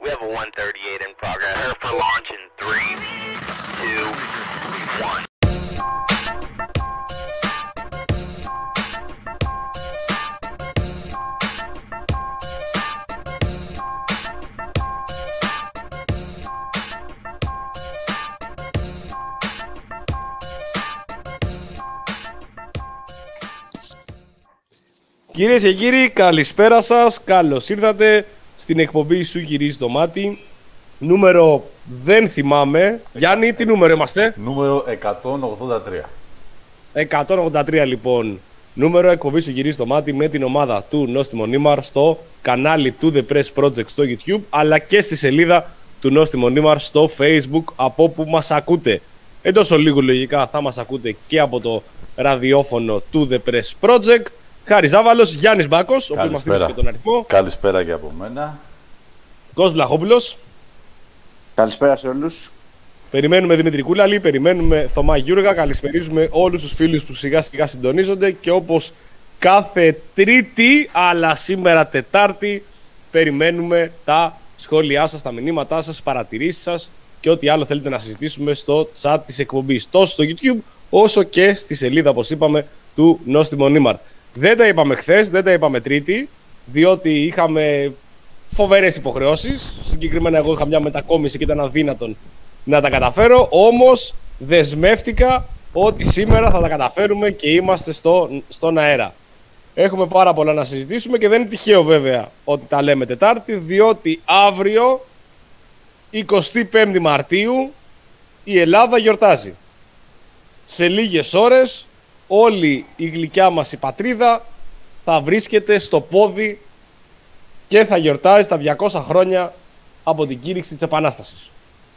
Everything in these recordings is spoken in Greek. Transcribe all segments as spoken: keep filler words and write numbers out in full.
We have a one thirty-eight in progress. Her for launch in three, two, one. Κυρίες και κύριοι, καλησπέρα σας. Καλώς ήρθατε στην εκπομπή Σου Γυρίζει το Μάτι. Νούμερο δεν θυμάμαι. Γιάννη, τι νούμερο είμαστε? Νούμερο εκατόν ογδόντα τρία. εκατόν ογδόντα τρία λοιπόν. Νούμερο εκπομπή Σου Γυρίζει το Μάτι με την ομάδα του Νόστιμο Νίμαρ στο κανάλι του The Press Project στο YouTube, αλλά και στη σελίδα του Νόστιμο Νίμαρ στο Facebook, από όπου μας ακούτε. Εντός ολίγου λογικά θα μας ακούτε και από το ραδιόφωνο του The Press Project. Χάρης Ζάβαλος, Γιάννης Μπάκος, ο οποίος μας δείξει και τον αριθμό. Καλησπέρα και από μένα. Κώστας Βλαχόπουλος. Καλησπέρα σε όλους. Περιμένουμε Δημήτρη Κούλαλη, περιμένουμε Θωμά Γιούργα. Καλησπερίζουμε όλους τους φίλους που σιγά σιγά συντονίζονται. Και όπως κάθε Τρίτη, αλλά σήμερα Τετάρτη, περιμένουμε τα σχόλιά σας, τα μηνύματά σας, παρατηρήσεις σας και ό,τι άλλο θέλετε να συζητήσουμε στο chat της εκπομπής, τόσο στο YouTube όσο και στη σελίδα, όπως είπαμε, του Νόστιμο Νίμαρ. Δεν τα είπαμε χθες, δεν τα είπαμε Τρίτη, διότι είχαμε φοβερές υποχρεώσεις. Συγκεκριμένα εγώ είχα μια μετακόμιση και ήταν αδύνατον να τα καταφέρω. Όμως δεσμεύτηκα ότι σήμερα θα τα καταφέρουμε και είμαστε στο, στον αέρα. Έχουμε πάρα πολλά να συζητήσουμε και δεν είναι τυχαίο βέβαια ότι τα λέμε Τετάρτη, διότι αύριο, εικοστή πέμπτη Μαρτίου, η Ελλάδα γιορτάζει. Σε λίγες ώρες όλη η γλυκιά μας η πατρίδα θα βρίσκεται στο πόδι και θα γιορτάζει τα διακόσια χρόνια από την κήρυξη της Επανάστασης.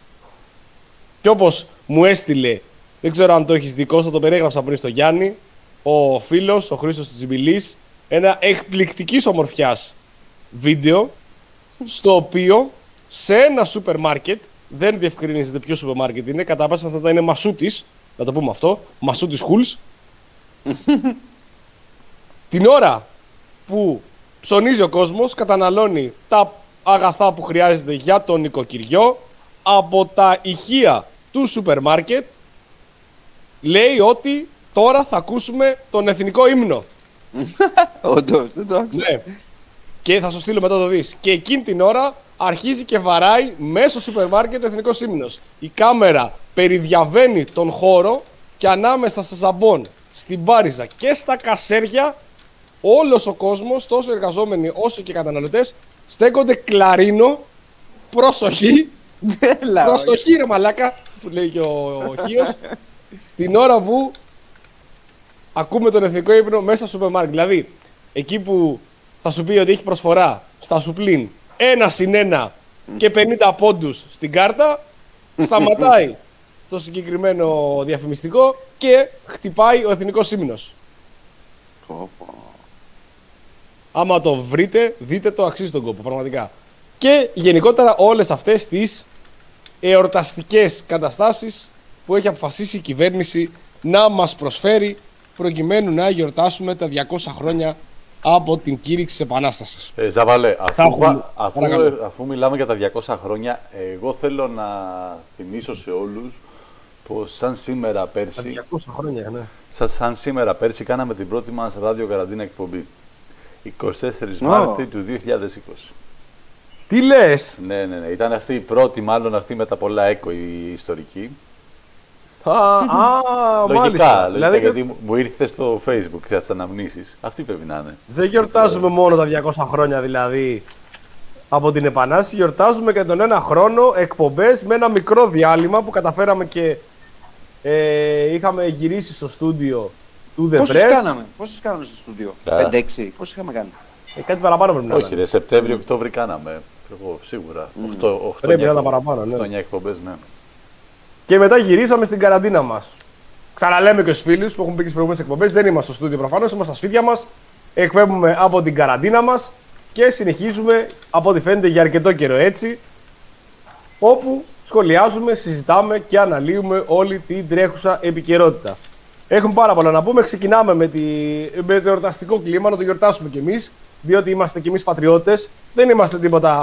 Και όπως μου έστειλε, δεν ξέρω αν το έχεις δικό, θα το περιέγραψα πριν στο Γιάννη, ο φίλος, ο Χρήστος του Τζιμπιλής, ένα εκπληκτικής ομορφιάς βίντεο, στο οποίο σε ένα σούπερ μάρκετ, δεν διευκρινίζεται ποιο σούπερ μάρκετ είναι, κατά πάσα πιθανότητα είναι Μασούτης, να το πούμε αυτό, Μασούτης Χουλς, την ώρα που ψωνίζει ο κόσμος, καταναλώνει τα αγαθά που χρειάζεται για τον νοικοκυριό, από τα ηχεία του σούπερ μάρκετ λέει ότι τώρα θα ακούσουμε τον εθνικό ύμνο. Όντως, δεν το άκουσα. Ναι. Και θα σου στείλω μετά το δεις. Και εκείνη την ώρα αρχίζει και βαράει μέσω σούπερ μάρκετ ο εθνικός ύμνος. Η κάμερα περιδιαβαίνει τον χώρο και ανάμεσα στα ζαμπόν, στην Πάριζα και στα κασέρια, όλος ο κόσμος, τόσο εργαζόμενοι όσο και καταναλωτές, στέκονται κλαρίνο, προσοχή, προσοχή ρε μαλάκα, που λέει και ο, ο Χίος, την ώρα που ακούμε τον εθνικό ύμνο μέσα στο σούπερ μάρκετ. Δηλαδή, εκεί που θα σου πει ότι έχει προσφορά στα σουπλίν ένα συν ένα και πενήντα πόντους στην κάρτα, σταματάει το συγκεκριμένο διαφημιστικό και χτυπάει ο εθνικός ύμνος. Άμα το βρείτε, δείτε το, αξίζει τον κόπο, πραγματικά. Και γενικότερα όλες αυτές τις εορταστικές καταστάσεις που έχει αποφασίσει η κυβέρνηση να μας προσφέρει προκειμένου να γιορτάσουμε τα διακόσια χρόνια από την κήρυξη της Επανάστασης. Ε, Ζαβαλέ, αφού, έχουμε, αφού, αφού μιλάμε για τα διακόσια χρόνια, εγώ θέλω να θυμίσω σε όλους πως σαν σήμερα πέρσι, τα διακόσια χρόνια, ναι. σαν, σαν σήμερα πέρσι κάναμε την πρώτη μας ράδιο καραντίνα εκπομπή. εικοστή τέταρτη Μάρτη του δύο χιλιάδες είκοσι. Τι λες? Ναι, ναι, ναι. Ήταν αυτή η πρώτη, μάλλον αυτή με τα πολλά έκο, η ιστορική. Α, α, λογικά, μάλιστα. λογικά, Δηλαδή, γιατί μου ήρθε στο Facebook σε τις αναμνήσεις. Αυτή πρέπει να είναι. δεν γιορτάζουμε μόνο τα διακόσια χρόνια δηλαδή από την Επανάσταση, γιορτάζουμε και τον ένα χρόνο εκπομπές με ένα μικρό διάλειμμα που καταφέραμε και ε, είχαμε γυρίσει στο στούντιο του The Press. Πόσους κάναμε, πόσους κάναμε στο στούντιο, πέντε έξι, πόσους είχαμε κάνει? Ε, κάτι παραπάνω πρέπει να Όχι, είναι. ρε, Σεπτέμβριο-Οκτώβρη κάναμε. Εγώ σίγουρα. Mm. οκτώ, Πρέπει να τα παραπάνω, ναι. οκτώ εννιά εκπομπές, ναι. Και μετά γυρίσαμε στην καραντίνα μας. Ξαναλέμε και στους φίλους που έχουν πει και στις προηγούμενες εκπομπές, δεν είμαστε στο στούντιο προφανώς, είμαστε στα σπίτια μας. Εκπέμπουμε από την καραντίνα μας και συνεχίζουμε από ό,τι φαίνεται για αρκετό καιρό έτσι, όπου σχολιάζουμε, συζητάμε και αναλύουμε όλη την τρέχουσα επικαιρότητα. Έχουμε πάρα πολλά να πούμε. Ξεκινάμε με, τη... με το εορταστικό κλίμα, να το γιορτάσουμε κι εμείς, διότι είμαστε κι εμείς πατριώτες. Δεν είμαστε τίποτα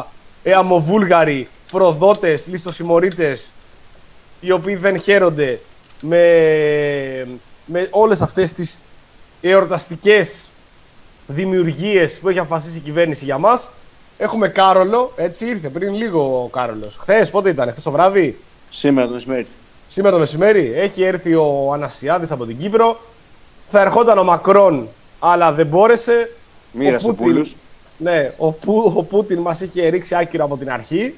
ε, αμοβούλγαροι, προδότες, ληστοσημωρίτες, οι οποίοι δεν χαίρονται με, με όλες αυτές τις εορταστικές δημιουργίες που έχει αποφασίσει η κυβέρνηση για μας. Έχουμε Κάρολο, έτσι ήρθε πριν λίγο ο Κάρολος. Χθες, πότε ήταν, χθες το βράδυ? Σήμερα το μεσημέρι. Σήμερα το μεσημέρι έχει έρθει ο Ανασιάδης από την Κύπρο. Θα ερχόταν ο Μακρόν, αλλά δεν μπόρεσε. Μοίρασε πουλούς. Ναι, ο, Πού, ο Πούτιν μας είχε ρίξει άκυρο από την αρχή.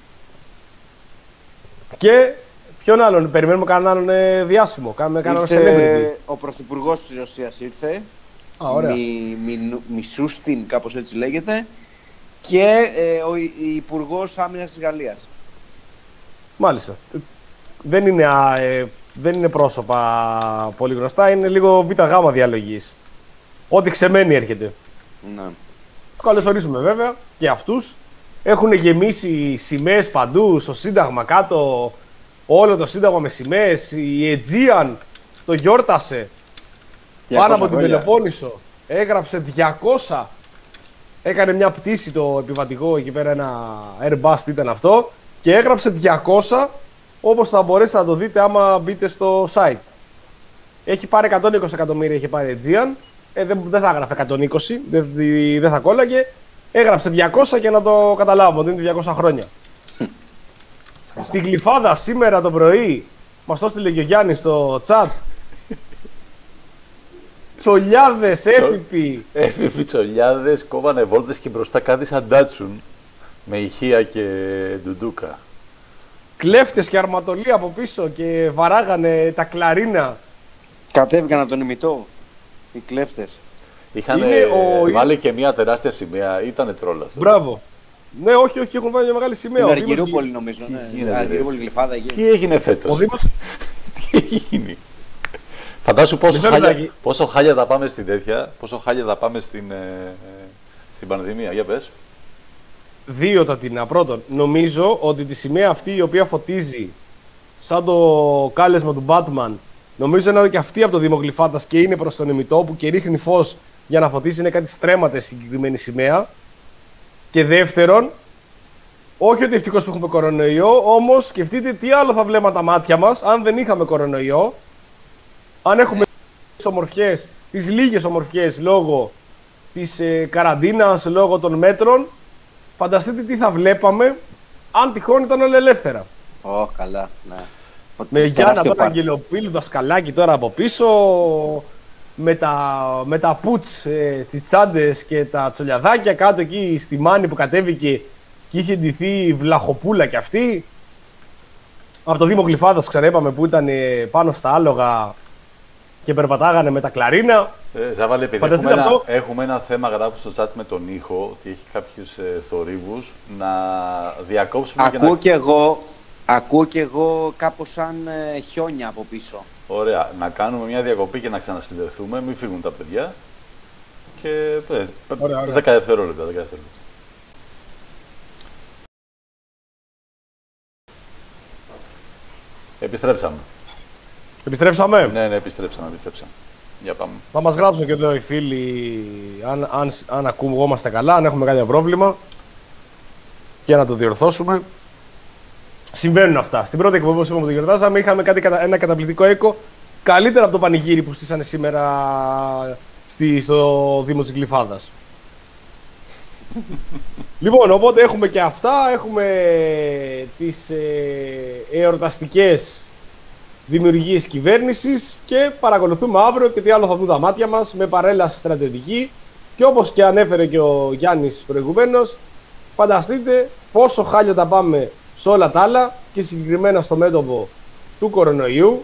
Και ποιον άλλον, περιμένουμε κανέναν άλλον ε, διάσημο. Κάνουμε κανέναν celebrity. Ο πρωθυπουργός της Ρωσίας ήρθε. Α, ωραία. Μι, μι, Μισούστιν, κάπως έτσι λέγεται. Και ε, ο Υπουργός Άμυνας της Γαλλίας. Μάλιστα. Δεν είναι, α, ε, δεν είναι πρόσωπα πολύ γνωστά, είναι λίγο β' διαλογής. Ό,τι ξεμένει έρχεται. Ναι. Καλώς ορίζουμε βέβαια και αυτούς. Έχουν γεμίσει σημαίες παντού, στο Σύνταγμα κάτω, όλο το Σύνταγμα με σημαίες. Η Aegean το γιόρτασε πάνω από την Πελοπόννησο. Έγραψε διακόσια. Έκανε μια πτήση το επιβατικό εκεί πέρα, ένα Airbus ήταν αυτό. Και έγραψε διακόσια, όπως θα μπορέσετε να το δείτε άμα μπείτε στο site. Έχει πάρει εκατόν είκοσι εκατομμύρια, είχε πάρει Aegean. Ε, δεν, δεν θα έγραφε εκατόν είκοσι, δεν, δεν θα κόλλαγε. Έγραψε διακόσια και να το καταλάβουμε ότι είναι διακόσια χρόνια. Στην Γλυφάδα σήμερα το πρωί, μας το έστειλε και ο Γιάννης στο chat. Τσολιάδες, έφυποι. Έφυποι τσολιάδες, κόβανε βόλτες και μπροστά κάτι σαν ντάτσουν. Με ηχεία και ντουντούκα. Κλέφτες και αρματολοί από πίσω και βαράγανε τα κλαρίνα. Κατέβηκαν από τον ημιτό οι κλέφτες. Είχαν ο... βάλει και μια τεράστια σημαία, ήτανε τρόλα αυτό. Μπράβο. Ναι, όχι, όχι, έχουν βάλει μια μεγάλη σημαία. Στην Αργυρούπολη νομίζω, ναι. Αργυρούπολη, Γλυφάδα εκεί. Τι έγινε φέτος? Δήμος... Τι έγινε? Φαντάσου πόσο χάλια, πόσο χάλια θα πάμε στην τέτοια, πόσο χάλια θα πάμε στην, ε, στην πανδημία. Για πες. Δύο τα τίνα. Πρώτον, νομίζω ότι τη σημαία αυτή η οποία φωτίζει σαν το κάλεσμα του Batman, νομίζω είναι και αυτή από το Δήμο Γλυφάδας και είναι προς τον ημιτό που και ρίχνει φως για να φωτίσει, είναι κάτι στρέμματες συγκεκριμένη σημαία. Και δεύτερον, όχι ότι ευτυχώς που έχουμε κορονοϊό, όμως σκεφτείτε τι άλλο θα βλέπαμε τα μάτια μας αν δεν είχαμε κορονοϊό. Αν έχουμε τις ομορφιές, τις λίγες ομορφιές λόγω της ε, καραντίνας, λόγω των μέτρων, φανταστείτε τι θα βλέπαμε αν τυχόν ήταν όλα ελεύθερα. Ω, oh, καλά, ναι. Με Γιάννα τώρα, Αγγελοπίλου, δασκαλάκι τώρα από πίσω, με τα, με τα πουτς, ε, τις τσάντες και τα τσολιαδάκια κάτω εκεί στη Μάνη που κατέβηκε και είχε ντυθεί βλαχοπούλα κι αυτή. Από το Δήμο Γλυφάδας ξαναίπαμε που ήταν ε, πάνω στα άλογα και περπατάγανε με τα κλαρίνα. Ε, Ζάβαλε, επειδή έχουμε ένα, έχουμε ένα θέμα, γράφω στο chat με τον ήχο, ότι έχει κάποιους ε, θορύβους, να διακόψουμε. Ακούω και, να... και εγώ, ακούω και εγώ κάπως σαν ε, χιόνια από πίσω. Ωραία, να κάνουμε μια διακοπή και να ξανασυνδεθούμε, μην φύγουν τα παιδιά. Και ε, δέκα δευτερόλεπτα, δέκα δευτερόλεπτα. Επιστρέψαμε. Επιστρέψαμε. Ναι, ναι, επιστρέψαμε, επιστρέψαμε. Για πάμε. Θα μας γράψουν και εδώ οι φίλοι αν, αν, αν ακούμαστε καλά, αν έχουμε κάποιο πρόβλημα και να το διορθώσουμε. Συμβαίνουν αυτά. Στην πρώτη εκπομπή που το γιορτάζαμε είχαμε κάτι, ένα καταπληκτικό έκο, καλύτερα από το πανηγύρι που στήσανε σήμερα στη, στο Δήμο της Γλυφάδας. Λοιπόν, οπότε έχουμε και αυτά, έχουμε τις ε, εορταστικές δημιουργίες κυβέρνησης και παρακολουθούμε αύριο και τι άλλο θα δουν τα μάτια μας με παρέλαση στρατιωτική και όπως και ανέφερε και ο Γιάννης προηγουμένως, φανταστείτε πόσο χάλια τα πάμε σε όλα τα άλλα και συγκεκριμένα στο μέτωπο του κορονοϊού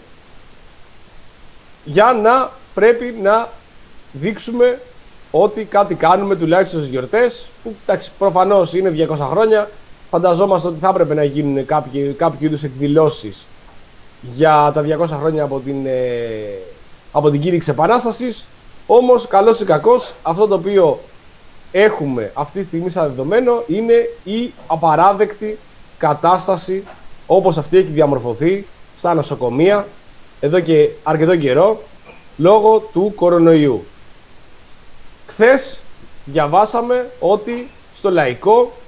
για να πρέπει να δείξουμε ότι κάτι κάνουμε τουλάχιστον στις γιορτές που εντάξει, προφανώς είναι διακόσια χρόνια, φανταζόμαστε ότι θα έπρεπε να γίνουν κάποιοι, κάποιοι είδους εκδηλώσεις για τα διακόσια χρόνια από την, ε, από την κήρυξη Επανάστασης. Όμως, καλώς ή κακώς, αυτό το οποίο έχουμε αυτή τη στιγμή σαν δεδομένο είναι η απαράδεκτη κατάσταση όπως αυτή έχει διαμορφωθεί στα νοσοκομεία εδώ και αρκετό καιρό λόγω του κορονοϊού. Χθες διαβάσαμε ότι στο Λαϊκό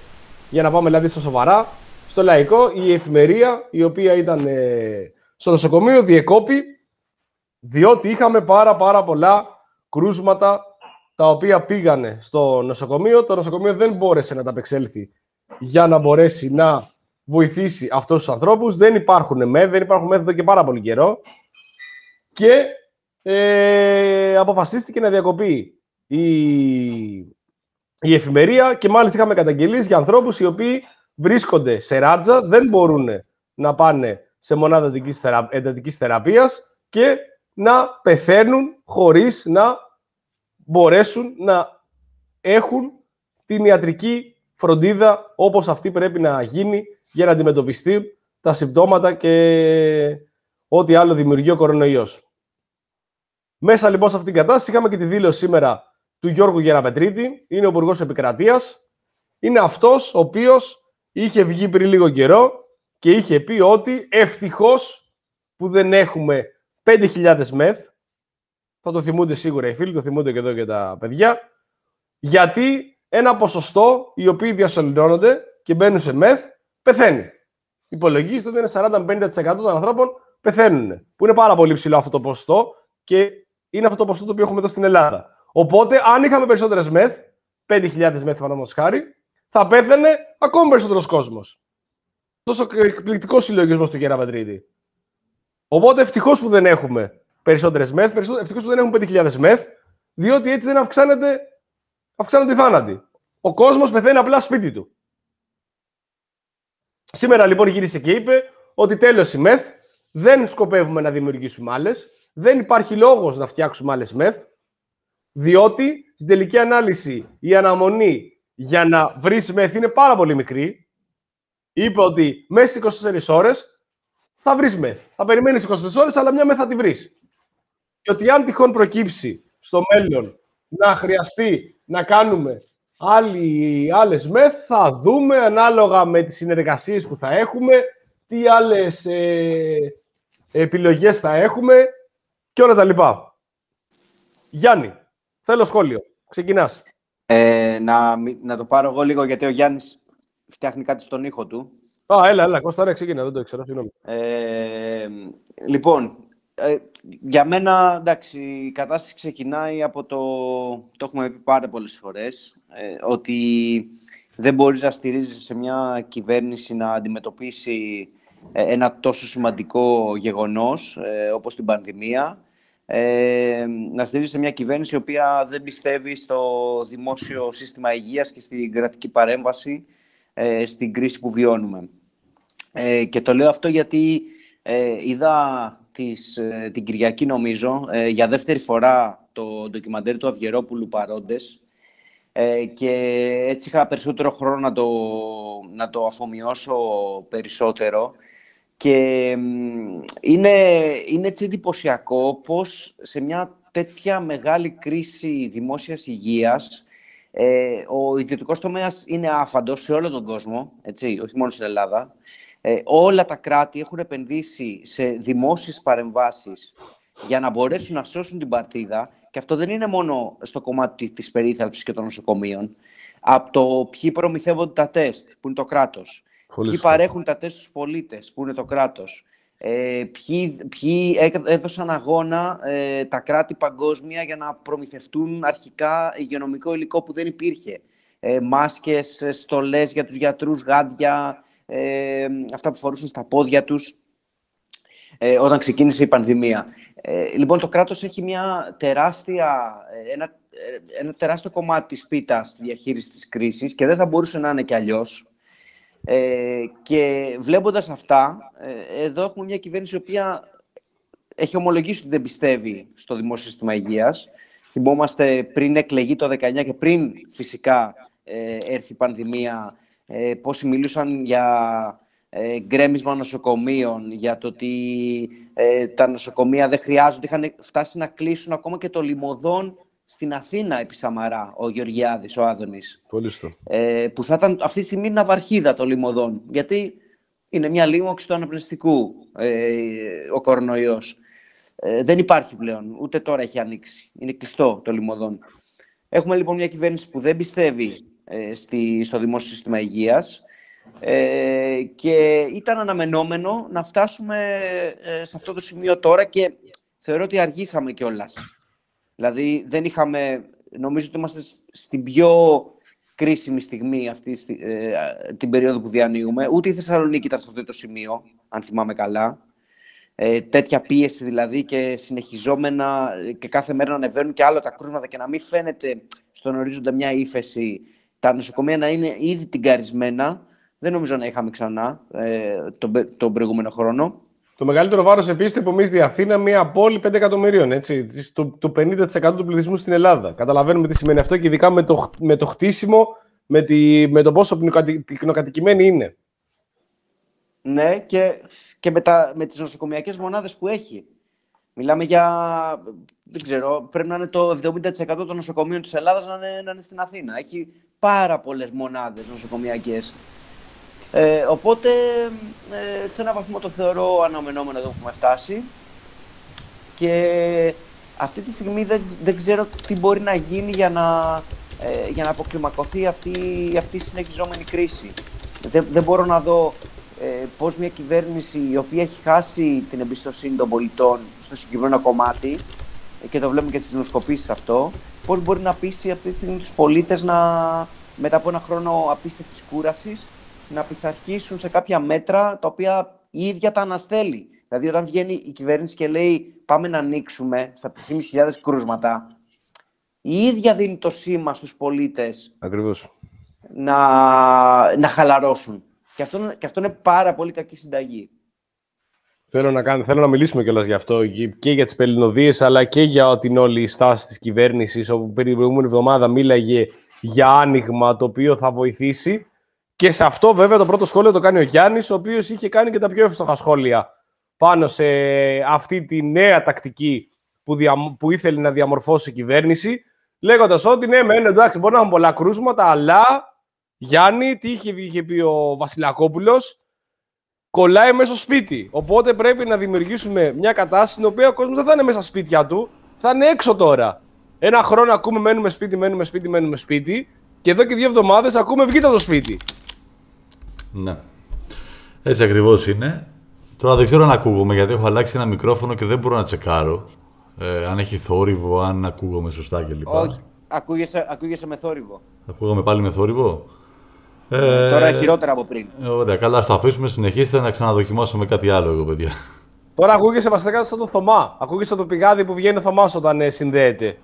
Για να πάμε δηλαδή στα σοβαρά, στο λαϊκό, η εφημερία η οποία ήταν ε, στο νοσοκομείο διεκόπη, διότι είχαμε πάρα πάρα πολλά κρούσματα τα οποία πήγανε στο νοσοκομείο. Το νοσοκομείο δεν μπόρεσε να τα απεξέλθει για να μπορέσει να βοηθήσει αυτούς τους ανθρώπους. Δεν υπάρχουν μεθ, δεν υπάρχουν μεθ εδώ και πάρα πολύ καιρό. Και ε, αποφασίστηκε να διακοπεί η, η εφημερία και μάλιστα είχαμε καταγγελίες για ανθρώπους οι οποίοι βρίσκονται σε ράτζα, δεν μπορούν να πάνε σε μονάδα εντατικής θεραπείας και να πεθαίνουν χωρίς να μπορέσουν να έχουν την ιατρική φροντίδα όπως αυτή πρέπει να γίνει για να αντιμετωπιστεί τα συμπτώματα και ό,τι άλλο δημιουργεί ο κορονοϊός. Μέσα λοιπόν σε αυτήν την κατάσταση είχαμε και τη δήλωση σήμερα του Γιώργου Γεραπετρίτη, είναι ο Υπουργός Επικρατείας, είναι αυτός ο οποίος είχε βγει πριν λίγο καιρό και είχε πει ότι ευτυχώς που δεν έχουμε πέντε χιλιάδες μεθ, θα το θυμούνται σίγουρα οι φίλοι, το θυμούνται και εδώ και τα παιδιά, γιατί ένα ποσοστό οι οποίοι διασωληνώνονται και μπαίνουν σε μεθ πεθαίνει. Υπολογίζεται ότι είναι σαράντα με πενήντα τοις εκατό των ανθρώπων πεθαίνουν, που είναι πάρα πολύ ψηλό αυτό το ποσοστό και είναι αυτό το ποσοστό το οποίο έχουμε εδώ στην Ελλάδα. Οπότε, αν είχαμε περισσότερες μεθ, πέντε χιλιάδες μεθ παραδείγματος χάρη, θα πέθαινε ακόμη περισσότερος κόσμος. Τόσο εκπληκτικό συλλογισμός του Γεραπετρίτη. Οπότε, ευτυχώς που δεν έχουμε περισσότερες μεθ, ευτυχώς που δεν έχουμε πέντε χιλιάδες μεθ, διότι έτσι δεν αυξάνεται, αυξάνονται οι θάνατοι. Ο κόσμος πεθαίνει απλά σπίτι του. Σήμερα λοιπόν γύρισε και είπε ότι τέλος η μεθ, δεν σκοπεύουμε να δημιουργήσουμε άλλες, δεν υπάρχει λόγος να φτιάξουμε άλλες μεθ, διότι στην τελική ανάλυση η αναμονή για να βρεις μεθ είναι πάρα πολύ μικρή. Είπε ότι μέσα στις είκοσι τέσσερις ώρες θα βρεις μεθ. Θα περιμένεις είκοσι τέσσερις ώρες, αλλά μια μεθ θα τη βρεις. Και ότι αν τυχόν προκύψει στο μέλλον να χρειαστεί να κάνουμε άλλοι, άλλες μεθ, θα δούμε ανάλογα με τις συνεργασίες που θα έχουμε, τι άλλες ε, επιλογές θα έχουμε και όλα τα λοιπά. Γιάννη, θέλω σχόλιο. Ξεκινάς. Ε, να, να το πάρω εγώ λίγο, γιατί ο Γιάννης φτιάχνει κάτι στον ήχο του. Α, έλα, έλα, Κώστα, ρε, ξεκινά, δεν το ήξερα, συγγνώμη. Ε, λοιπόν, ε, για μένα, εντάξει, η κατάσταση ξεκινάει από το, το έχουμε πει πάρα πολλές φορές, ε, ότι δεν μπορείς να στηρίζεις σε μια κυβέρνηση να αντιμετωπίσει ένα τόσο σημαντικό γεγονός, ε, όπως την πανδημία, ε, να στηρίζεις σε μια κυβέρνηση η οποία δεν πιστεύει στο δημόσιο σύστημα υγείας και στην κρατική παρέμβαση ε, στην κρίση που βιώνουμε. Ε, και το λέω αυτό γιατί ε, είδα τις, ε, την Κυριακή, νομίζω, ε, για δεύτερη φορά το ντοκιμαντέρ του Αυγερόπουλου «Παρόντες», ε, και έτσι είχα περισσότερο χρόνο να το, να το αφομοιώσω περισσότερο. Και είναι, είναι έτσι εντυπωσιακό πως σε μια τέτοια μεγάλη κρίση δημόσιας υγείας ε, ο ιδιωτικός τομέας είναι άφαντος σε όλο τον κόσμο, έτσι, όχι μόνο στην Ελλάδα. Ε, όλα τα κράτη έχουν επενδύσει σε δημόσιες παρεμβάσεις για να μπορέσουν να σώσουν την παρτίδα, και αυτό δεν είναι μόνο στο κομμάτι της περίθαλψης και των νοσοκομείων. Από το ποιοι προμηθεύονται τα τεστ, που είναι το κράτος, ποιοι παρέχουν τα τεστ στους πολίτες, που είναι το κράτος, ε, ποιοι, ποιοι έδωσαν αγώνα ε, τα κράτη παγκόσμια για να προμηθευτούν αρχικά υγειονομικό υλικό που δεν υπήρχε. Ε, μάσκες, στολές για τους γιατρούς, γάντια, ε, αυτά που φορούσαν στα πόδια τους ε, όταν ξεκίνησε η πανδημία. Ε, λοιπόν, το κράτος έχει μια τεράστια, ένα, ένα τεράστιο κομμάτι της πίτας στη διαχείριση της κρίσης και δεν θα μπορούσε να είναι κι αλλιώς. Ε, και βλέποντας αυτά, ε, εδώ έχουμε μια κυβέρνηση η οποία έχει ομολογήσει ότι δεν πιστεύει στο δημόσιο σύστημα υγείας. Θυμόμαστε πριν εκλεγεί το δεκαεννιά και πριν φυσικά ε, έρθει η πανδημία, ε, πόσοι μιλούσαν για ε, γκρέμισμα νοσοκομείων, για το ότι ε, τα νοσοκομεία δεν χρειάζονται. Είχαν φτάσει να κλείσουν ακόμα και το Λιμωδόν στην Αθήνα επί Σαμαρά, ο Γεωργιάδης, ο Άδωνης. Πολύ στο. Ε, που θα ήταν αυτή τη στιγμή ναυαρχίδα το Λιμωδόν, γιατί είναι μια λίμωξη του αναπνευστικού ε, ο κορονοϊός. Ε, δεν υπάρχει πλέον, ούτε τώρα έχει ανοίξει. Είναι κλειστό το Λιμωδόν. Έχουμε λοιπόν μια κυβέρνηση που δεν πιστεύει ε, στη, στο δημόσιο σύστημα υγείας ε, και ήταν αναμενόμενο να φτάσουμε ε, σε αυτό το σημείο τώρα και θεωρώ ότι αργήσαμε κιόλας. Δηλαδή δεν είχαμε, νομίζω ότι είμαστε στην πιο κρίσιμη στιγμή αυτή ε, την περίοδο που διανύουμε. Ούτε η Θεσσαλονίκη ήταν σε αυτό το σημείο, αν θυμάμαι καλά. Ε, τέτοια πίεση δηλαδή και συνεχιζόμενα και κάθε μέρα να ανεβαίνουν και άλλο τα κρούσματα και να μην φαίνεται στον ορίζοντα μια ύφεση, τα νοσοκομεία να είναι ήδη τυγκαρισμένα, δεν νομίζω να είχαμε ξανά ε, τον, τον προηγούμενο χρόνο. Το μεγαλύτερο βάρος επίσης το υπομίζει η Αθήνα, μια πόλη πέντε εκατομμυρίων, έτσι, του πενήντα τοις εκατό του πληθυσμού στην Ελλάδα. Καταλαβαίνουμε τι σημαίνει αυτό και ειδικά με το, με το χτίσιμο, με, τη, με το πόσο πυκνοκατοικημένη είναι. Ναι, και, και με, τα, με τις νοσοκομιακές μονάδες που έχει. Μιλάμε για, δεν ξέρω, πρέπει να είναι το εβδομήντα τοις εκατό των νοσοκομείων της Ελλάδας να είναι, να είναι στην Αθήνα. Έχει πάρα πολλές μονάδες νοσοκομιακές. Ε, οπότε, ε, σε έναν βαθμό το θεωρώ αναμενόμενο εδώ που έχουμε φτάσει. Και αυτή τη στιγμή δεν, δεν ξέρω τι μπορεί να γίνει για να, ε, για να αποκλιμακωθεί αυτή, αυτή η συνεχιζόμενη κρίση. Δεν, δεν μπορώ να δω ε, πώς μια κυβέρνηση η οποία έχει χάσει την εμπιστοσύνη των πολιτών στο συγκεκριμένο κομμάτι, και το βλέπουμε και στις δημοσκοπήσεις αυτό, πώς μπορεί να πείσει αυτή τη στιγμή τους πολίτες να, μετά από ένα χρόνο απίστευτης κούρασης, να πειθαρχήσουν σε κάποια μέτρα τα οποία η ίδια τα αναστέλει. Δηλαδή, όταν βγαίνει η κυβέρνηση και λέει πάμε να ανοίξουμε στα τρεις χιλιάδες πεντακόσια κρούσματα, η ίδια δίνει το σήμα στους πολίτες. Ακριβώς. Να, να χαλαρώσουν. Και αυτό, και αυτό είναι πάρα πολύ κακή συνταγή. Θέλω να, κάνω, θέλω να μιλήσουμε κιόλας γι' αυτό και για τις πελληνοδίες, αλλά και για την όλη στάση της κυβέρνησης, όπου την προηγούμενη εβδομάδα μίλαγε για άνοιγμα το οποίο θα βοηθήσει. Και σε αυτό βέβαια το πρώτο σχόλιο το κάνει ο Γιάννης, ο οποίος είχε κάνει και τα πιο εύστοχα σχόλια πάνω σε αυτή τη νέα τακτική που, δια, που ήθελε να διαμορφώσει η κυβέρνηση, λέγοντας ότι ναι, μεν, εντάξει, μπορεί να έχουν πολλά κρούσματα, αλλά Γιάννη, τι είχε, είχε πει ο Βασιλακόπουλος, κολλάει μέσα στο σπίτι. Οπότε πρέπει να δημιουργήσουμε μια κατάσταση στην οποία ο κόσμος δεν θα είναι μέσα στα σπίτια του, θα είναι έξω τώρα. Ένα χρόνο ακούμε μένουμε σπίτι, μένουμε σπίτι, μένουμε σπίτι, και εδώ και δύο εβδομάδες ακούμε βγείτε από το σπίτι. Ναι. Έτσι ακριβώς είναι. Τώρα δεν ξέρω αν ακούγομαι, γιατί έχω αλλάξει ένα μικρόφωνο και δεν μπορώ να τσεκάρω ε, αν έχει θόρυβο, αν ακούγομαι σωστά κλπ. Όχι, ακούγεσαι, ακούγεσαι με θόρυβο. Ακούγομαι πάλι με θόρυβο. Ε, Τώρα χειρότερα από πριν. Ωραία, καλά, ας το αφήσουμε, συνεχίστε να ξαναδοκιμάσουμε κάτι άλλο εγώ, παιδιά. Τώρα ακούγεσαι βασικά σαν το Θωμά. Ακούγεσαι το πηγάδι που βγαίνει ο Θωμάς όταν ε, συνδέεται.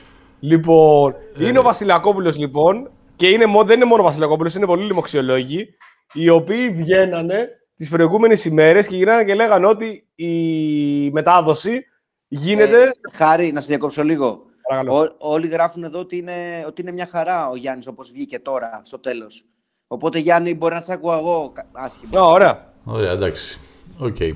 Λοιπόν, ε, είναι ο Βασιλακόπουλος λοιπόν, και είναι, δεν είναι μόνο ο Βασιλακόπουλος, είναι πολλοί λοιμοξιολόγοι, οι οποίοι βγαίνανε τις προηγούμενες ημέρες και γυρνάνε και λέγανε ότι η μετάδοση γίνεται... Ε, Χάρη, να σε διακόψω λίγο. Ό, όλοι γράφουν εδώ ότι είναι, ότι είναι μια χαρά ο Γιάννης, όπως βγήκε τώρα, στο τέλος. Οπότε, Γιάννη, μπορεί να σε ακούω εγώ άσχημα. Oh, ωραία. Ωραία, εντάξει. Οκ. Okay.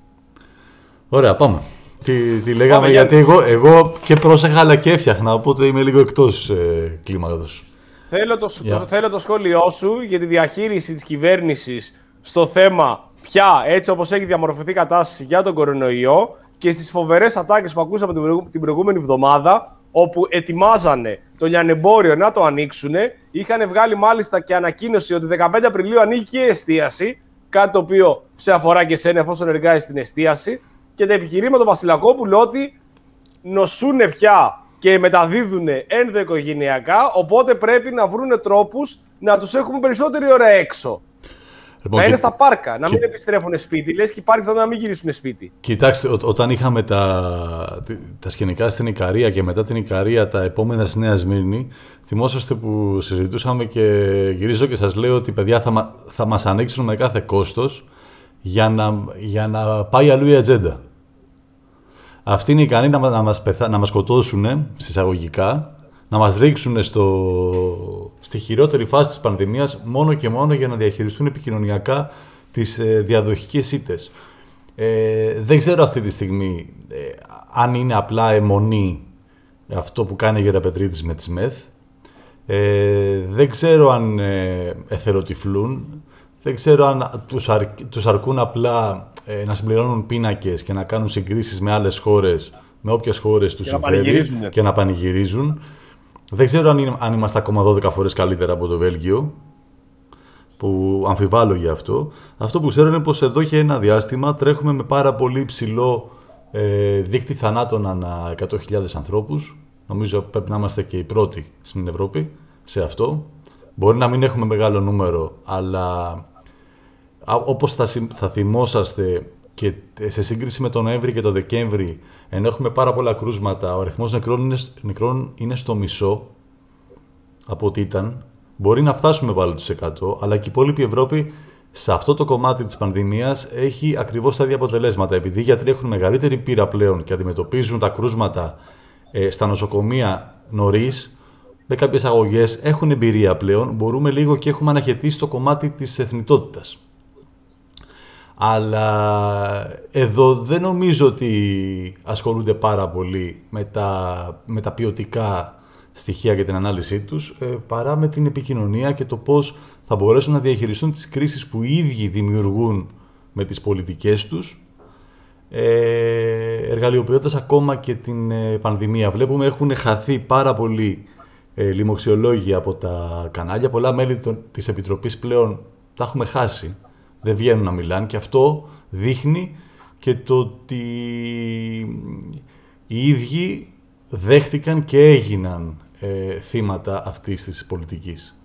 Ωραία, πάμε. Τι, τι λέγαμε, πάμε, γιατί εγώ, εγώ και πρόσεχα αλλά και έφτιαχνα, οπότε είμαι λίγο εκτός ε, κλίματος. Θέλω το, yeah. το, θέλω το σχόλιο σου για τη διαχείριση της κυβέρνησης στο θέμα πια, έτσι όπως έχει διαμορφωθεί η κατάσταση για τον κορονοϊό, και στις φοβερές ατάκες που ακούσαμε την προηγούμενη εβδομάδα, όπου ετοιμάζανε το λιανεμπόριο να το ανοίξουν. Είχαν βγάλει μάλιστα και ανακοίνωση ότι δεκαπέντε Απριλίου ανοίγει και η εστίαση, κάτι το οποίο σε αφορά και εσένα εφόσον εργάζεσαι στην εστίαση, και τα επιχειρήματα του Βασιλακόπουλου ότι νοσούν πια και μεταδίδουν ενδοοικογενειακά, οπότε πρέπει να βρουν τρόπους να τους έχουμε περισσότερη ώρα έξω. Λοιπόν, να είναι και... στα πάρκα, να και... μην επιστρέφουν σπίτι, λες και υπάρχει πιθανότητα να μην γυρίσουν σπίτι. Κοιτάξτε, ό, όταν είχαμε τα, τα σκηνικά στην Ικαρία και μετά την Ικαρία τα επόμενα στη Νέα Σμύρνη, θυμόσαστε που συζητούσαμε και γυρίζω και σας λέω ότι παιδιά θα, θα μας ανοίξουν με κάθε κόστος για να, για να πάει αλλού η ατζέντα. Αυτοί είναι ικανοί να, να, μας, πεθα... να μας σκοτώσουν, συσσαγωγικά, να μας ρίξουν στο... στη χειρότερη φάση της πανδημίας μόνο και μόνο για να διαχειριστούν επικοινωνιακά τις ε, διαδοχικές ήττες. Ε, δεν ξέρω αυτή τη στιγμή ε, αν είναι απλά αιμονή αυτό που κάνει η Γεραπετρίτης με τις ΜΕΘ. Ε, δεν ξέρω αν ε, εθεροτυφλούν. Δεν ξέρω αν τους, αρ... τους αρκούν απλά ε, να συμπληρώνουν πίνακες και να κάνουν συγκρίσεις με άλλες χώρες, με όποιες χώρες τους συμφέρει και να πανηγυρίζουν. Δεν ξέρω αν, είναι, αν είμαστε ακόμα δώδεκα φορές καλύτερα από το Βέλγιο, που αμφιβάλλω για αυτό. Αυτό που ξέρω είναι πως εδώ και ένα διάστημα τρέχουμε με πάρα πολύ ψηλό ε, δείκτη θανάτων ανά εκατό χιλιάδες ανθρώπους. Νομίζω πρέπει να είμαστε και οι πρώτοι στην Ευρώπη σε αυτό. Μπορεί να μην έχουμε μεγάλο νούμερο, αλλά όπως θα, θα θυμόσαστε και σε σύγκριση με τον Νοέμβρη και τον Δεκέμβρη, ενώ έχουμε πάρα πολλά κρούσματα, ο αριθμός νεκρών είναι, νεκρών είναι στο μισό από ό,τι ήταν. Μπορεί να φτάσουμε πάλι τους εκατό, αλλά και η υπόλοιπη Ευρώπη σε αυτό το κομμάτι της πανδημίας έχει ακριβώς τα ίδια αποτελέσματα. Επειδή οι γιατροί έχουν μεγαλύτερη πείρα πλέον και αντιμετωπίζουν τα κρούσματα ε, στα νοσοκομεία νωρίς, με κάποιες αγωγές, έχουν εμπειρία πλέον, μπορούμε λίγο και έχουμε αναχαιτήσει το κομμάτι της εθνιτότητας. Αλλά εδώ δεν νομίζω ότι ασχολούνται πάρα πολύ με τα, με τα ποιοτικά στοιχεία για την ανάλυση τους, ε, παρά με την επικοινωνία και το πώς θα μπορέσουν να διαχειριστούν τις κρίσεις που οι ίδιοι δημιουργούν με τις πολιτικές τους, ε, εργαλειοποιώντας ακόμα και την ε, πανδημία. Βλέπουμε έχουν χαθεί πάρα πολλοί ε, λοιμοξιολόγοι από τα κανάλια. Πολλά μέλη των, της Επιτροπής πλέον τα έχουμε χάσει. Δεν βγαίνουν να μιλάνε και αυτό δείχνει και το ότι οι ίδιοι δέχτηκαν και έγιναν ε, θύματα αυτής της πολιτικής.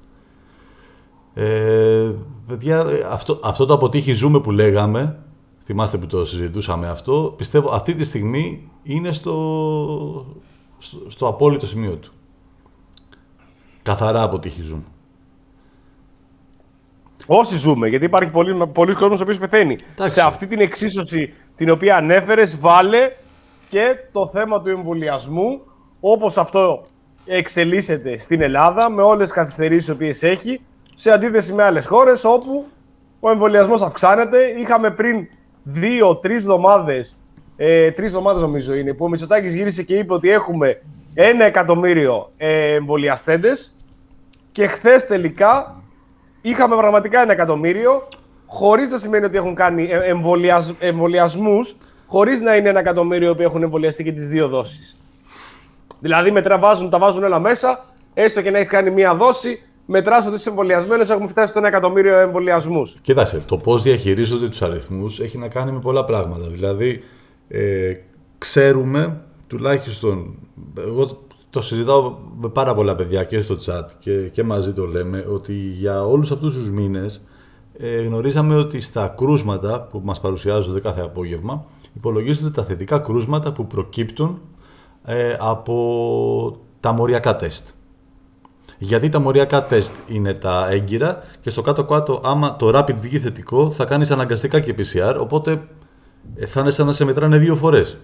Ε, παιδιά, αυτό, αυτό το αποτύχει ζούμε που λέγαμε, θυμάστε που το συζητούσαμε αυτό, πιστεύω αυτή τη στιγμή είναι στο, στο, στο απόλυτο σημείο του. Καθαρά αποτύχει ζούμε. Όσοι ζούμε, γιατί υπάρχει πολλοί, πολλοί κόσμος ο οποίος πεθαίνει. Εντάξει. Σε αυτή την εξίσωση την οποία ανέφερες, βάλε και το θέμα του εμβολιασμού, όπως αυτό εξελίσσεται στην Ελλάδα, με όλες τις καθυστερήσεις οι οποίες έχει, σε αντίθεση με άλλες χώρες όπου ο εμβολιασμός αυξάνεται. Είχαμε πριν δύο-τρεις εβδομάδες, ε, τρεις εβδομάδες νομίζω είναι, που ο Μητσοτάκης γύρισε και είπε ότι έχουμε ένα εκατομμύριο ε, εμβολιαστέντες και χθες τελικά είχαμε πραγματικά ένα εκατομμύριο, χωρίς να σημαίνει ότι έχουν κάνει εμβολιασ... εμβολιασμούς, χωρίς να είναι ένα εκατομμύριο που έχουν εμβολιαστεί και τις δύο δόσεις. Δηλαδή μετρά, βάζουν, τα βάζουν όλα μέσα, έστω και να έχει κάνει μία δόση, μετράς ότι είσαι εμβολιασμένος, έχουμε φτάσει στο ένα εκατομμύριο εμβολιασμούς. Κοίταξε, το πώς διαχειρίζονται τους αριθμούς έχει να κάνει με πολλά πράγματα. Δηλαδή, ε, ξέρουμε, τουλάχιστον, εγώ το συζητάω με πάρα πολλά παιδιά και στο chat και, και μαζί το λέμε, ότι για όλους αυτούς τους μήνες ε, γνωρίζαμε ότι στα κρούσματα που μας παρουσιάζονται κάθε απόγευμα υπολογίζονται τα θετικά κρούσματα που προκύπτουν ε, από τα μοριακά τεστ. Γιατί τα μοριακά τεστ είναι τα έγκυρα και στο κάτω-κάτω, άμα το rapid βγει θετικό, θα κάνεις αναγκαστικά και πι σι αρ, οπότε ε, θα είναι σαν να σε μετράνε δύο φορές.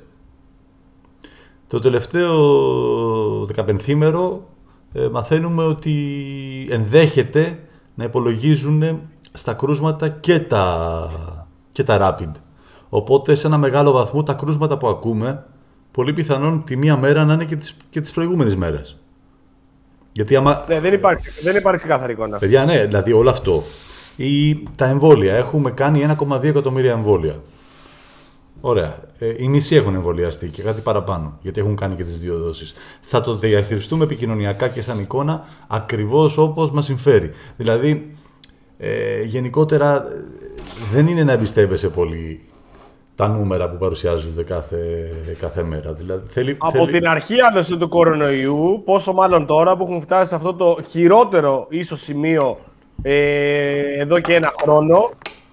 Το τελευταίο δεκαπενθήμερο ε, μαθαίνουμε ότι ενδέχεται να υπολογίζουν στα κρούσματα και τα, και τα rapid. Οπότε σε ένα μεγάλο βαθμό τα κρούσματα που ακούμε, πολύ πιθανόν τη μία μέρα να είναι και τις, και τις προηγούμενες μέρες. Γιατί άμα... Ναι, δεν υπάρχει, δεν υπάρχει καθαρή εικόνα. Παιδιά, ναι, δηλαδή όλο αυτό. Ή τα εμβόλια. Έχουμε κάνει ένα κόμμα δύο εκατομμύρια εμβόλια. Ωραία. Ε, οι μισοί έχουν εμβολιαστεί και κάτι παραπάνω, γιατί έχουν κάνει και τις δύο δόσεις. Θα το διαχειριστούμε επικοινωνιακά και σαν εικόνα ακριβώς όπως μας συμφέρει. Δηλαδή, ε, γενικότερα δεν είναι να εμπιστεύεσαι πολύ τα νούμερα που παρουσιάζονται κάθε, κάθε μέρα. Δηλαδή, θέλει, Από θέλει... την αρχή άλλωστε του κορονοϊού, πόσο μάλλον τώρα που έχουμε φτάσει σε αυτό το χειρότερο ίσως σημείο ε, εδώ και ένα χρόνο,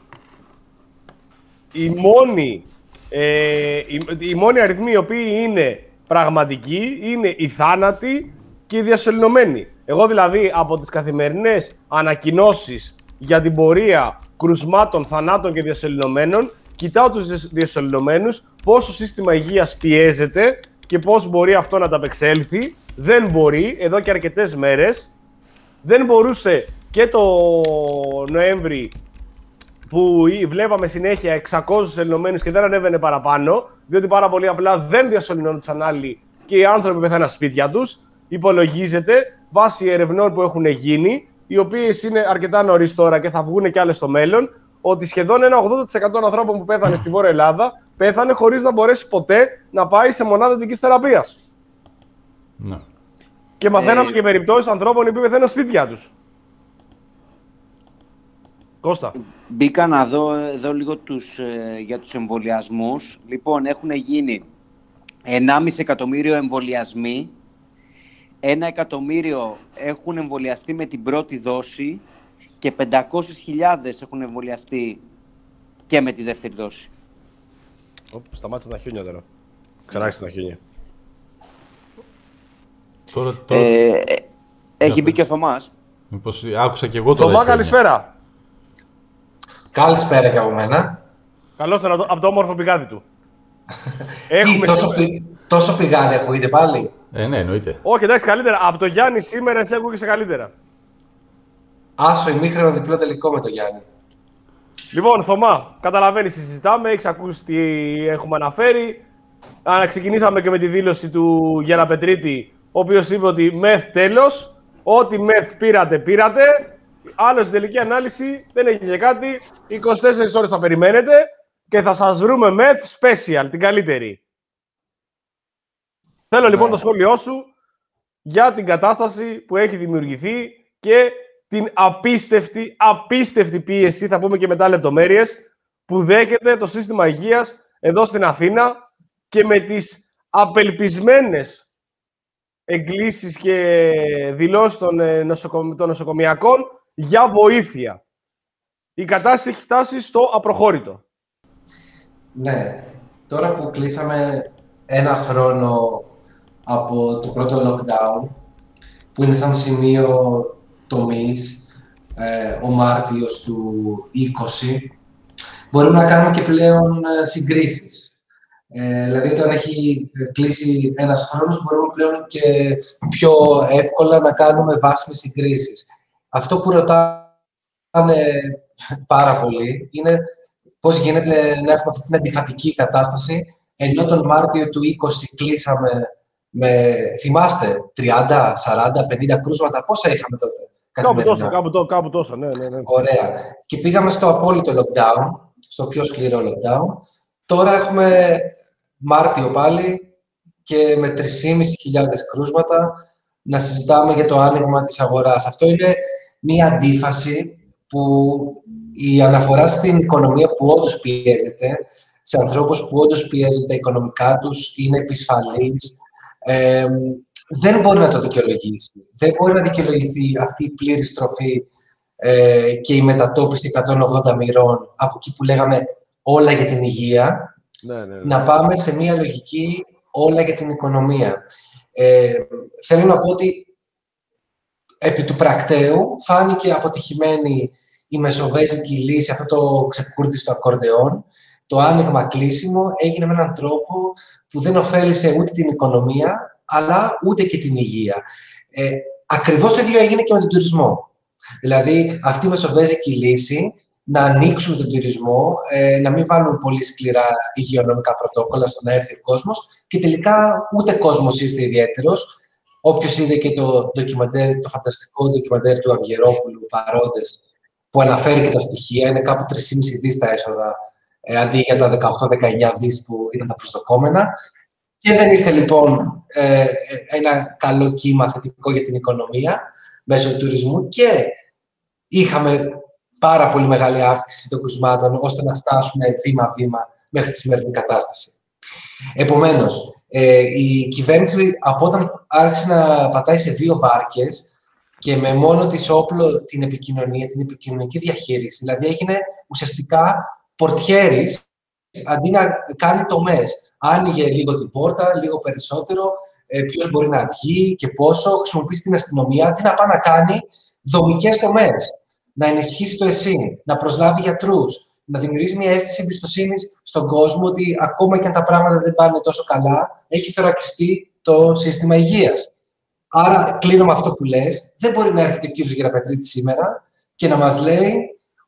οι μόνοι, ε, οι, οι μόνοι αριθμοί οι οποίοι είναι πραγματικοί είναι οι θάνατοι και οι διασωληνωμένοι. Εγώ δηλαδή από τις καθημερινές ανακοινώσεις για την πορεία κρουσμάτων, θανάτων και διασωληνωμένων, κοιτάω τους διασωληνωμένους, πώς το σύστημα υγείας πιέζεται και πώς μπορεί αυτό να ανταπεξέλθει. Δεν μπορεί, εδώ και αρκετές μέρες. Δεν μπορούσε και το Νοέμβρη που βλέπαμε συνέχεια εξακόσιους διασωληνωμένους και δεν ανέβαινε παραπάνω, διότι πάρα πολύ απλά δεν διασωληνώνονταν άλλοι και οι άνθρωποι πεθαίναν σπίτια τους. Υπολογίζεται βάσει ερευνών που έχουν γίνει, οι οποίες είναι αρκετά νωρίς τώρα και θα βγουν και άλλες στο μέλλον, ότι σχεδόν ένα ογδόντα τοις εκατό των ανθρώπων που πέθανε στη Βόρεια Ελλάδα πέθανε χωρίς να μπορέσει ποτέ να πάει σε μονάδα εντατικής θεραπείας. Ναι. Και Και μαθαίναμε Ε, και περιπτώσεις ανθρώπων οι οποίοι πεθαίνουν σπίτια τους. Κώστα. Μπήκα να δω εδώ λίγο τους, ε, για τους εμβολιασμούς. Λοιπόν, έχουν γίνει ενάμιση εκατομμύριο εμβολιασμοί. Ένα εκατομμύριο έχουν εμβολιαστεί με την πρώτη δόση και πεντακόσιες χιλιάδες έχουν εμβολιαστεί και με τη δεύτερη δόση. Οπ, σταμάτησε τα χιόνια τώρα. Ξανάρχισε τα χιόνια. Τώρα, τώρα... Ε, ε, έχει Για μπει πες. και ο Θωμάς. Μήπως άκουσα και εγώ τώρα. Θωμά, χιόνια. καλησπέρα. Καλησπέρα και από μένα. Καλώς ήρθατε από το όμορφο πηγάδι του. Τι, τόσο, πη, τόσο πηγάδι ακούγεται πάλι. Ε, ναι, εννοείται. Όχι, εντάξει, καλύτερα. Από το Γιάννη σήμερα εσύ ακούγεσαι καλύτερα. Άσο ημίχρονο διπλό τελικό με το Γιάννη. Λοιπόν, Θωμά, καταλαβαίνεις τι συζητάμε, έχεις ακούσει τι έχουμε αναφέρει. Α, ξεκινήσαμε και με τη δήλωση του Γιάννα Πετρίτη, ο οποίος είπε ότι μεθ τέλος, ό,τι μεθ πήρατε, πήρατε. Άλλο στην τελική ανάλυση δεν έγινε κάτι. είκοσι τέσσερις ώρες θα περιμένετε και θα σας βρούμε μεθ special, την καλύτερη. Θέλω λοιπόν το σχόλιο σου για την κατάσταση που έχει δημιουργηθεί και την απίστευτη, απίστευτη πίεση, θα πούμε και μετά λεπτομέρειες, που δέχεται το σύστημα υγείας εδώ στην Αθήνα και με τις απελπισμένες εγκλήσεις και δηλώσεις των, νοσοκομ... των νοσοκομιακών για βοήθεια. Η κατάσταση έχει φτάσει στο απροχώρητο. Ναι, τώρα που κλείσαμε ένα χρόνο από το πρώτο lockdown, που είναι σαν σημείο τομής, ε, ο Μάρτιος του είκοσι, μπορούμε να κάνουμε και πλέον ε, συγκρίσεις. Ε, δηλαδή, όταν έχει κλείσει ένας χρόνος, μπορούμε πλέον και πιο εύκολα να κάνουμε βάσιμες συγκρίσεις. Αυτό που ρωτάνε πάρα πολύ είναι πώς γίνεται να έχουμε αυτή την αντιφατική κατάσταση, ενώ τον Μάρτιο του είκοσι κλείσαμε με, θυμάστε, τριάντα, σαράντα, πενήντα κρούσματα, πόσα είχαμε τότε? Κάπου τόσο, κάπου, τό, κάπου τόσο, ναι, ναι, ναι. Ωραία. Και πήγαμε στο απόλυτο lockdown, στο πιο σκληρό lockdown. Τώρα έχουμε Μάρτιο πάλι και με τρεις χιλιάδες πεντακόσια κρούσματα να συζητάμε για το άνοιγμα της αγοράς. Αυτό είναι μία αντίφαση που η αναφορά στην οικονομία που όντως πιέζεται, σε ανθρώπους που όντως πιέζονται τα οικονομικά τους, είναι επισφαλείς, ε, δεν μπορεί να το δικαιολογήσει. Δεν μπορεί να δικαιολογηθεί αυτή η πλήρη στροφή ε, και η μετατόπιση εκατόν ογδόντα μοιρών από εκεί που λέγαμε όλα για την υγεία, Ναι, ναι, ναι. να πάμε σε μία λογική όλα για την οικονομία. Ε, θέλω να πω ότι επί του πρακτέου φάνηκε αποτυχημένη η μεσοβέζικη λύση, αυτό το ξεκούρδιστο ακορντεόν. Το άνοιγμα κλείσιμο έγινε με έναν τρόπο που δεν ωφέλησε ούτε την οικονομία, αλλά ούτε και την υγεία. Ε, ακριβώς το ίδιο έγινε και με τον τουρισμό. Δηλαδή, αυτή η μεσοβέζικη λύση, να ανοίξουμε τον τουρισμό, ε, να μην βάλουμε πολύ σκληρά υγειονομικά πρωτόκολλα στο να έρθει ο κόσμος και τελικά ούτε κόσμος ήρθε ιδιαίτερος. Όποιος είδε και το, ντοκιμαντέρ, το φανταστικό ντοκιμαντέρ του Αυγερόπουλου, Παρόντες, που αναφέρει και τα στοιχεία, είναι κάπου τρία κόμμα πέντε δις τα έσοδα, ε, αντί για τα δεκαοκτώ με δεκαεννιά δις που ήταν τα προσδοκόμενα. Και δεν ήρθε λοιπόν ε, ένα καλό κύμα θετικό για την οικονομία μέσω του τουρισμού και είχαμε πάρα πολύ μεγάλη αύξηση των κρουσμάτων ώστε να φτάσουμε βήμα-βήμα μέχρι τη σημερινή κατάσταση. Επομένως, ε, η κυβέρνηση από όταν άρχισε να πατάει σε δύο βάρκες και με μόνο της όπλο την επικοινωνία, την επικοινωνική διαχείριση, δηλαδή έγινε ουσιαστικά πορτιέρης αντί να κάνει τομές. Άνοιγε λίγο την πόρτα, λίγο περισσότερο, ε, ποιος μπορεί να βγει και πόσο, χρησιμοποιήσει την αστυνομία, αντί να πάει να κάνει δομικές τομές, να ενισχύσει το ΕΣΥ, να προσλάβει γιατρούς, να δημιουργήσει μια αίσθηση εμπιστοσύνης στον κόσμο ότι ακόμα και αν τα πράγματα δεν πάνε τόσο καλά, έχει θωρακιστεί το σύστημα υγείας. Άρα, κλείνω με αυτό που λες, δεν μπορεί να έρχεται ο κύριος Γεραπετρίτη σήμερα και να μας λέει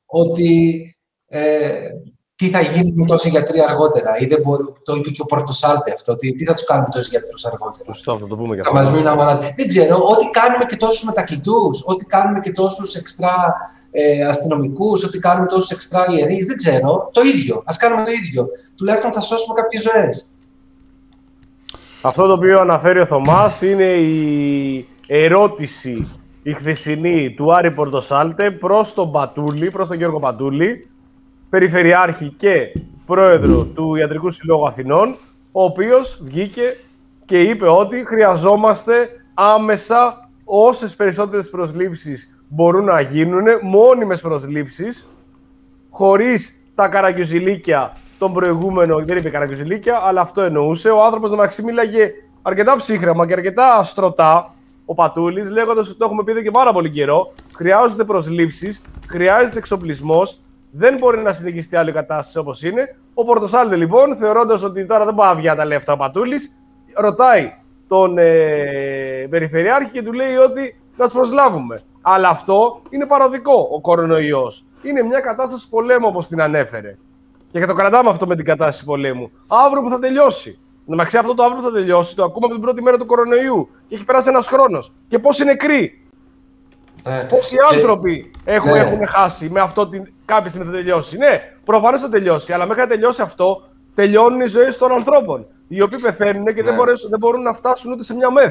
ότι ε, τι θα γίνει με τόσοι γιατροί αργότερα. Ή δεν μπορεί, το είπε και ο Πορτοσάλτε αυτό, ότι τι θα τους κάνουμε τόσους γιατρούς αργότερα. Σωστό, θα το πούμε και Θα αυτό. μας μείνουν αμανάτι. Δεν ξέρω, ό,τι κάνουμε και τόσους μετακλητούς, ό,τι κάνουμε και τόσους εξτρά ε, αστυνομικούς, ό,τι κάνουμε τόσους εξτρά ιερείς, δεν ξέρω, το ίδιο. Ας κάνουμε το ίδιο. Τουλάχιστον θα σώσουμε κάποιες ζωές. Αυτό το οποίο αναφέρει ο Θωμάς είναι η ερώτηση η χθεσινή του Άρη Πορτοσάλτε προς τον Πατούλη, προς τον Γιώργο Πατούλη, Περιφερειάρχη και Πρόεδρο του Ιατρικού Συλλόγου Αθηνών, ο οποίος βγήκε και είπε ότι χρειαζόμαστε άμεσα όσες περισσότερες προσλήψεις μπορούν να γίνουν, μόνιμες προσλήψεις, χωρίς τα καραγκιουζιλίκια των προηγούμενων, δεν είπε καραγκιουζιλίκια, αλλά αυτό εννοούσε. Ο άνθρωπος μεταξύ μίλαγε αρκετά ψύχρεμα και αρκετά στρωτά, ο Πατούλης, λέγοντας ότι το έχουμε πει εδώ και πάρα πολύ καιρό. Χρειάζονται προσλήψεις, χρειάζεται εξοπλισμός, δεν μπορεί να συνεχιστεί άλλη κατάσταση όπως είναι. Ο Πορτοσάλτε λοιπόν, θεωρώντας ότι τώρα δεν πάει να βγει τα λεφτά ο Πατούλης, ρωτάει τον ε, Περιφερειάρχη και του λέει ότι να τους προσλάβουμε. Αλλά αυτό είναι παροδικό, ο κορονοϊός. Είναι μια κατάσταση πολέμου, όπως την ανέφερε. Και το κρατάμε αυτό με την κατάσταση πολέμου. Αύριο που θα τελειώσει. Να ξέρει αυτό το αύριο που θα τελειώσει, το ακούμε από την πρώτη μέρα του κορονοϊού. Και έχει περάσει ένας χρόνος. Και πόσοι νεκροί. Ε, Πόσοι και... άνθρωποι έχουν, ναι. έχουν χάσει με αυτό την... κάποια στιγμή θα τελειώσει. Ναι, προφανώς θα τελειώσει. Αλλά μέχρι να τελειώσει αυτό, τελειώνουν οι ζωές των ανθρώπων. Οι οποίοι πεθαίνουν και ναι. δεν, μπορούν, δεν μπορούν να φτάσουν ούτε σε μια μεθ.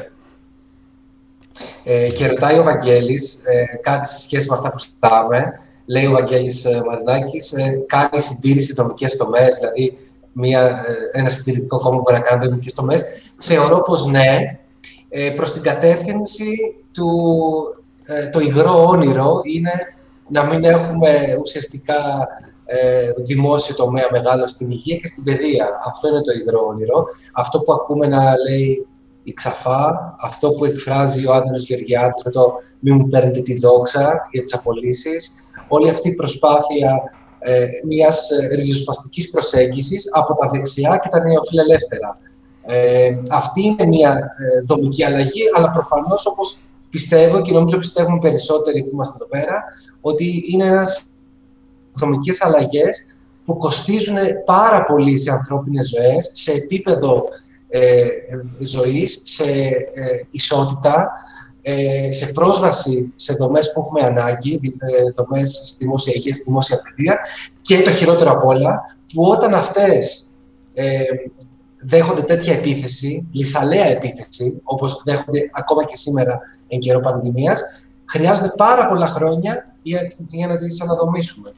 Ε, και ρωτάει ο Βαγγέλης ε, κάτι σε σχέση με αυτά που συζητάμε. Λέει ο Βαγγέλης ε, Μαρινάκης, ε, κάνει συντήρηση δομικές τομές, δηλαδή μια, ε, ένα συντηρητικό κόμμα που μπορεί να κάνει δομικές τομές. Θεωρώ πως ναι, ε, προς την κατεύθυνση του, ε, το υγρό όνειρο είναι να μην έχουμε ουσιαστικά ε, δημόσιο τομέα μεγάλο στην υγεία και στην παιδεία. Αυτό είναι το υγρό όνειρο. Αυτό που ακούμε να λέει η Ξαφά, αυτό που εκφράζει ο Άδωνης Γεωργιάδης με το «μη μου παίρνετε τη δόξα» για τις απολύσεις, όλη αυτή η προσπάθεια ε, μιας ριζοσπαστικής προσέγγισης από τα δεξιά και τα νεοφιλελεύθερα. Ε, αυτή είναι μια ε, δομική αλλαγή, αλλά προφανώς, όπως πιστεύω και νομίζω πιστεύουμε περισσότεροι που είμαστε εδώ πέρα, ότι είναι ένας δομικές αλλαγές που κοστίζουν πάρα πολύ σε ανθρώπινες ζωές, σε επίπεδο Ε, ζωής, σε ε, ισότητα, ε, σε πρόσβαση σε δομές που έχουμε ανάγκη, ε, δομές στη δημόσια υγεία, στη δημόσια παιδεία και το χειρότερο απ' όλα, που όταν αυτές ε, δέχονται τέτοια επίθεση, λυσαλέα επίθεση, όπως δέχονται ακόμα και σήμερα εν καιρό πανδημίας, χρειάζονται πάρα πολλά χρόνια για, για να τις αναδομήσουμε.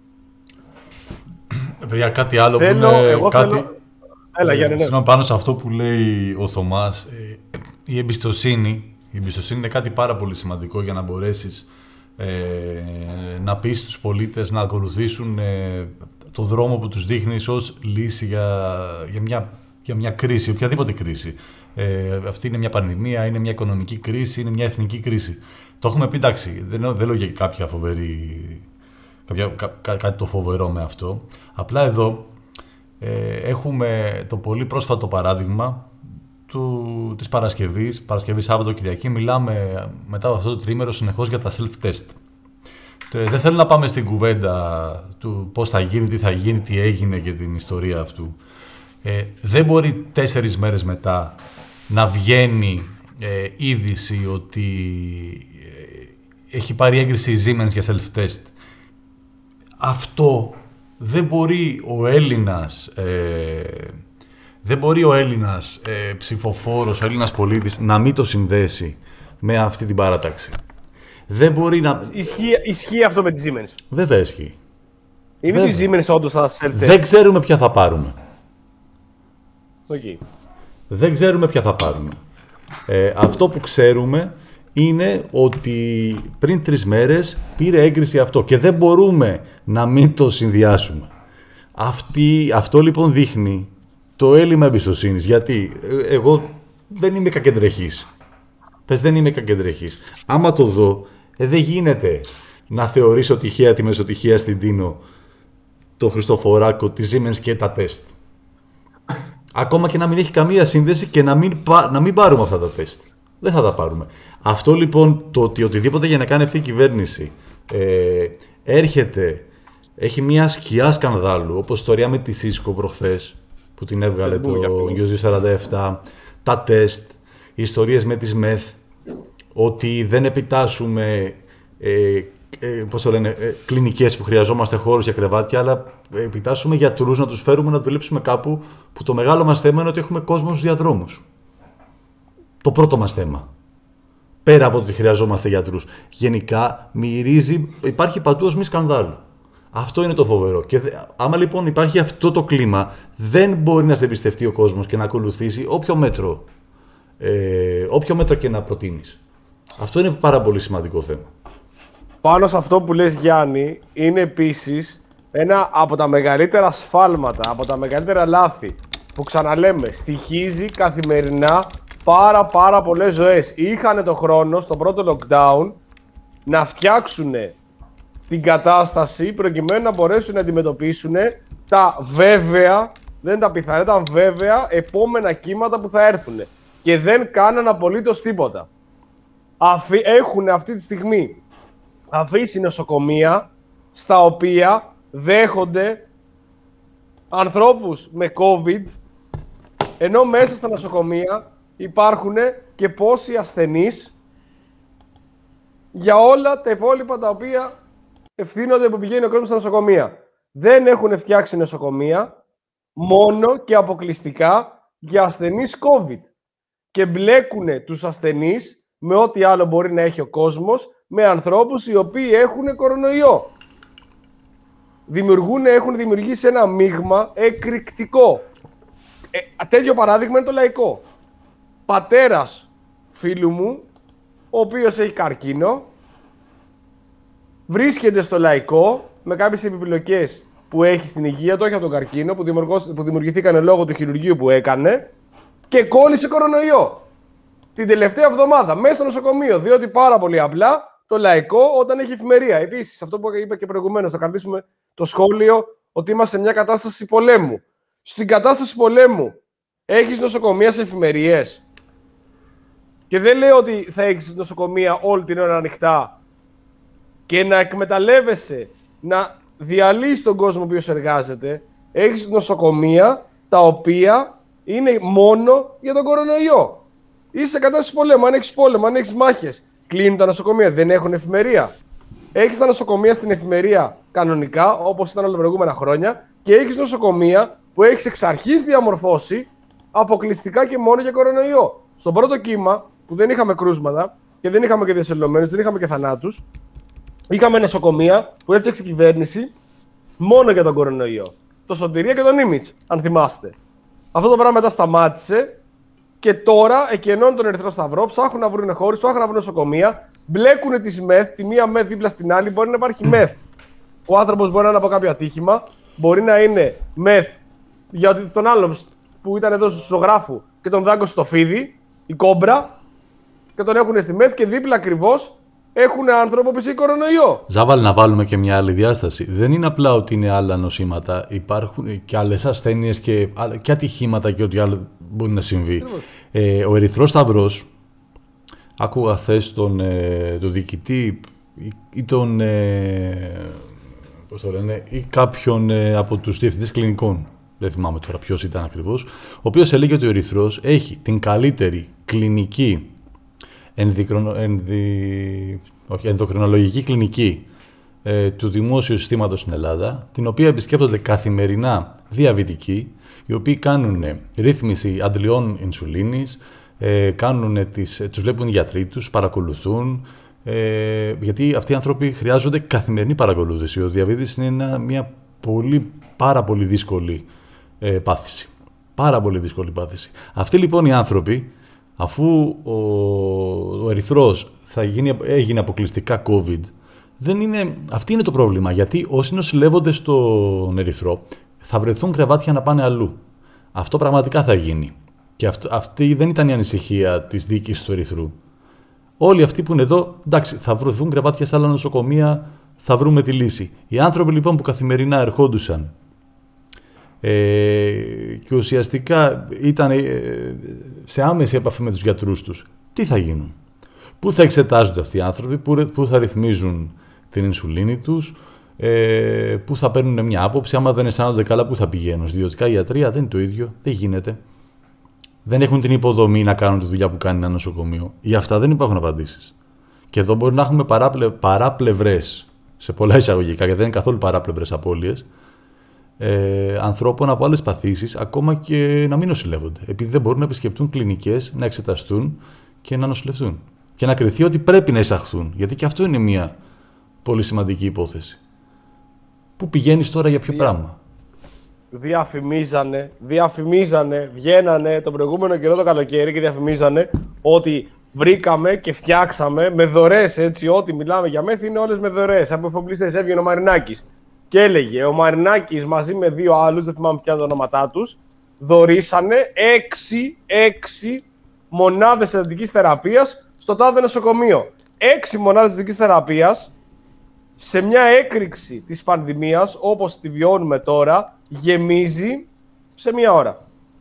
Για κάτι άλλο θέλω, που είναι εγώ κάτι... Θέλω... Έλα, Γιάννη, ναι. Πάνω σε αυτό που λέει ο Θωμάς, η εμπιστοσύνη, η εμπιστοσύνη είναι κάτι πάρα πολύ σημαντικό για να μπορέσεις ε, να πεις στους πολίτες να ακολουθήσουν ε, το δρόμο που τους δείχνεις ως λύση για, για, μια, για μια κρίση, οποιαδήποτε κρίση. Ε, αυτή είναι μια πανδημία, είναι μια οικονομική κρίση, είναι μια εθνική κρίση. Το έχουμε πει, εντάξει, δεν, δεν λέω για κάποια φοβερή, κάποια, κα, κα, κάτι το φοβερό με αυτό. Απλά εδώ Ε, έχουμε το πολύ πρόσφατο παράδειγμα του, της Παρασκευής, Παρασκευή, Σάββατο, Κυριακή. Μιλάμε μετά από αυτό το τρίμερο συνεχώς για τα self-test. Ε, δεν θέλω να πάμε στην κουβέντα του πώς θα γίνει, τι θα γίνει, τι έγινε και την ιστορία αυτού. Ε, δεν μπορεί τέσσερις μέρες μετά να βγαίνει ε, είδηση ότι ε, έχει πάρει έγκριση η Siemens για self-test. Αυτό δεν μπορεί ο Έλληνας, ε, δεν μπορεί ο Έλληνας ε, ψηφοφόρος, ο Έλληνας πολίτης να μην το συνδέσει με αυτή την παράταξη. Δεν μπορεί να... Ισχύει, ισχύει αυτό με τη Siemens. Βέβαια ισχύει. Είναι τη Siemens όντως θα self-test. Δεν ξέρουμε ποια θα πάρουμε. Okay. Δεν ξέρουμε ποια θα πάρουμε. Ε, αυτό που ξέρουμε είναι ότι πριν τρεις μέρες πήρε έγκριση αυτό και δεν μπορούμε να μην το συνδυάσουμε. Αυτή, αυτό λοιπόν δείχνει το έλλειμμα εμπιστοσύνης. Γιατί εγώ δεν είμαι κακεντρεχής. Πες δεν είμαι κακεντρεχής. Άμα το δω, ε, δεν γίνεται να θεωρήσω τυχαία τη μεσοτυχία στην Τίνο, το Χριστοφοράκο, τη Siemens και τα τεστ. Ακόμα και να μην έχει καμία σύνδεση και να μην, να μην πάρουμε αυτά τα τεστ. Δεν θα τα πάρουμε. Αυτό λοιπόν, το ότι οτιδήποτε για να κάνει αυτή η κυβέρνηση ε, έρχεται, έχει μια σκιά σκανδάλου, όπως η ιστορία με τη Cisco προχθές, που την έβγαλε το News δύο σαράντα επτά, τα τεστ, οι ιστορίες με τις μεθ, ότι δεν επιτάσσουμε ε, ε, πώς το λένε, ε, κλινικές που χρειαζόμαστε χώρους για κρεβάτια, αλλά επιτάσσουμε γιατρούς να τους φέρουμε να δουλέψουμε κάπου, που το μεγάλο μας θέμα είναι ότι έχουμε κόσμο στους διαδρόμους. Το πρώτο μας θέμα. πέρα από ότι χρειαζόμαστε γιατρούς. Γενικά μυρίζει, υπάρχει παντού ως μη σκανδάλου. Αυτό είναι το φοβερό. Και άμα λοιπόν υπάρχει αυτό το κλίμα, δεν μπορεί να σε εμπιστευτεί ο κόσμος και να ακολουθήσει όποιο μέτρο, ε, όποιο μέτρο και να προτείνεις. Αυτό είναι πάρα πολύ σημαντικό θέμα. Πάνω σε αυτό που λες, Γιάννη, είναι επίσης ένα από τα μεγαλύτερα σφάλματα, από τα μεγαλύτερα λάθη που, ξαναλέμε, στοιχίζει καθημερινά πάρα πάρα πολλές ζωές. Είχανε το χρόνο στο πρώτο lockdown να φτιάξουν την κατάσταση προκειμένου να μπορέσουν να αντιμετωπίσουν τα βέβαια, δεν είναι τα πιθανά, τα βέβαια επόμενα κύματα που θα έρθουν. Και δεν κάναν απολύτως τίποτα. Αφή, έχουν αυτή τη στιγμή αφήσει νοσοκομεία στα οποία δέχονται ανθρώπους με COVID, ενώ μέσα στα νοσοκομεία υπάρχουν και πόσοι ασθενείς για όλα τα υπόλοιπα τα οποία ευθύνονται που πηγαίνει ο κόσμος στα νοσοκομεία. Δεν έχουν φτιάξει νοσοκομεία μόνο και αποκλειστικά για ασθενείς COVID και μπλέκουν τους ασθενείς με ό,τι άλλο μπορεί να έχει ο κόσμος, με ανθρώπους οι οποίοι έχουν κορονοϊό. Δημιουργούν, έχουν δημιουργήσει ένα μείγμα εκρηκτικό. Ε, τέτοιο παράδειγμα είναι το λαϊκό. Πατέρας φίλου μου, ο οποίος έχει καρκίνο, βρίσκεται στο λαϊκό με κάποιες επιπλοκές που έχει στην υγεία του, όχι από τον καρκίνο, που δημιουργηθήκαν λόγω του χειρουργείου που έκανε, και κόλλησε κορονοϊό την τελευταία εβδομάδα μέσα στο νοσοκομείο. Διότι πάρα πολύ απλά το λαϊκό όταν έχει εφημερία. Επίσης, αυτό που είπα και προηγουμένως, θα κρατήσουμε το σχόλιο ότι είμαστε σε μια κατάσταση πολέμου. Στην κατάσταση πολέμου έχεις νοσοκομεία σε εφημερίες. Και δεν λέω ότι θα έχεις νοσοκομεία όλη την ώρα ανοιχτά και να εκμεταλλεύεσαι, να διαλύσεις τον κόσμο ο οποίος εργάζεται. Έχεις νοσοκομεία τα οποία είναι μόνο για τον κορονοϊό. Είσαι σε κατάσταση πολέμου. Αν έχεις πόλεμο, αν έχεις μάχες, κλείνουν τα νοσοκομεία, δεν έχουν εφημερία. Έχεις τα νοσοκομεία στην εφημερία κανονικά, όπως ήταν όλα τα προηγούμενα χρόνια, και έχεις νοσοκομεία που έχεις εξ αρχής διαμορφώσει αποκλειστικά και μόνο για κορονοϊό. Στον πρώτο κύμα, που δεν είχαμε κρούσματα και δεν είχαμε και διασωλωμένους, δεν είχαμε και θανάτους, είχαμε νοσοκομεία που έφτιαξε η κυβέρνηση μόνο για τον κορονοϊό. Το Σωτηρία και τον Ήμιτς, αν θυμάστε. Αυτό το πράγμα μετά σταμάτησε και τώρα εκενώνουν τον Ερυθρό Σταυρό, ψάχνουν να βρουν χώρους, ψάχνουν να βρουν νοσοκομεία, μπλέκουν τις μεθ, τη μία μεθ δίπλα στην άλλη. Μπορεί να υπάρχει μεθ. Ο άνθρωπος μπορεί να είναι από κάποιο ατύχημα, μπορεί να είναι μεθ για τον άλλο που ήταν εδώ στο ζωγράφου και τον δάγκωσε στο φίδι, η κόμπρα, και τον έχουν στη μεθ και δίπλα ακριβώς έχουν άνθρωπο που έχει κορονοϊό. Ζάβαλ, να βάλουμε και μια άλλη διάσταση. Δεν είναι απλά ότι είναι άλλα νοσήματα. Υπάρχουν και άλλες ασθένειες και, και ατυχήματα και ό,τι άλλο μπορεί να συμβεί. Ε, ο Ερυθρός Σταυρός, άκουγα χθες τον, ε, τον διοικητή ή, ή τον. Ε, πώς το λένε, ή κάποιον ε, από τους διευθυντές κλινικών. Δεν θυμάμαι τώρα ποιος ήταν ακριβώς. Ο οποίος έλεγε ότι ο Ερυθρός έχει την καλύτερη κλινική. Ενδικρονο, ενδι, όχι, ενδοκρινολογική κλινική ε, του δημόσιου συστήματος στην Ελλάδα, την οποία επισκέπτονται καθημερινά διαβητικοί, οι οποίοι κάνουν ρύθμιση αντλιών ινσουλίνης, ε, κάνουν τις, τους βλέπουν οι γιατροί τους, παρακολουθούν, ε, γιατί αυτοί οι άνθρωποι χρειάζονται καθημερινή παρακολούθηση. Ο διαβήτης είναι ένα, μια πολύ, πάρα πολύ δύσκολη ε, πάθηση. Πάρα πολύ δύσκολη πάθηση. Αυτοί λοιπόν οι άνθρωποι, αφού ο, ο Ερυθρός θα γίνει, έγινε αποκλειστικά COVID, δεν είναι, αυτή είναι το πρόβλημα. Γιατί όσοι νοσηλεύονται στον Ερυθρό θα βρεθούν κρεβάτια να πάνε αλλού. Αυτό πραγματικά θα γίνει. Και αυτό, αυτή δεν ήταν η ανησυχία της διοίκησης του Ερυθρού. Όλοι αυτοί που είναι εδώ, εντάξει, θα βρεθούν κρεβάτια σε άλλα νοσοκομεία, θα βρούμε τη λύση. Οι άνθρωποι λοιπόν που καθημερινά ερχόντουσαν Ε, και ουσιαστικά ήταν ε, σε άμεση επαφή με τους γιατρούς τους, τι θα γίνουν, πού θα εξετάζονται αυτοί οι άνθρωποι, πού, πού θα ρυθμίζουν την ινσουλίνη τους, ε, πού θα παίρνουν μια άποψη, άμα δεν αισθάνονται καλά πού θα πηγαίνουν. Στη ιδιωτικά ιατρία δεν είναι το ίδιο, δεν γίνεται. Δεν έχουν την υποδομή να κάνουν τη δουλειά που κάνει ένα νοσοκομείο. Για αυτά δεν υπάρχουν απαντήσεις. Και εδώ μπορεί να έχουμε παράπλε, παράπλευρες, σε πολλά εισαγωγικά, γιατί δεν είναι καθόλου παράπλευρες απώλειες, Ε, ανθρώπων από άλλες παθήσεις, ακόμα και να μην νοσηλεύονται, επειδή δεν μπορούν να επισκεφτούν κλινικές, να εξεταστούν και να νοσηλευτούν. και να κριθεί ότι πρέπει να εισαχθούν. Γιατί και αυτό είναι μια πολύ σημαντική υπόθεση. Πού πηγαίνεις τώρα για ποιο Δια... πράγμα. Διαφημίζανε, διαφημίζανε, βγαίνανε τον προηγούμενο καιρό το καλοκαίρι και διαφημίζανε ότι βρήκαμε και φτιάξαμε με δωρεές, έτσι, ό,τι μιλάμε για μεθ είναι όλες με δωρεές. Από εφοπλιστές έβγαινε ο Μαρινάκης και έλεγε ο Μαρινάκης μαζί με δύο άλλους, δεν θυμάμαι πια τα ονόματά τους, δωρήσανε έξι, έξι μονάδες εντατικής θεραπείας στο τάδε νοσοκομείο. Έξι μονάδες εντατικής θεραπείας σε μια έκρηξη της πανδημίας, όπως τη βιώνουμε τώρα, γεμίζει σε μια ώρα.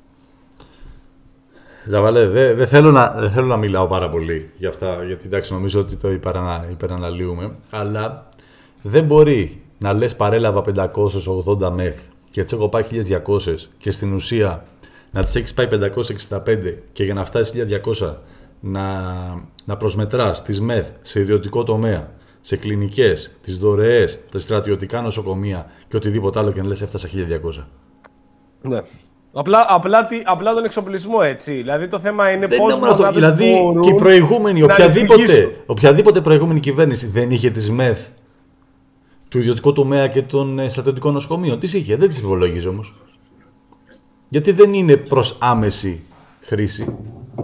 Ζαβαλέ, δεν δε θέλω, δε θέλω να μιλάω πάρα πολύ για αυτά, γιατί εντάξει, νομίζω ότι το υπερανα, υπεραναλύουμε, αλλά δεν μπορεί να λες παρέλαβα πεντακόσιες ογδόντα μεθ και έτσι έχω πάει χίλια διακόσιες και στην ουσία να τις έχεις πάει πεντακόσιες εξήντα πέντε και για να φτάσεις χίλια διακόσια να, να προσμετράς τις μεθ σε ιδιωτικό τομέα, σε κλινικές, τις δωρεές, τα στρατιωτικά νοσοκομεία και οτιδήποτε άλλο και να λες έφτασα χίλια διακόσια. Ναι. Απλά, απλά, απλά τον εξοπλισμό, έτσι. Δηλαδή το θέμα είναι δεν πώς αυτό. Δηλαδή και η προηγούμενη, οποιαδήποτε, οποιαδήποτε προηγούμενη κυβέρνηση δεν είχε τις μεθ του ιδιωτικού τομέα και των στρατιωτικών νοσοκομείων. Τις είχε, δεν τις υπολογίζει όμως. Γιατί δεν είναι προς άμεση χρήση.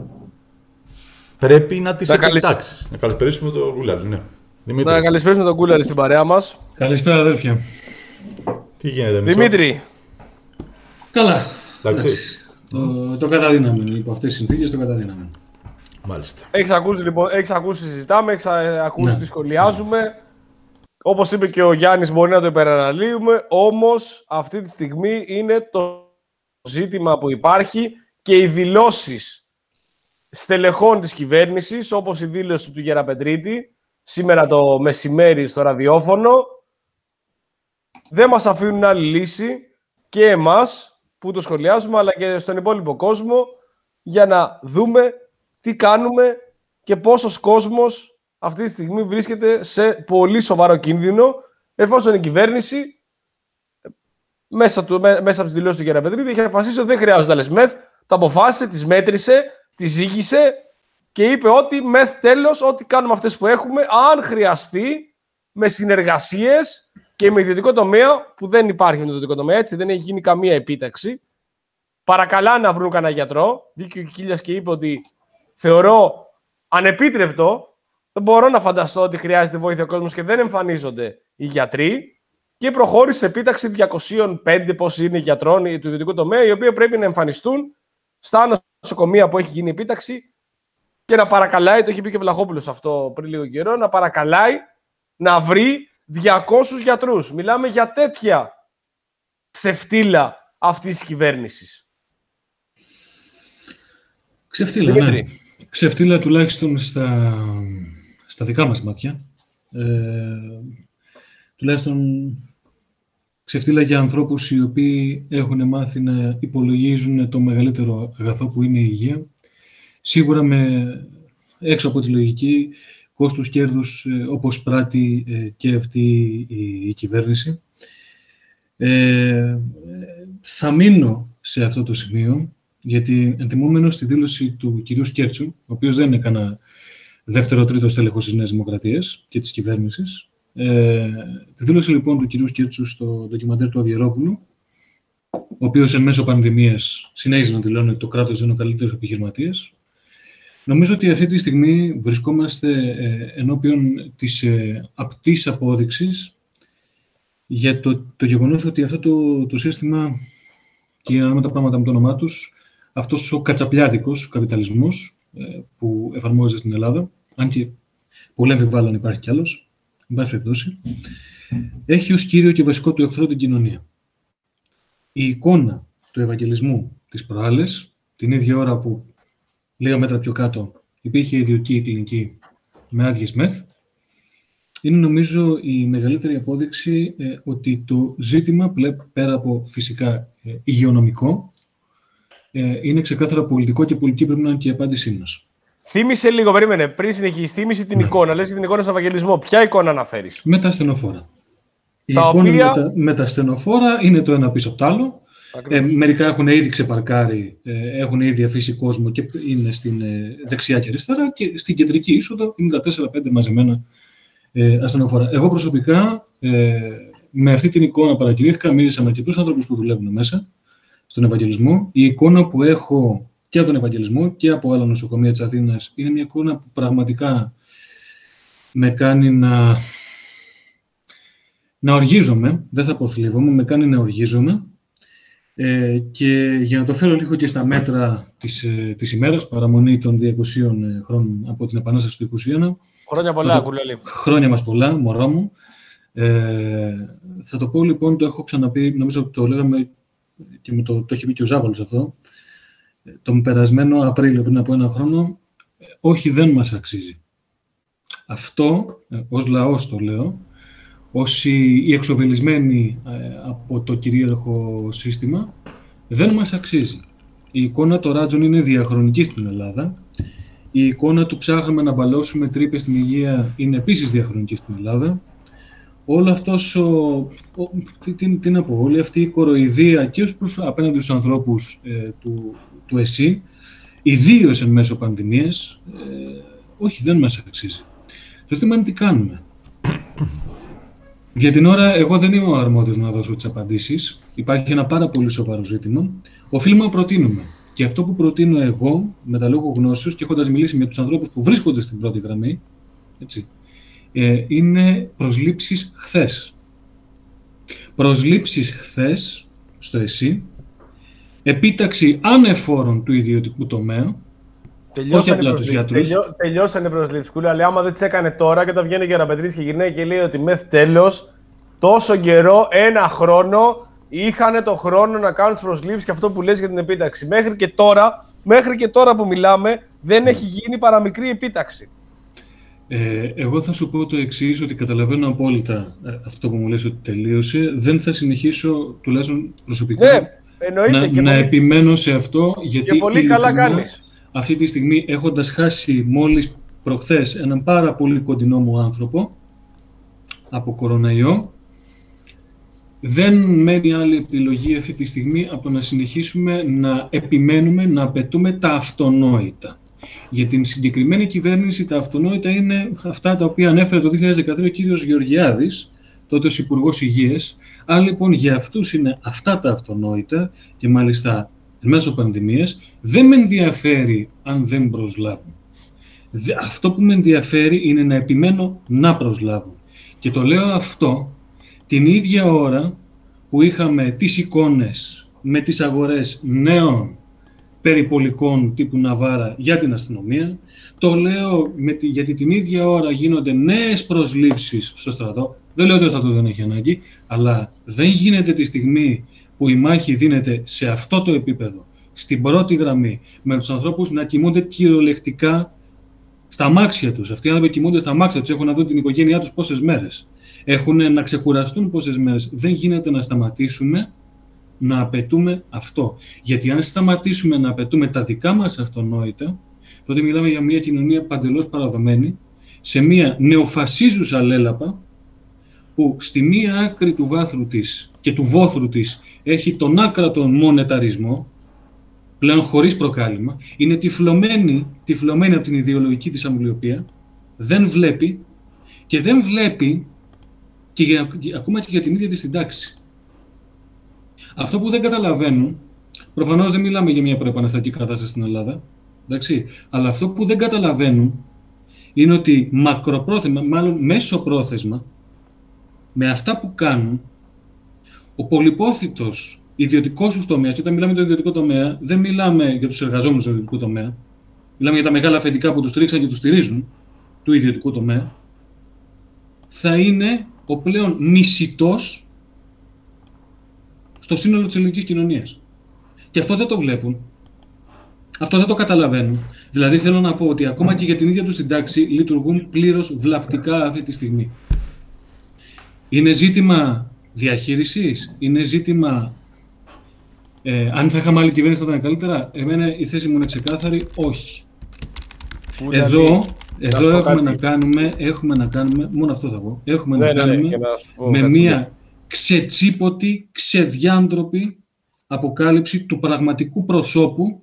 Πρέπει να τις επιτάξεις. Να καλησπερίσουμε τον Κούλαρη, ναι. Δημήτρη. Να καλησπερίσουμε τον Κούλαρη στην παρέα μας. Καλησπέρα, αδέρφια. Τι γίνεται, Μητσό? Δημήτρη. Καλά. Εντάξει. Το, το καταδύναμεν. Υπό αυτές τις συνθήκες το καταδύναμεν. Μάλιστα. Έχεις ακούσει, λοιπόν, έχεις ακούσει συζητάμε, έχεις ακούσει ναι. τι σχολιάζουμε. Όπως είπε και ο Γιάννης, μπορεί να το υπεραναλύουμε, όμως αυτή τη στιγμή είναι το ζήτημα που υπάρχει και οι δηλώσεις στελεχών της κυβέρνησης, όπως η δήλωση του Γεραπετρίτη, σήμερα το μεσημέρι στο ραδιόφωνο, δεν μας αφήνουν άλλη λύση και εμάς που το σχολιάζουμε, αλλά και στον υπόλοιπο κόσμο, για να δούμε τι κάνουμε και πόσος κόσμος αυτή τη στιγμή βρίσκεται σε πολύ σοβαρό κίνδυνο, εφόσον η κυβέρνηση μέσα, του, μέσα από τις δηλώσεις του Γεραπετρίτη είχε αποφασίσει ότι δεν χρειάζονται άλλες μεθ, τα αποφάσισε, τις μέτρησε, τις ζήγησε και είπε ότι μεθ τέλος, ό,τι κάνουμε αυτές που έχουμε, αν χρειαστεί, με συνεργασίες και με ιδιωτικό τομέα, που δεν υπάρχει με ιδιωτικό τομέα, έτσι, δεν έχει γίνει καμία επίταξη. Παρακαλά να βρουν κανένα γιατρό. Βγήκε ο Κικίλιας και είπε ότι θεωρώ ανεπίτρεπτο. Δεν μπορώ να φανταστώ ότι χρειάζεται βοήθεια ο κόσμος και δεν εμφανίζονται οι γιατροί. Και προχώρησε σε επίταξη διακόσια πέντε πόσοι είναι γιατρών του ιδιωτικού τομέα, οι οποίοι πρέπει να εμφανιστούν στα νοσοκομεία που έχει γίνει επίταξη και να παρακαλάει, το είχε πει και ο Βλαχόπουλος αυτό πριν λίγο καιρό, να παρακαλάει να βρει διακόσιους γιατρούς. Μιλάμε για τέτοια ξεφτύλα αυτής της κυβέρνησης. Ξεφτύλα, ναι. Ξεφτύλα τουλάχιστον στα, στα δικά μας μάτια. Ε, τουλάχιστον ξεφτύλα για ανθρώπους οι οποίοι έχουν μάθει να υπολογίζουν το μεγαλύτερο αγαθό που είναι η υγεία. Σίγουρα με έξω από τη λογική κόστους κέρδους όπως πράττει και αυτή η, η κυβέρνηση. Ε, θα μείνω σε αυτό το σημείο, γιατί ενθυμούμενος στη δήλωση του κυρίου Σκέρτσου, ο οποίος δεν είναι κανένα δεύτερο-τρίτο στέλεχος της Νέας Δημοκρατίας και της κυβέρνησης, ε, τη δήλωση λοιπόν του κυρίου Σκέρτσου στο ντοκιμαντέρ του Αβιερόπουλου, ο οποίος εν μέσω πανδημίας συνέχιζε να δηλώνει ότι το κράτος δεν είναι ο καλύτερος επιχειρηματίας. Νομίζω ότι αυτή τη στιγμή βρισκόμαστε ε, ενώπιον της ε, απτής απόδειξης για το, το γεγονός ότι αυτό το, το σύστημα, και να λέμε τα πράγματα με το όνομά τους, αυτός ο κατσαπλιάδικος καπιταλισμός ε, που εφαρμόζεται στην Ελλάδα, αν και πολύ αμφιβάλλω αν υπάρχει κι άλλος, εν πάση περιπτώσει, έχει ως κύριο και βασικό του εχθρό την κοινωνία. Η εικόνα του Ευαγγελισμού της προάλλες, την ίδια ώρα που λίγα μέτρα πιο κάτω υπήρχε ιδιωτική κλινική με άδειες μεθ, είναι νομίζω η μεγαλύτερη απόδειξη ε, ότι το ζήτημα, πέρα από φυσικά ε, υγειονομικό, ε, είναι ξεκάθαρα πολιτικό και πολιτική πρέπει να είναι και η απάντησή μας. Θύμισε λίγο, περίμενε, πριν συνεχίσει, θύμισε την ναι. εικόνα. Λες για την εικόνα στον Ευαγγελισμό. Ποια εικόνα αναφέρεις? Με τα ασθενοφόρα. Η τα εικόνα οποία... με, τα, με τα ασθενοφόρα είναι το ένα πίσω από το άλλο Ε, μερικά έχουν ήδη ξεπαρκάρει, ε, έχουν ήδη αφήσει κόσμο και είναι στην ε, δεξιά και αριστερά και στην κεντρική είσοδο είναι τα τέσσερα πέντε μαζεμένα ε, ασθενοφόρα. Εγώ προσωπικά ε, με αυτή την εικόνα παρακινήθηκα, μίλησα με αρκετούς άνθρωπους που δουλεύουν μέσα στον Ευαγγελισμό. Η εικόνα που έχω και από τον Ευαγγελισμό και από άλλα νοσοκομεία της Αθήνας είναι μια εικόνα που πραγματικά με κάνει να, να οργίζομαι, δεν θα πω θλίβομαι, με κάνει να οργίζομαι. Ε, και για να το φέρω λίγο και στα μέτρα της, ε, της ημέρας, παραμονή των διακοσίων ε, χρόνων από την Επανάσταση του είκοσι ένα. Χρόνια πολλά, Κουλέλη. Χρόνια μας πολλά, μωρά μου. Ε, θα το πω λοιπόν, το έχω ξαναπεί, νομίζω ότι το λέγαμε και με το, το έχει πει και ο Ζάβαλος αυτό, τον περασμένο Απρίλιο πριν από ένα χρόνο, ε, όχι, δεν μας αξίζει. Αυτό, ε, ως λαός το λέω, όσοι οι εξοβελισμένοι ε, από το κυρίαρχο σύστημα, δεν μας αξίζει. Η εικόνα των Ράτζων είναι διαχρονική στην Ελλάδα. Η εικόνα του ψάχναμε να μπαλώσουμε τρύπες στην υγεία είναι επίσης διαχρονική στην Ελλάδα. Όλο αυτός, ο, ο, τι, τι, τι να πω, όλη αυτή η κοροϊδία και ως προς, απέναντι στους ανθρώπους ε, του, του ΕΣΥ, ιδίως εν μέσω πανδημίας, ε, όχι, δεν μας αξίζει. Το θέμα είναι τι κάνουμε. Για την ώρα, εγώ δεν είμαι ο αρμόδιος να δώσω τις απαντήσεις. Υπάρχει ένα πάρα πολύ σοβαρό ζήτημα. Οφείλουμε να προτείνουμε. Και αυτό που προτείνω εγώ, με τα λόγω γνώσεως και έχοντας μιλήσει με τους ανθρώπους που βρίσκονται στην πρώτη γραμμή, έτσι, ε, είναι προσλήψεις χθες. Προσλήψεις χθες στο ΕΣΥ, επίταξη ανεφόρων του ιδιωτικού τομέα, όχι απλά τους γιατρούς. Τελειώ, τελειώσανε οι προσλήψεις, αλλά άμα δεν τις έκανε τώρα και όταν βγαίνει ο Γεραπετρίδης και γυρνάει και λέει ότι μέχρι τέλος, τόσο καιρό, ένα χρόνο, είχαν το χρόνο να κάνουν τις προσλήψεις και αυτό που λες για την επίταξη. Μέχρι και τώρα, μέχρι και τώρα που μιλάμε, δεν έχει γίνει παρά μικρή επίταξη. Ε, εγώ θα σου πω το εξής, ότι καταλαβαίνω απόλυτα αυτό που μου λες ότι τελείωσε. Δεν θα συνεχίσω, τουλάχιστον προσωπικά, ναι, εννοείται, να, και να πολύ, επιμένω σε αυτό, γιατί και πολύ καλά κάνεις. Αυτή τη στιγμή, έχοντας χάσει μόλις προχθές έναν πάρα πολύ κοντινό μου άνθρωπο από κοροναϊό, δεν μένει άλλη επιλογή αυτή τη στιγμή από το να συνεχίσουμε να επιμένουμε, να απαιτούμε τα αυτονόητα. Για την συγκεκριμένη κυβέρνηση τα αυτονόητα είναι αυτά τα οποία ανέφερε το δύο χιλιάδες δεκατρία ο κύριος Γεωργιάδης, τότε ως Υπουργός Υγείας. Αν λοιπόν για αυτούς είναι αυτά τα αυτονόητα και μάλιστα μέσω πανδημίας, δεν με ενδιαφέρει αν δεν προσλάβουν. Αυτό που με ενδιαφέρει είναι να επιμένω να προσλάβουν. Και το λέω αυτό την ίδια ώρα που είχαμε τις εικόνες με τις αγορές νέων περιπολικών τύπου Ναβάρα για την αστυνομία. Το λέω με τη, γιατί την ίδια ώρα γίνονται νέες προσλήψεις στο στρατό. Δεν λέω ότι ο στρατός δεν έχει ανάγκη, αλλά δεν γίνεται τη στιγμή που η μάχη δίνεται σε αυτό το επίπεδο, στην πρώτη γραμμή, με τους ανθρώπους να κοιμούνται κυριολεκτικά στα αμάξια τους. Αυτοί οι άνθρωποι κοιμούνται στα αμάξια τους, έχουν να δουν την οικογένειά τους πόσες μέρες. Έχουν να ξεκουραστούν πόσες μέρες. Δεν γίνεται να σταματήσουμε να απαιτούμε αυτό. Γιατί αν σταματήσουμε να απαιτούμε τα δικά μας αυτονόητα, τότε μιλάμε για μια κοινωνία παντελώς παραδομένη, σε μια νεοφασίζουσα λέλαπα, που στη μία άκρη του βάθρου της και του βόθρου της έχει τον άκρατο μονεταρισμό, πλέον χωρίς προκάλημα, είναι τυφλωμένη, τυφλωμένη από την ιδεολογική της αμβλιοπία, δεν βλέπει και δεν βλέπει και για, ακόμα και για την ίδια της την τάξη. Αυτό που δεν καταλαβαίνουν, προφανώς δεν μιλάμε για μια προεπαναστατική κατάσταση στην Ελλάδα, εντάξει, αλλά αυτό που δεν καταλαβαίνουν είναι ότι μακροπρόθεσμα, μάλλον μέσοπρόθεσμα, με αυτά που κάνουν, ο πολυπόθητος ιδιωτικός τους τομέας, και όταν μιλάμε για το ιδιωτικό τομέα, δεν μιλάμε για τους εργαζόμενους του ιδιωτικού τομέα, μιλάμε για τα μεγάλα αφεντικά που τους στηρίξαν και τους στηρίζουν, του ιδιωτικού τομέα, θα είναι ο πλέον μισητός στο σύνολο της ελληνικής κοινωνίας. Και αυτό δεν το βλέπουν. Αυτό δεν το καταλαβαίνουν. Δηλαδή θέλω να πω ότι ακόμα και για την ίδια τους την τάξη λειτουργούν πλήρως βλαπτικά αυτή τη στιγμή. Είναι ζήτημα διαχείρισης, είναι ζήτημα ε, αν θα είχαμε άλλη κυβέρνηση θα ήταν καλύτερα. Εμένα η θέση μου είναι ξεκάθαρη, όχι. Που εδώ δηλαδή, εδώ να έχουμε, να κάνουμε, έχουμε να κάνουμε, μόνο αυτό θα πω, έχουμε ναι, να ναι, κάνουμε ναι, να με μία ξετσίποτη, ξεδιάντροπη αποκάλυψη του πραγματικού προσώπου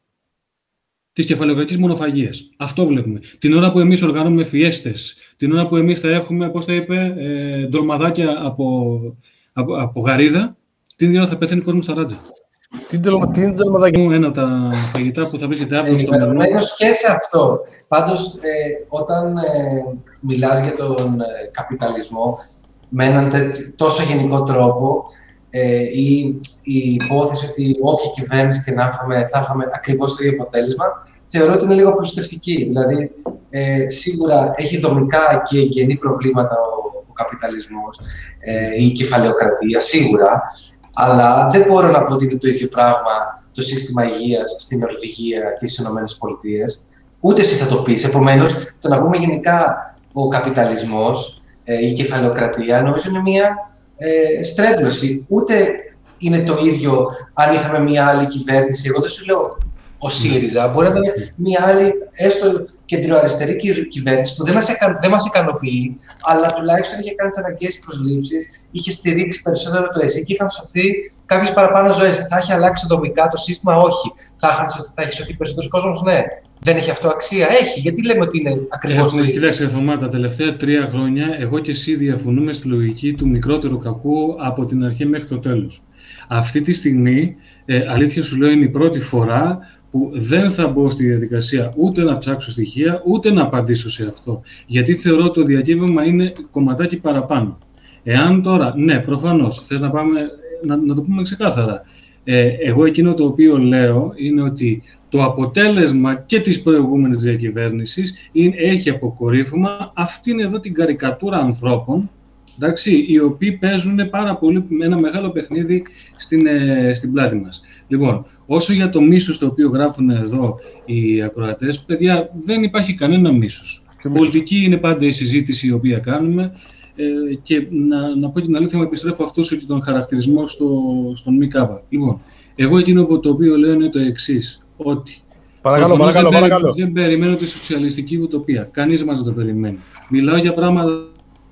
της κεφαλαιοκρατικής μονοφαγίας. Αυτό βλέπουμε. Την ώρα που εμείς οργανώνουμε φιέστες, την ώρα που εμείς θα έχουμε, πώς τα είπε, ε, ντολμαδάκια από, από, από γαρίδα, την ίδια ώρα θα πεθαίνει ο κόσμος στα ράτζα. Τι είναι το ντολμαδάκια? Ένα από τα φαγητά που θα βρίσκεται αύριο στο μενού. Ενημερωμένος και σε αυτό. Πάντως, ε, όταν ε, μιλάς για τον ε, καπιταλισμό με έναν τέτοιο, τόσο γενικό τρόπο, ε, ή η υπόθεση ότι όποια κυβέρνηση και να είχαμε, θα είχαμε ακριβώς το ίδιο αποτέλεσμα, θεωρώ ότι είναι λίγο πλουστευτική. Δηλαδή, ε, σίγουρα έχει δομικά και εγγενή προβλήματα ο, ο καπιταλισμός, ε, η κεφαλαιοκρατία, σίγουρα, αλλά δεν μπορώ να πω ότι είναι το ίδιο πράγμα το σύστημα υγείας στην Νορβηγία και στις Ηνωμένες Πολιτείες. Ούτε εσύ θα το πεις. Επομένως, το να πούμε γενικά ο καπιταλισμός, ε, η κεφαλαιοκρατία, νομίζω είναι μια ε, στρέβλωση. Ούτε είναι το ίδιο αν είχαμε μια άλλη κυβέρνηση. Εγώ δεν σου λέω ο ΣΥΡΙΖΑ, μπορεί να ήταν μια άλλη, έστω κεντροαριστερή κυβέρνηση που δεν μας, εκα, δεν μας ικανοποιεί, αλλά τουλάχιστον είχε κάνει τις αναγκαίες προσλήψεις, είχε στηρίξει περισσότερο το ΕΣΥ και είχαν σωθεί κάποιες παραπάνω ζωές. Θα έχει αλλάξει δομικά το σύστημα? Όχι. Θα, θα έχει σωθεί περισσότερος κόσμος? Ναι. Δεν έχει αυτό αξία? Έχει. Γιατί λέμε ότι είναι ακριβώς το ίδιο? Κοίταξε, Θωμά, τα τελευταία τρία χρόνια εγώ και εσύ διαφωνούμε στη λογική του μικρότερου κακού από την αρχή μέχρι το τέλος. Αυτή τη στιγμή, ε, αλήθεια σου λέω, είναι η πρώτη φορά που δεν θα μπω στη διαδικασία ούτε να ψάξω στοιχεία, ούτε να απαντήσω σε αυτό. Γιατί θεωρώ ότι το διακύβευμα είναι κομματάκι παραπάνω. Εάν τώρα, ναι, προφανώς, θες να, πάμε, να, να το πούμε ξεκάθαρα. Ε, εγώ εκείνο το οποίο λέω είναι ότι το αποτέλεσμα και της προηγούμενης διακυβέρνησης είναι, έχει αποκορύφωμα αυτήν εδώ την καρικατούρα ανθρώπων, εντάξει, οι οποίοι παίζουν πάρα πολύ ένα μεγάλο παιχνίδι στην, ε, στην πλάτη μας. Λοιπόν, όσο για το μίσος το οποίο γράφουν εδώ οι ακροατές, παιδιά, δεν υπάρχει κανένα μίσος. Πολιτική είναι πάντα η συζήτηση η οποία κάνουμε ε, και να, να πω την αλήθεια, μου επιστρέφω αυτός και τον χαρακτηρισμό στο, στον ΜΚΑΠΑ. Λοιπόν, εγώ εκείνο το οποίο λέω είναι το εξής, ότι παρακαλώ, παρακαλώ, δεν, παρακαλώ. Περι, δεν περιμένω τη σοσιαλιστική ουτοπία. Κανείς μας δεν το περιμένει. Μιλάω για πράγματα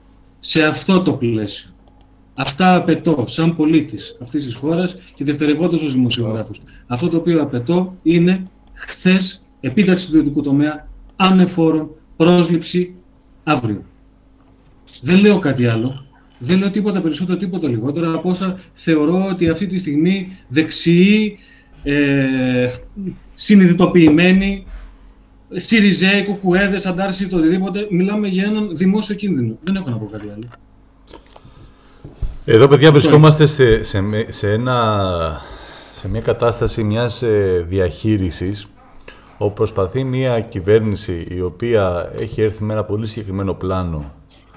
σε αυτό το πλαίσιο. Αυτά απαιτώ σαν πολίτης αυτής της χώρας και δευτερευόντως ως δημοσιογράφος. Αυτό το οποίο απαιτώ είναι χθες επίταξη του ιδιωτικού τομέα, ανεφόρον, πρόσληψη αύριο. Δεν λέω κάτι άλλο. Δεν λέω τίποτα περισσότερο, τίποτα λιγότερο από όσα θεωρώ ότι αυτή τη στιγμή δεξιοί, ε, συνειδητοποιημένοι, ΣΥΡΙΖΕΙ, κουκουέδες, αντάρσι, το οτιδήποτε, μιλάμε για έναν δημόσιο κίνδυνο. Δεν έχω να πω κάτι άλλο. Εδώ, παιδιά, βρισκόμαστε σε, σε, σε, ένα, σε μια κατάσταση μιας ε, διαχείρισης όπου προσπαθεί μια κυβέρνηση η οποία έχει έρθει με ένα πολύ συγκεκριμένο πλάνο,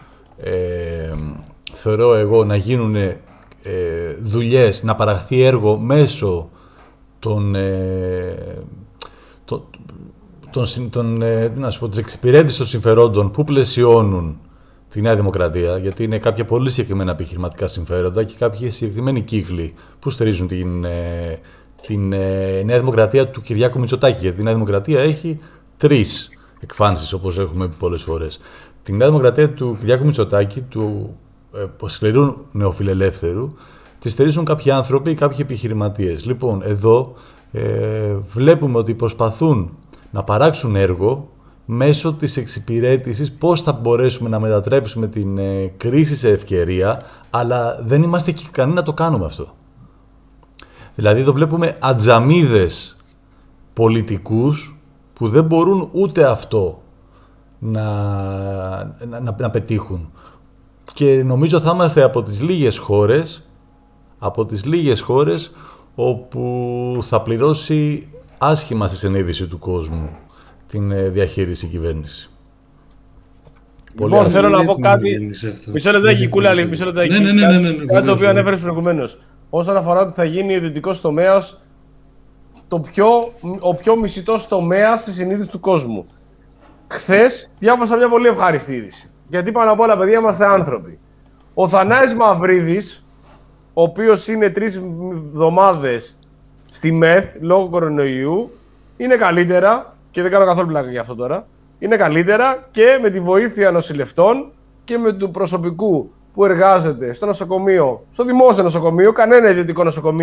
ε, θεωρώ εγώ, να γίνουν ε, δουλειές, να παραχθεί έργο μέσω των, ε, των, των, των, ε, να σου πω, της εξυπηρέτησης των συμφερόντων που πλαισιώνουν τη Νέα Δημοκρατία, γιατί είναι κάποια πολύ συγκεκριμένα επιχειρηματικά συμφέροντα και κάποιοι συγκεκριμένοι κύκλοι που στηρίζουν την, ε, την ε, Νέα Δημοκρατία του Κυριάκου Μητσοτάκη. Γιατί η Νέα Δημοκρατία έχει τρεις εκφάνσεις, όπως έχουμε πει πολλές φορές. Τη Νέα Δημοκρατία του Κυριάκου Μητσοτάκη, του ε, σκληρού νεοφιλελεύθερου, τη στηρίζουν κάποιοι άνθρωποι, κάποιοι επιχειρηματίες. Λοιπόν, εδώ ε, βλέπουμε ότι προσπαθούν να παράξουν έργο μέσω της εξυπηρέτησης, πώς θα μπορέσουμε να μετατρέψουμε την ε, κρίση σε ευκαιρία, αλλά δεν είμαστε και ικανοί να το κάνουμε αυτό. Δηλαδή, εδώ βλέπουμε ατζαμίδες πολιτικούς που δεν μπορούν ούτε αυτό να, να, να, να πετύχουν. Και νομίζω θα είμαστε από τις λίγες χώρες, από τις λίγες χώρες όπου θα πληρώσει άσχημα στη συνείδηση του κόσμου την διαχείριση κυβέρνηση. Λοιπόν, θέλω να πω κάτι. Μισό λεπτάκι, κούλα, μισό λεπτάκι. Ναι, ναι, ναι, ναι, ναι, κάτι το οποίο ανέφερες προηγουμένως. Όσον αφορά ότι θα γίνει ο ιδιωτικός τομέας, το πιο, ο πιο μισητός τομέας στη συνείδηση του κόσμου. Χθες διάβασα μια πολύ ευχάριστη είδηση. Γιατί πάνω απ' όλα, παιδιά, είμαστε άνθρωποι. Ο Θανάης Μαυρίδης, ο οποίος είναι τρεις εβδομάδες στη ΜΕΘ λόγω κορονοϊού, είναι καλύτερα. Και δεν κάνω καθόλου πλάκα για αυτό τώρα. Είναι καλύτερα και με τη βοήθεια νοσηλευτών και με του προσωπικού που εργάζεται στο νοσοκομείο, στο δημόσιο νοσοκομείο. Κανένα ιδιωτικό νοσοκομείο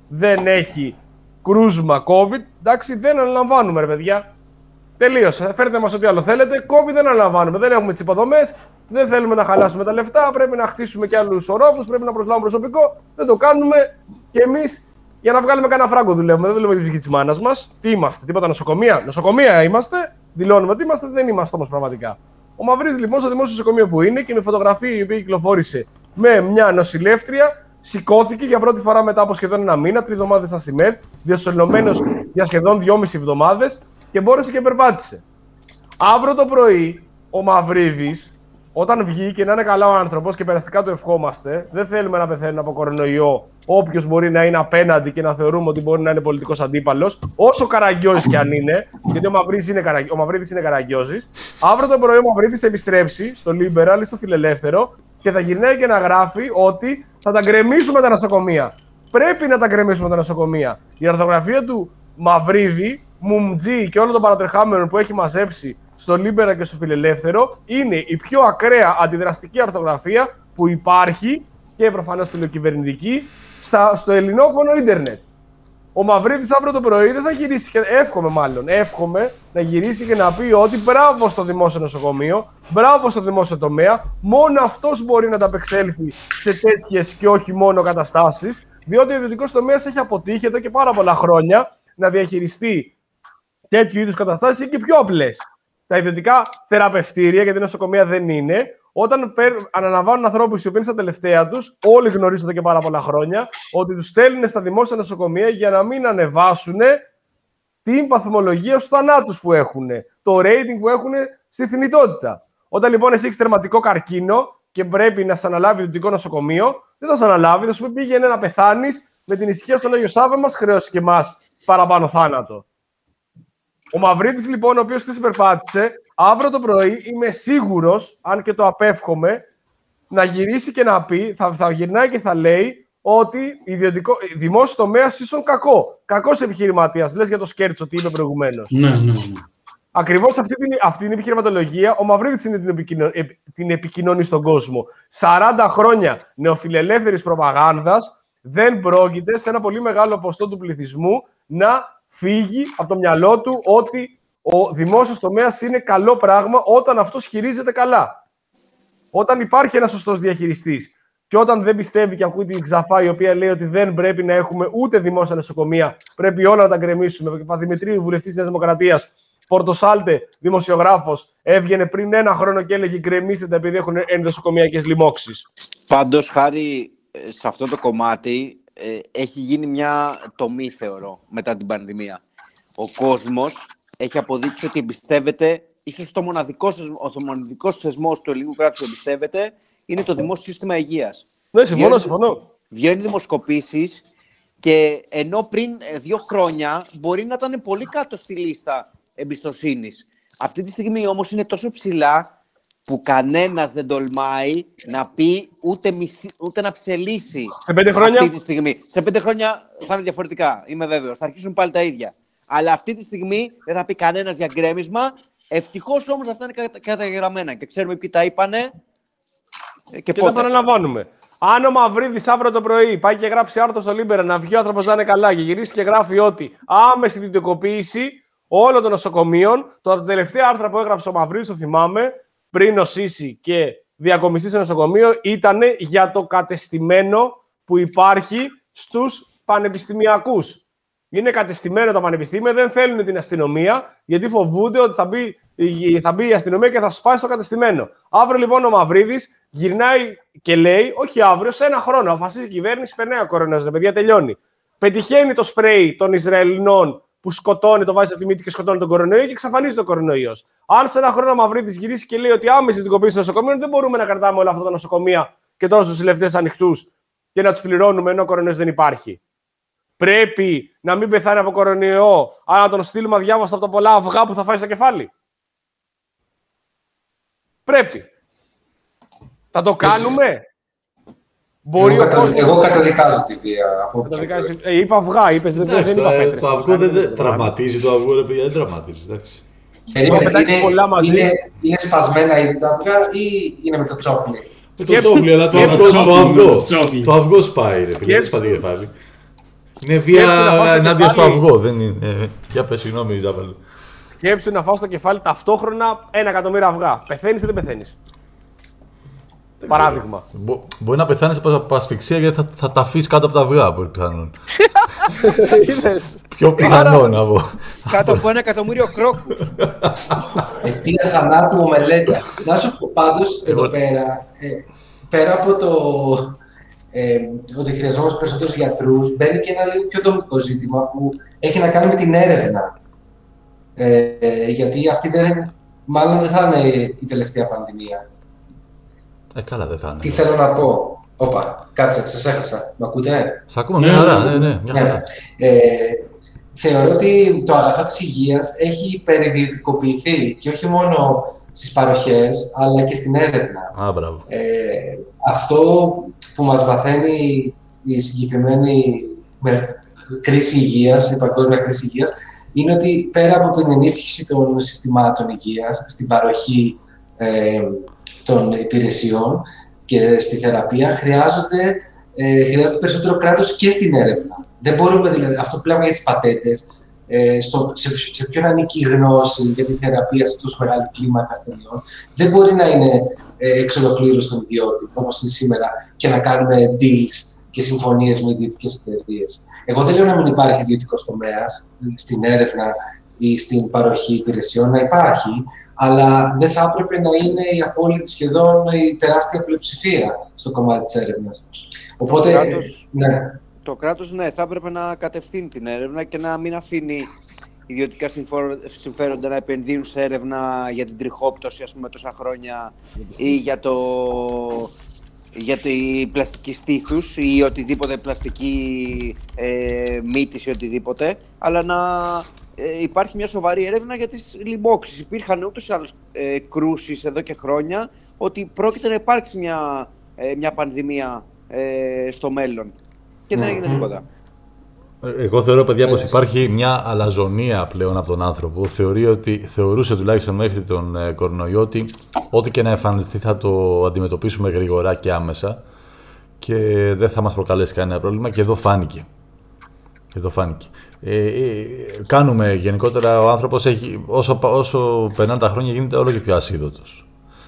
δεν έχει κρούσμα COVID, εντάξει, δεν αναλαμβάνουμε, ρε παιδιά. Τελείωσε. Φέρτε μας ό,τι άλλο θέλετε. COVID δεν αναλαμβάνουμε. Δεν έχουμε τις υποδομές. Δεν θέλουμε να χαλάσουμε τα λεφτά. Πρέπει να χτίσουμε και άλλους ορόφους. Πρέπει να προσλάβουμε προσωπικό. Δεν το κάνουμε. Και εμείς για να βγάλουμε κανένα φράγκο δουλεύουμε. Δεν δουλεύουμε την ψυχή της μάνας μας. Τι είμαστε, τίποτα νοσοκομεία. Νοσοκομεία είμαστε. Δηλώνουμε ότι είμαστε. Δεν είμαστε όμως πραγματικά. Ο Μαυρίδης λοιπόν στο δημόσιο νοσοκομείο που είναι και με φωτογραφία η οποία κυκλοφόρησε με μια νοσηλεύτρια. Σηκώθηκε για πρώτη φορά μετά από σχεδόν ένα μήνα, τρεις εβδομάδες στα ΣΥΜΕΔ, διασωλωμένος για σχεδόν δυόμιση εβδομάδες και μπόρεσε και περπάτησε. Αύριο το πρωί, ο Μαυρίδης, όταν βγει και να είναι καλά ο άνθρωπος και περαστικά το ευχόμαστε, δεν θέλουμε να πεθαίνουν από κορονοϊό όποιος μπορεί να είναι απέναντι και να θεωρούμε ότι μπορεί να είναι πολιτικός αντίπαλος, όσο καραγκιόζης κι αν είναι, γιατί ο Μαυρίδης είναι, καρα... ο Μαυρίδης είναι καραγκιόζης. Αύριο το πρωί ο Μαυρίδης θα επιστρέψει στο Liberal ή στο Φιλελεύθερο και θα γυρνάει και να γράφει ότι θα τα γκρεμίσουμε τα νοσοκομεία. Πρέπει να τα γκρεμίσουμε τα νοσοκομεία. Η ορθογραφία του Μαυρίδη, Μουμτζή και όλων των παρατρεχάμενων που έχει μαζέψει στο Λίμπερα και στο Φιλελεύθερο είναι η πιο ακραία αντιδραστική ορθογραφία που υπάρχει και προφανώς φιλοκυβερνητική στο ελληνόφωνο ίντερνετ. Ο Μαυρίδης αύριο το πρωί δεν θα γυρίσει, και εύχομαι μάλλον, εύχομαι να γυρίσει και να πει ότι μπράβο στο δημόσιο νοσοκομείο, μπράβο στο δημόσιο τομέα, μόνο αυτός μπορεί να ανταπεξέλθει σε τέτοιες και όχι μόνο καταστάσεις, διότι ο ιδιωτικός τομέας έχει αποτύχει εδώ και πάρα πολλά χρόνια να διαχειριστεί τέτοιου είδους καταστάσεις ή και πιο απλές. Τα ιδιωτικά θεραπευτήρια, γιατί νοσοκομεία δεν είναι, όταν αναλαμβάνουν ανθρώπους οι οποίοι είναι στα τελευταία τους, όλοι γνωρίζονται και πάρα πολλά χρόνια, ότι τους στέλνουν στα δημόσια νοσοκομεία για να μην ανεβάσουν την παθμολογία στους θανάτους που έχουν, το rating που έχουν στη θνητότητα. Όταν λοιπόν εσύ έχεις τερματικό καρκίνο και πρέπει να σε αναλάβει ιδιωτικό νοσοκομείο, δεν θα σε αναλάβει, θα σου πει πήγαινε να πεθάνεις με την ησυχία στον Άγιο Σάββα μας, χρέωσε και εμάς παραπάνω θάνατο. Ο Μαυρίδης λοιπόν, ο οποίος χθες περπάτησε, αύριο το πρωί είμαι σίγουρος, αν και το απέφχομαι, να γυρίσει και να πει, θα, θα γυρνάει και θα λέει ότι ιδιωτικό, δημόσιο τομέας ίσον κακό. Κακός επιχειρηματίας, λες για το Σκέρτσο, τι είπε προηγουμένως. Ναι, ναι, ναι. Ακριβώς αυτή την, αυτή την επιχειρηματολογία, ο Μαυρίδης είναι την, επικοινων, την επικοινωνεί στον κόσμο. σαράντα χρόνια νεοφιλελεύθερης προπαγάνδας δεν πρόκειται σε ένα πολύ μεγάλο ποσοστό του πληθυσμού να φύγει από το μυαλό του ότι ο δημόσιος τομέας είναι καλό πράγμα όταν αυτός χειρίζεται καλά. Όταν υπάρχει ένας σωστός διαχειριστής και όταν δεν πιστεύει και ακούει την Ξαφά η οποία λέει ότι δεν πρέπει να έχουμε ούτε δημόσια νοσοκομεία, πρέπει όλα να τα γκρεμίσουμε. Παπαδημητρίου, βουλευτής της Δημοκρατίας, Πορτοσάλτε, δημοσιογράφος, έβγαινε πριν ένα χρόνο και έλεγε γκρεμίστε τα επειδή έχουν ενδοσοκομιακές λοιμώξεις. Πάντως, χάρη σε αυτό το κομμάτι, ε, έχει γίνει μια τομή, θεωρώ, μετά την πανδημία. Ο κόσμος έχει αποδείξει ότι εμπιστεύεται, ίσως το μοναδικό, ο μοναδικός θεσμός του ελληνικού κράτους που εμπιστεύεται είναι το δημόσιο σύστημα υγείας. Ναι, συμφωνώ, συμφωνώ. Βγαίνουν δημοσκοπήσεις και ενώ πριν δύο χρόνια μπορεί να ήταν πολύ κάτω στη λίστα εμπιστοσύνης. Αυτή τη στιγμή όμως είναι τόσο ψηλά που κανένας δεν τολμάει να πει ούτε, μισή, ούτε να ψελίσει. Σε πέντε χρόνια. Αυτή τη στιγμή. Σε πέντε χρόνια θα είναι διαφορετικά, είμαι βέβαιος. Θα αρχίσουν πάλι τα ίδια. Αλλά αυτή τη στιγμή δεν θα πει κανένας για γκρέμισμα. Ευτυχώς όμως αυτά είναι καταγεγραμμένα και ξέρουμε ποιοι τα είπανε και, και πότε. Και θα επαναλαμβάνουμε. Αν ο Μαυρίδης αύριο το πρωί πάει και γράψει άρθρο στο Λίμπερα να βγει ο άνθρωπος να είναι καλά και γυρίσει και γράφει ότι άμεση ιδιωτικοποίηση όλων των νοσοκομείων, το τελευταίο άρθρο που έγραψε ο Μαυρίδης, το θυμάμαι, πριν νοσήσει και διακομιστεί σε νοσοκομείο, ήταν για το κατεστημένο που υπάρχει στους πανεπιστημιακούς. Είναι κατεστημένο το πανεπιστήμιο, δεν θέλουν την αστυνομία, γιατί φοβούνται ότι θα μπει, θα μπει η αστυνομία και θα σπάσει το κατεστημένο. Αύριο λοιπόν ο Μαυρίδης γυρνάει και λέει, όχι αύριο, σε ένα χρόνο, αποφασίζει η κυβέρνηση, περνάει ο κορονοϊός, ρε παιδιά, τελειώνει. Πετυχαίνει το σπρέι των Ισραηλινών που σκοτώνει, το βάζει από τη μύτη και σκοτώνει τον κορονοϊό και εξαφανίζει τον κορονοϊό. Αν σε ένα χρόνο ο Μαυρίδης γυρίσει και λέει ότι άμεση ιδιωτικοποίηση των νοσοκομείων, δεν μπορούμε να κρατάμε όλα αυτά τα νοσοκομεία και τόσους νοσηλευτές ανοιχτούς και να τους πληρώνουμε ενώ ο κορονοϊός δεν υπάρχει. Πρέπει να μην πεθάνει από κορονοϊό, αλλά να τον στείλουμε αδιάβαστα από τα πολλά αυγά που θα φάει στο κεφάλι. Πρέπει. Θα το κάνουμε. Μπορεί εγώ, κατα... κόσμος... εγώ καταδικάζω τη βία. Από ε, είπα αυγά, είπες, δεν, δεν είπα πέτρες. Το αυγό δεν, δεν τραυματίζει, το αυγό δεν τραυματίζει. Περίμενε, είναι, είναι, είναι σπασμένα ήδη τα αυγά ή είναι με το τσόφλι? Με το τσόφλι, αλλά το αυγό, το αυγό, το αυγό σπάει, ρε φίλε, δεν σπάει το κεφάλι. Είναι βία ενάντια στο αυγό, δεν είναι. Για πες, συγγνώμη, Ζάβαλη. Σκέψου να φάω στο κεφάλι ταυτόχρονα ένα εκατομμύριο αυγά. Πεθαίνεις ή δεν πεθαίνεις? Παράδειγμα. Μπο, μπορεί να πεθάνεις από ασφυξία γιατί θα, θα τα αφήσεις κάτω από τα αυγά, μπορεί πιθανόν. Πιο πιθανό να πω. Κάτω από ένα εκατομμύριο κρόκους. Αιτία θανάτου ομελέτα. Να σου πω πάντως εδώ πέρα, ε, πέρα από το ε, ότι χρειαζόμαστε περισσότερους γιατρούς, μπαίνει και ένα λίγο πιο δομικό ζήτημα που έχει να κάνει με την έρευνα. Ε, γιατί αυτή δεν, μάλλον δεν θα είναι η τελευταία πανδημία. Ε, καλά, δεν θα είναι. Τι θέλω να πω. Όπα, κάτσε, σας έχασα. Μ' ακούτε? Σ' ακούμε, μια χαρά, ναι, ναι, μια χαρά. Ε, θεωρώ ότι το αγαθό της υγείας έχει υπεριδιωτικοποιηθεί και όχι μόνο στις παροχές, αλλά και στην έρευνα. Α, μπράβο. Ε, αυτό που μας μαθαίνει η συγκεκριμένη κρίση υγείας, η παγκόσμια κρίση υγείας, είναι ότι πέρα από την ενίσχυση των συστημάτων υγείας, στην παροχή ε, των υπηρεσιών και στη θεραπεία, χρειάζονται, ε, χρειάζεται περισσότερο κράτος και στην έρευνα. Δεν μπορούμε, δηλαδή, αυτό που λέμε για τις πατέντες, ε, στο, σε, σε ποιον ανήκει η γνώση για τη θεραπεία σε τόσο μεγάλη κλίμακα ασθενειών, δεν μπορεί να είναι ε, εξ ολοκλήρου στον ιδιώτη, όπως είναι σήμερα, και να κάνουμε deals και συμφωνίες με ιδιωτικές εταιρείες. Εγώ δεν λέω να μην υπάρχει ιδιωτικός τομέας στην έρευνα ή στην παροχή υπηρεσιών, να υπάρχει, αλλά δεν θα έπρεπε να είναι η απόλυτη, σχεδόν η τεράστια πλειοψηφία στο κομμάτι της έρευνας. Οπότε, το κράτος, ναι. Το κράτος, ναι, θα έπρεπε να κατευθύνει την έρευνα και να μην αφήνει ιδιωτικά συμφέροντα να επενδύουν σε έρευνα για την τριχόπτωση, ας πούμε, τόσα χρόνια, ή για το... για τη πλαστική στήθους ή οτιδήποτε πλαστική ε, μύτης ή οτιδήποτε, αλλά να ε, υπάρχει μια σοβαρή έρευνα για τις λοιμώξεις. Υπήρχαν ούτως ή άλλως ε, κρούσεις εδώ και χρόνια ότι πρόκειται να υπάρξει μια, ε, μια πανδημία ε, στο μέλλον και δεν έγινε τίποτα. Εγώ θεωρώ, παιδιά, πως υπάρχει μια αλαζονία πλέον από τον άνθρωπο. Θεωρεί ότι, θεωρούσε τουλάχιστον μέχρι τον ε, κορονοϊό ότι ό,τι και να εμφανιστεί θα το αντιμετωπίσουμε γρήγορα και άμεσα και δεν θα μας προκαλέσει κανένα πρόβλημα, και εδώ φάνηκε. Εδώ φάνηκε. Ε, ε, κάνουμε γενικότερα, ο άνθρωπος έχει, όσο, όσο περνάνε τα χρόνια γίνεται όλο και πιο ασίδωτος.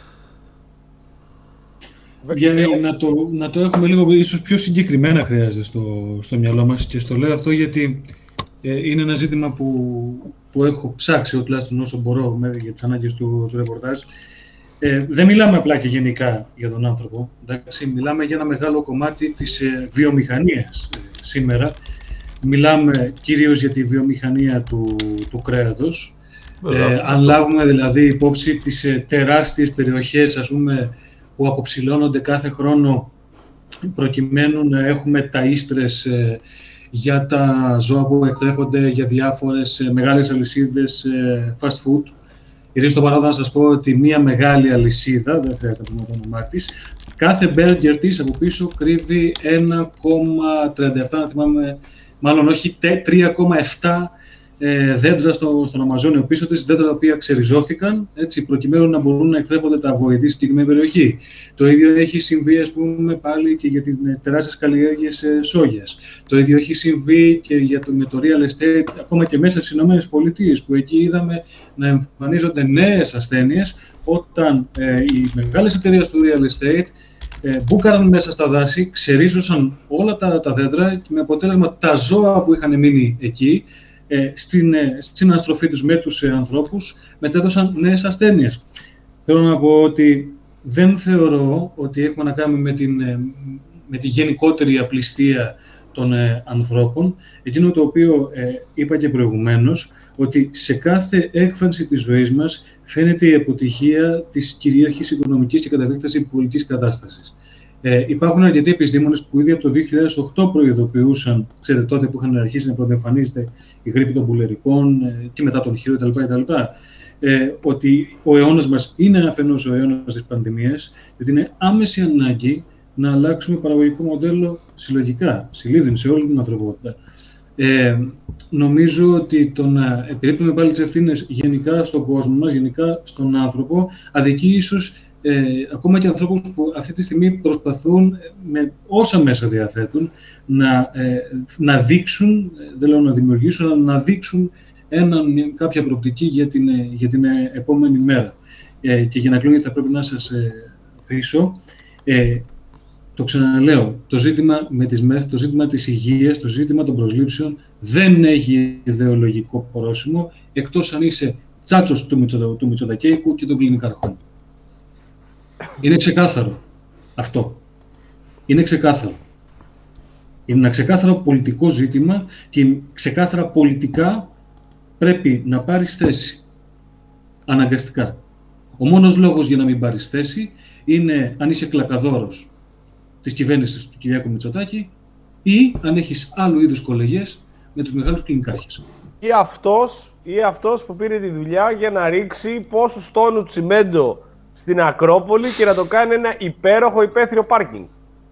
Βγαίνει, να, το, να το έχουμε λίγο ίσως πιο συγκεκριμένα χρειάζεται στο, στο μυαλό μας, και στο λέω αυτό γιατί ε, είναι ένα ζήτημα που, που έχω ψάξει, τουλάχιστον όσο μπορώ για τις ανάγκες του, του ρεπορτάζ. Ε, δεν μιλάμε απλά και γενικά για τον άνθρωπο, εντάξει, μιλάμε για ένα μεγάλο κομμάτι της ε, βιομηχανίας ε, σήμερα. Μιλάμε κυρίως για τη βιομηχανία του, του κρέατος. Ε, αν λάβουμε δηλαδή υπόψη τις ε, τεράστιες περιοχές, ας πούμε, που αποψηλώνονται κάθε χρόνο προκειμένου να έχουμε ταΐστρες ε, για τα ζώα που εκτρέφονται για διάφορες ε, μεγάλες αλυσίδες ε, fast food. Ιδίως στο παράδειγμα να σας πω ότι μία μεγάλη αλυσίδα, δεν χρειάζεται να πούμε το όνομά της, κάθε μπέργκερ της από πίσω κρύβει ένα κόμμα τριάντα επτά, να θυμάμαι, μάλλον όχι, τρία κόμμα επτά ε, δέντρα στο, στον Αμαζόνιο πίσω της, δέντρα τα οποία ξεριζώθηκαν, έτσι, προκειμένου να μπορούν να εκτρέφονται τα βοηθή στη συγκεκριμένη περιοχή. Το ίδιο έχει συμβεί, ας πούμε, πάλι και για τις τεράστιες καλλιέργειες ε, σόγιας. Το ίδιο έχει συμβεί και για το, με το real estate, ακόμα και μέσα στις ΗΠΑ, που εκεί είδαμε να εμφανίζονται νέες ασθένειες όταν ε, οι μεγάλες εταιρείες του real estate ε, μπούκαραν μέσα στα δάση, ξερίζωσαν όλα τα, τα δέντρα και με αποτέλεσμα τα ζώα που είχαν μείνει εκεί, Ε, στην, ε, στην αναστροφή τους με τους ε, ανθρώπους, μετέδωσαν νέες ασθένειες. Θέλω να πω ότι δεν θεωρώ ότι έχουμε να κάνουμε με, την, ε, με τη γενικότερη απληστία των ε, ανθρώπων. Εκείνο το οποίο ε, είπα και προηγουμένως, ότι σε κάθε έκφανση της ζωής μας φαίνεται η αποτυχία της κυρίαρχης οικονομικής και κατά επέκταση πολιτικής κατάστασης. Ε, υπάρχουν αρκετοί επιστήμονες που ήδη από το δύο χιλιάδες οκτώ προειδοποιούσαν, ξέρετε, τότε που είχαν αρχίσει να πρωτοεμφανίζεται η γρίπη των πουλερικών ε, και μετά τον χείρο κτλ. Ε, ότι ο αιώνας μας είναι αφενός ο αιώνας της πανδημίας, γιατί είναι άμεση ανάγκη να αλλάξουμε παραγωγικό μοντέλο συλλογικά, συλλήδιν σε όλη την ανθρωπότητα. Ε, νομίζω ότι το να επιρρύπτουμε πάλι τις ευθύνες γενικά στον κόσμο μας, γενικά στον άνθρωπο, αδικεί ίσως ε, ακόμα και ανθρώπους που αυτή τη στιγμή προσπαθούν με όσα μέσα διαθέτουν να, ε, να δείξουν, δεν λέω να δημιουργήσουν, αλλά να δείξουν έναν, κάποια προοπτική για την, για την επόμενη μέρα. Ε, και για να κλείνω, γιατί θα πρέπει να σας ε, αφήσω, ε, το ξαναλέω, το ζήτημα με τις ΜΕΘ, το ζήτημα της υγείας, το ζήτημα των προσλήψεων δεν έχει ιδεολογικό πρόσημο, εκτός αν είσαι τσάτσος του, Μητσο, του Μητσοτακέικου και των κλινικαρχών. Είναι ξεκάθαρο αυτό. Είναι ξεκάθαρο. Είναι ένα ξεκάθαρο πολιτικό ζήτημα και ξεκάθαρα πολιτικά πρέπει να πάρεις θέση. Αναγκαστικά. Ο μόνος λόγος για να μην πάρεις θέση είναι αν είσαι κλακαδόρος της κυβέρνησης του Κυριάκου Μητσοτάκη ή αν έχεις άλλου είδους κολεγιές με τους μεγάλους κλινικάρχες. Ή αυτός, ή αυτός που πήρε τη δουλειά για να ρίξει πόσους τόνου τσιμέντο στην Ακρόπολη και να το κάνει ένα υπέροχο υπαίθριο πάρκινγκ.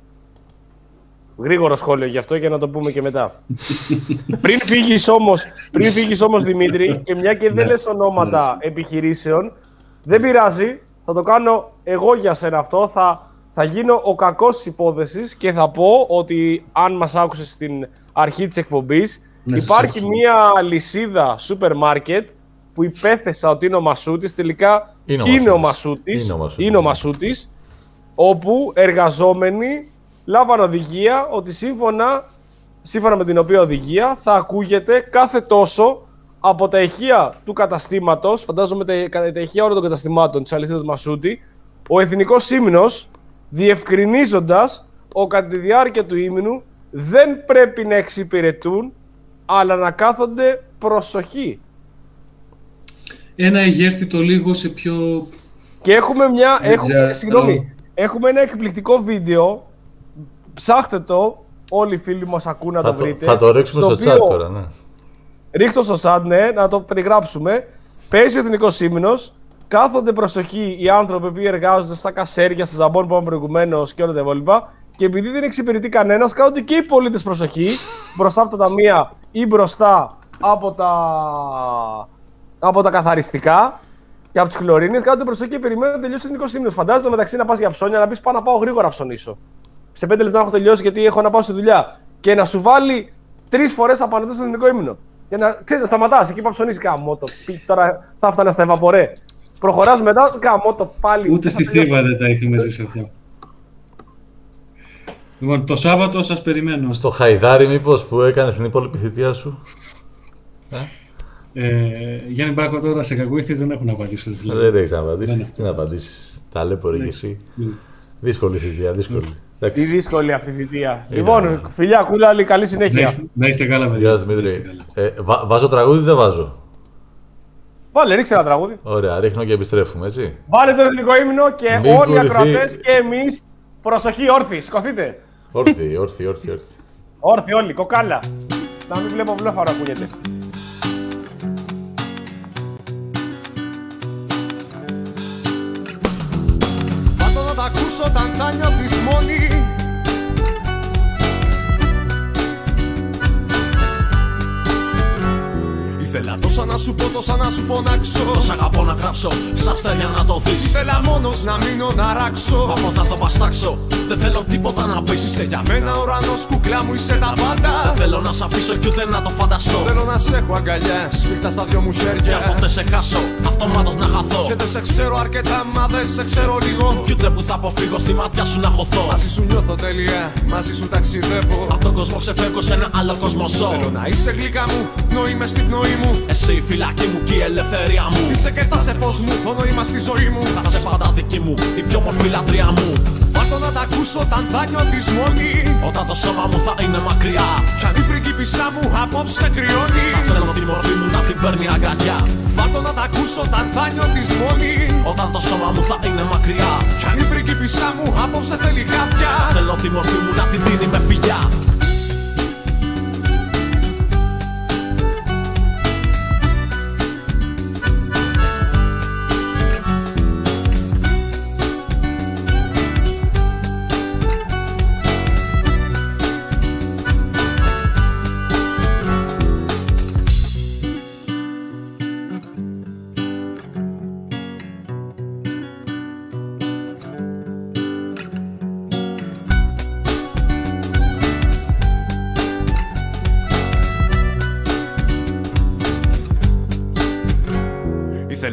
Γρήγορο σχόλιο γι' αυτό για να το πούμε και μετά. πριν φύγεις όμως, πριν φύγεις όμως Δημήτρη, και μια και δεν λες ονόματα επιχειρήσεων, δεν πειράζει, θα το κάνω εγώ για σένα αυτό, θα, θα γίνω ο κακός της υπόθεσης και θα πω ότι αν μας άκουσες στην αρχή της εκπομπής, ναι, υπάρχει μια αλυσίδα σούπερ μάρκετ που υπέθεσα ότι είναι ο Μασούτης, τελικά είναι ο, είναι ο Μασούτης, είναι ο Μασούτης, είναι ο Μασούτης, όπου εργαζόμενοι λάβαν οδηγία ότι σύμφωνα, σύμφωνα με την οποία οδηγία θα ακούγεται κάθε τόσο από τα ηχεία του καταστήματος, φαντάζομαι τα, τα ηχεία όλων των καταστημάτων της αλυσίδας Μασούτη, ο εθνικός ύμνος, διευκρινίζοντας ότι κατά τη διάρκεια του ύμνου δεν πρέπει να εξυπηρετούν, αλλά να κάθονται προσοχή. Ένα εγέρθητο λίγο σε πιο... Και έχουμε μια... Έχουμε, συγγνώμη, έχουμε ένα εκπληκτικό βίντεο, ψάχτε το, όλοι οι φίλοι μας ακούν να θα το βρείτε. Θα το ρίξουμε στο, στο chat τώρα, ναι. Ρίχτω στο chat, ναι, να το περιγράψουμε. Παίζει ο εθνικός ύμνος, κάθονται προσοχή οι άνθρωποι που εργάζονται στα κασέρια, στα ζαμπόν που είπαμε προηγουμένως και όλα τα υπόλοιπα. Και επειδή δεν εξυπηρετεί κανένας, κάθονται και οι πολίτες προσοχή, μπροστά από τα ταμεία ή μπροστά από τα, από τα καθαριστικά και από τις χλωρίνες. Κάθονται προσοχή και περιμένουν να τελειώσει ο εθνικός ύμνος. Φαντάζομαι μεταξύ να πας για ψώνια, να πεις πάω να πάω γρήγορα να ψωνίσω. Σε πέντε λεπτά έχω τελειώσει γιατί έχω να πάω στη δουλειά. Και να σου βάλει τρεις φορές απαντήσεις στον εθνικό ύμνο. Και να ξέρεις, σταματάς εκεί που ψωνίσει κάμω το. Τώρα θα έφτανα στα ευαπορέ. Προχωράς μετά, κάμω το πάλι. Ούτε στη Θήβα δεν τα είχαμε ζήσει αυτό. Λοιπόν, το Σάββατο σας περιμένω. Στο Χαϊδάρι μήπως που έκανες την υπόλοιπη θητεία σου. Ε? Ε, Γιάννη Μπάκο, τώρα σε κακοήθειες δεν έχω να απαντήσω. Δηλαδή. Δεν έχεις να απαντήσεις. Τι να απαντήσεις. Ταλέπορε κι εσύ. Δύσκολη θητεία, δύσκολη. Τι δύσκολη αυτή η θητεία. Λοιπόν, φιλιά, κούλα, καλή συνέχεια. Να είστε καλά, παιδιά. Γεια σας, Δημήτρη. Ε, βα, βάζω τραγούδι ή δεν βάζω? Βάλε, ρίξε ένα τραγούδι. Ωραία, ρίχνω και επιστρέφουμε, έτσι. Βάλε το εθνικό ύμνο και μην όλοι οι ακροατές και εμείς. Προσοχή, όρθιοι, σηκωθείτε. Όρθιοι, όρθιοι, όρθιοι. Όρθιοι όλοι, κοκάλα. Να μην βλέπω βλέφαρο ακούγεται. Βάζω να τα ακούσω όταν θα νιώθεις μόνη. Ήθελα τόσα να σου πω, τόσα να σου φωνάξω. Τόσα αγαπώ να γράψω, στα αστέρια να το δεις. Ήθελα μόνος να μείνω να ράξω. Μα πώς να το παστάξω, δεν θέλω τίποτα να πεις. Είσαι για μένα ουρανός, κουκλά μου, είσαι τα πάντα. Δεν θέλω να σ' αφήσω κι ούτε να το φανταστώ. Θέλω να σε έχω αγκαλιά, σφίχτα στα δυο μου χέρια. Για ποτέ σε χάσω, αυτομάτως να χαθώ. Και δεν σε ξέρω αρκετά, μα δεν σε ξέρω λίγο. Κι ούτε που θα αποφύγω στη μάτια σου να χωθώ. Μαζί σου νιώθω τέλεια, μαζί σου ταξιδεύω. Απ' τον κόσμο ξεφεύγω σε ένα άλλο κόσμο ζω. Θέλω να είσαι γλυκά μου, πνοή μες στην πνοή μου. Εσύ η φυλακή μου και η ελευθερία μου. Είσαι και θα σε φως μου, το νόημα στη ζωή μου. Θα είσαι πάντα δική μου, η πιο μορφή λατρεία μου. Βάρτο να τα ακούσω όταν θα νιώθεις μόνη. Όταν το σώμα μου θα είναι μακριά. Κι αν η πριγκίπισσά μου απόψε κρυώνει. Θα θέλω τη μορφή μου να την παίρνει αγκαλιά. Βάρτο να τα ακούσω όταν θα νιώθεις μόνη. Όταν το σώμα μου θα είναι μακριά. Κι αν η πριγκίπισσά μου απόψε θέλει κάποια. Θα θέλω τη μορφή μου να την δίνει με φιλιά.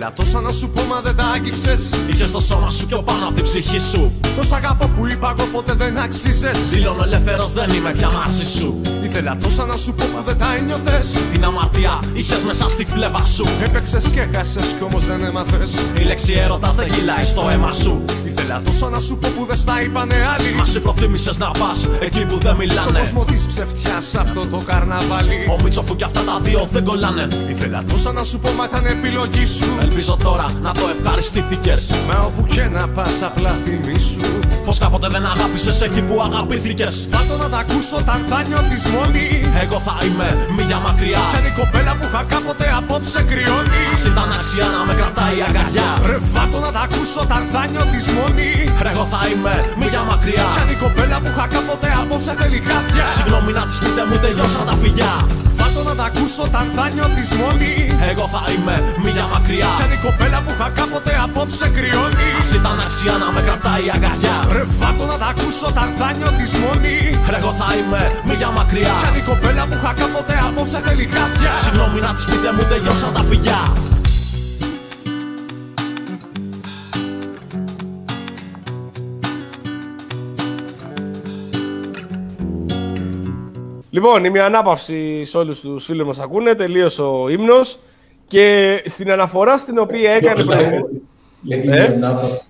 Ήθελα τόσα να σου πω μα δεν τα άγγιξες. Είχες το σώμα σου πιο πάνω από την ψυχή σου. Τόσα αγάπη που είπα εγώ ποτέ δεν άξιζες. Δηλώνω ελεύθερος, δεν είμαι πια μαζί σου. Ήθελα τόσα να σου πω μα δεν τα ένιωθες. Την αμαρτία είχες μέσα στη φλέβα σου. Έπαιξες και έχασες κι όμως δεν έμαθες. Η λέξη έρωτας δεν κυλάει στο αίμα σου. Ήθελα τόσα να σου πω που δεν στα είπανε άλλοι. Μα σε προτίμησες να πας εκεί που δεν μιλάνε. Στον κόσμο της ψευτιάς αυτό το καρναβάλι. Ο Μίτσοφου κι αυτά τα δύο δεν κολλάνε. Ήθελα τόσα να σου πω μα ήταν επιλογή σου. Ελπίζω τώρα να το ευχαριστήθηκες. Μα όπου και να πας απλά θυμίσου πως κάποτε δεν αγάπησες εκεί που αγαπήθηκες. Βάτω να τα ακούσω όταν θα νιώθεις μόνη. Εγώ θα είμαι μίλια μακριά. Κι αν η κοπέλα που είχα κάποτε απόψε κρυώνει. Ας ήταν αξιά να με κρατάει αγκαλιά. Ρε βάτω να τα ακούσω όταν θα νιώθεις μόνη. Εγώ θα είμαι μίλια μακριά. Κι αν η κοπέλα που είχα κάποτε απόψε θέλει χάπια. Συγγνώμη να της πείτε μου τελειώσαν τα φιλιά. Βάτω να τα ακούσω όταν θα νιώθεις μόνη. Εγώ θα είμαι μίλια μακριά. Κι αν η κοπέλα που είχα κάποτε απόψε κρυώνει. Ας ήταν αξία να με κρατάει αγκαλιά. Ρε βάτω να τα ακούσω όταν θα νιώθεις μόνη. Εγώ θα είμαι μίλια μακριά. Κι αν η κοπέλα που είχα κάποτε απόψε θέλει χάπια. Συγγνώμη να της πείτε μου τελειώσαν τα φιλιά. Λοιπόν, η μια ανάπαυση σε όλους τους φίλους μας ακούνε, τελείωσε ο ύμνος και στην αναφορά στην οποία έκανε προηγούμενη. Λέγει η ανάπαυση.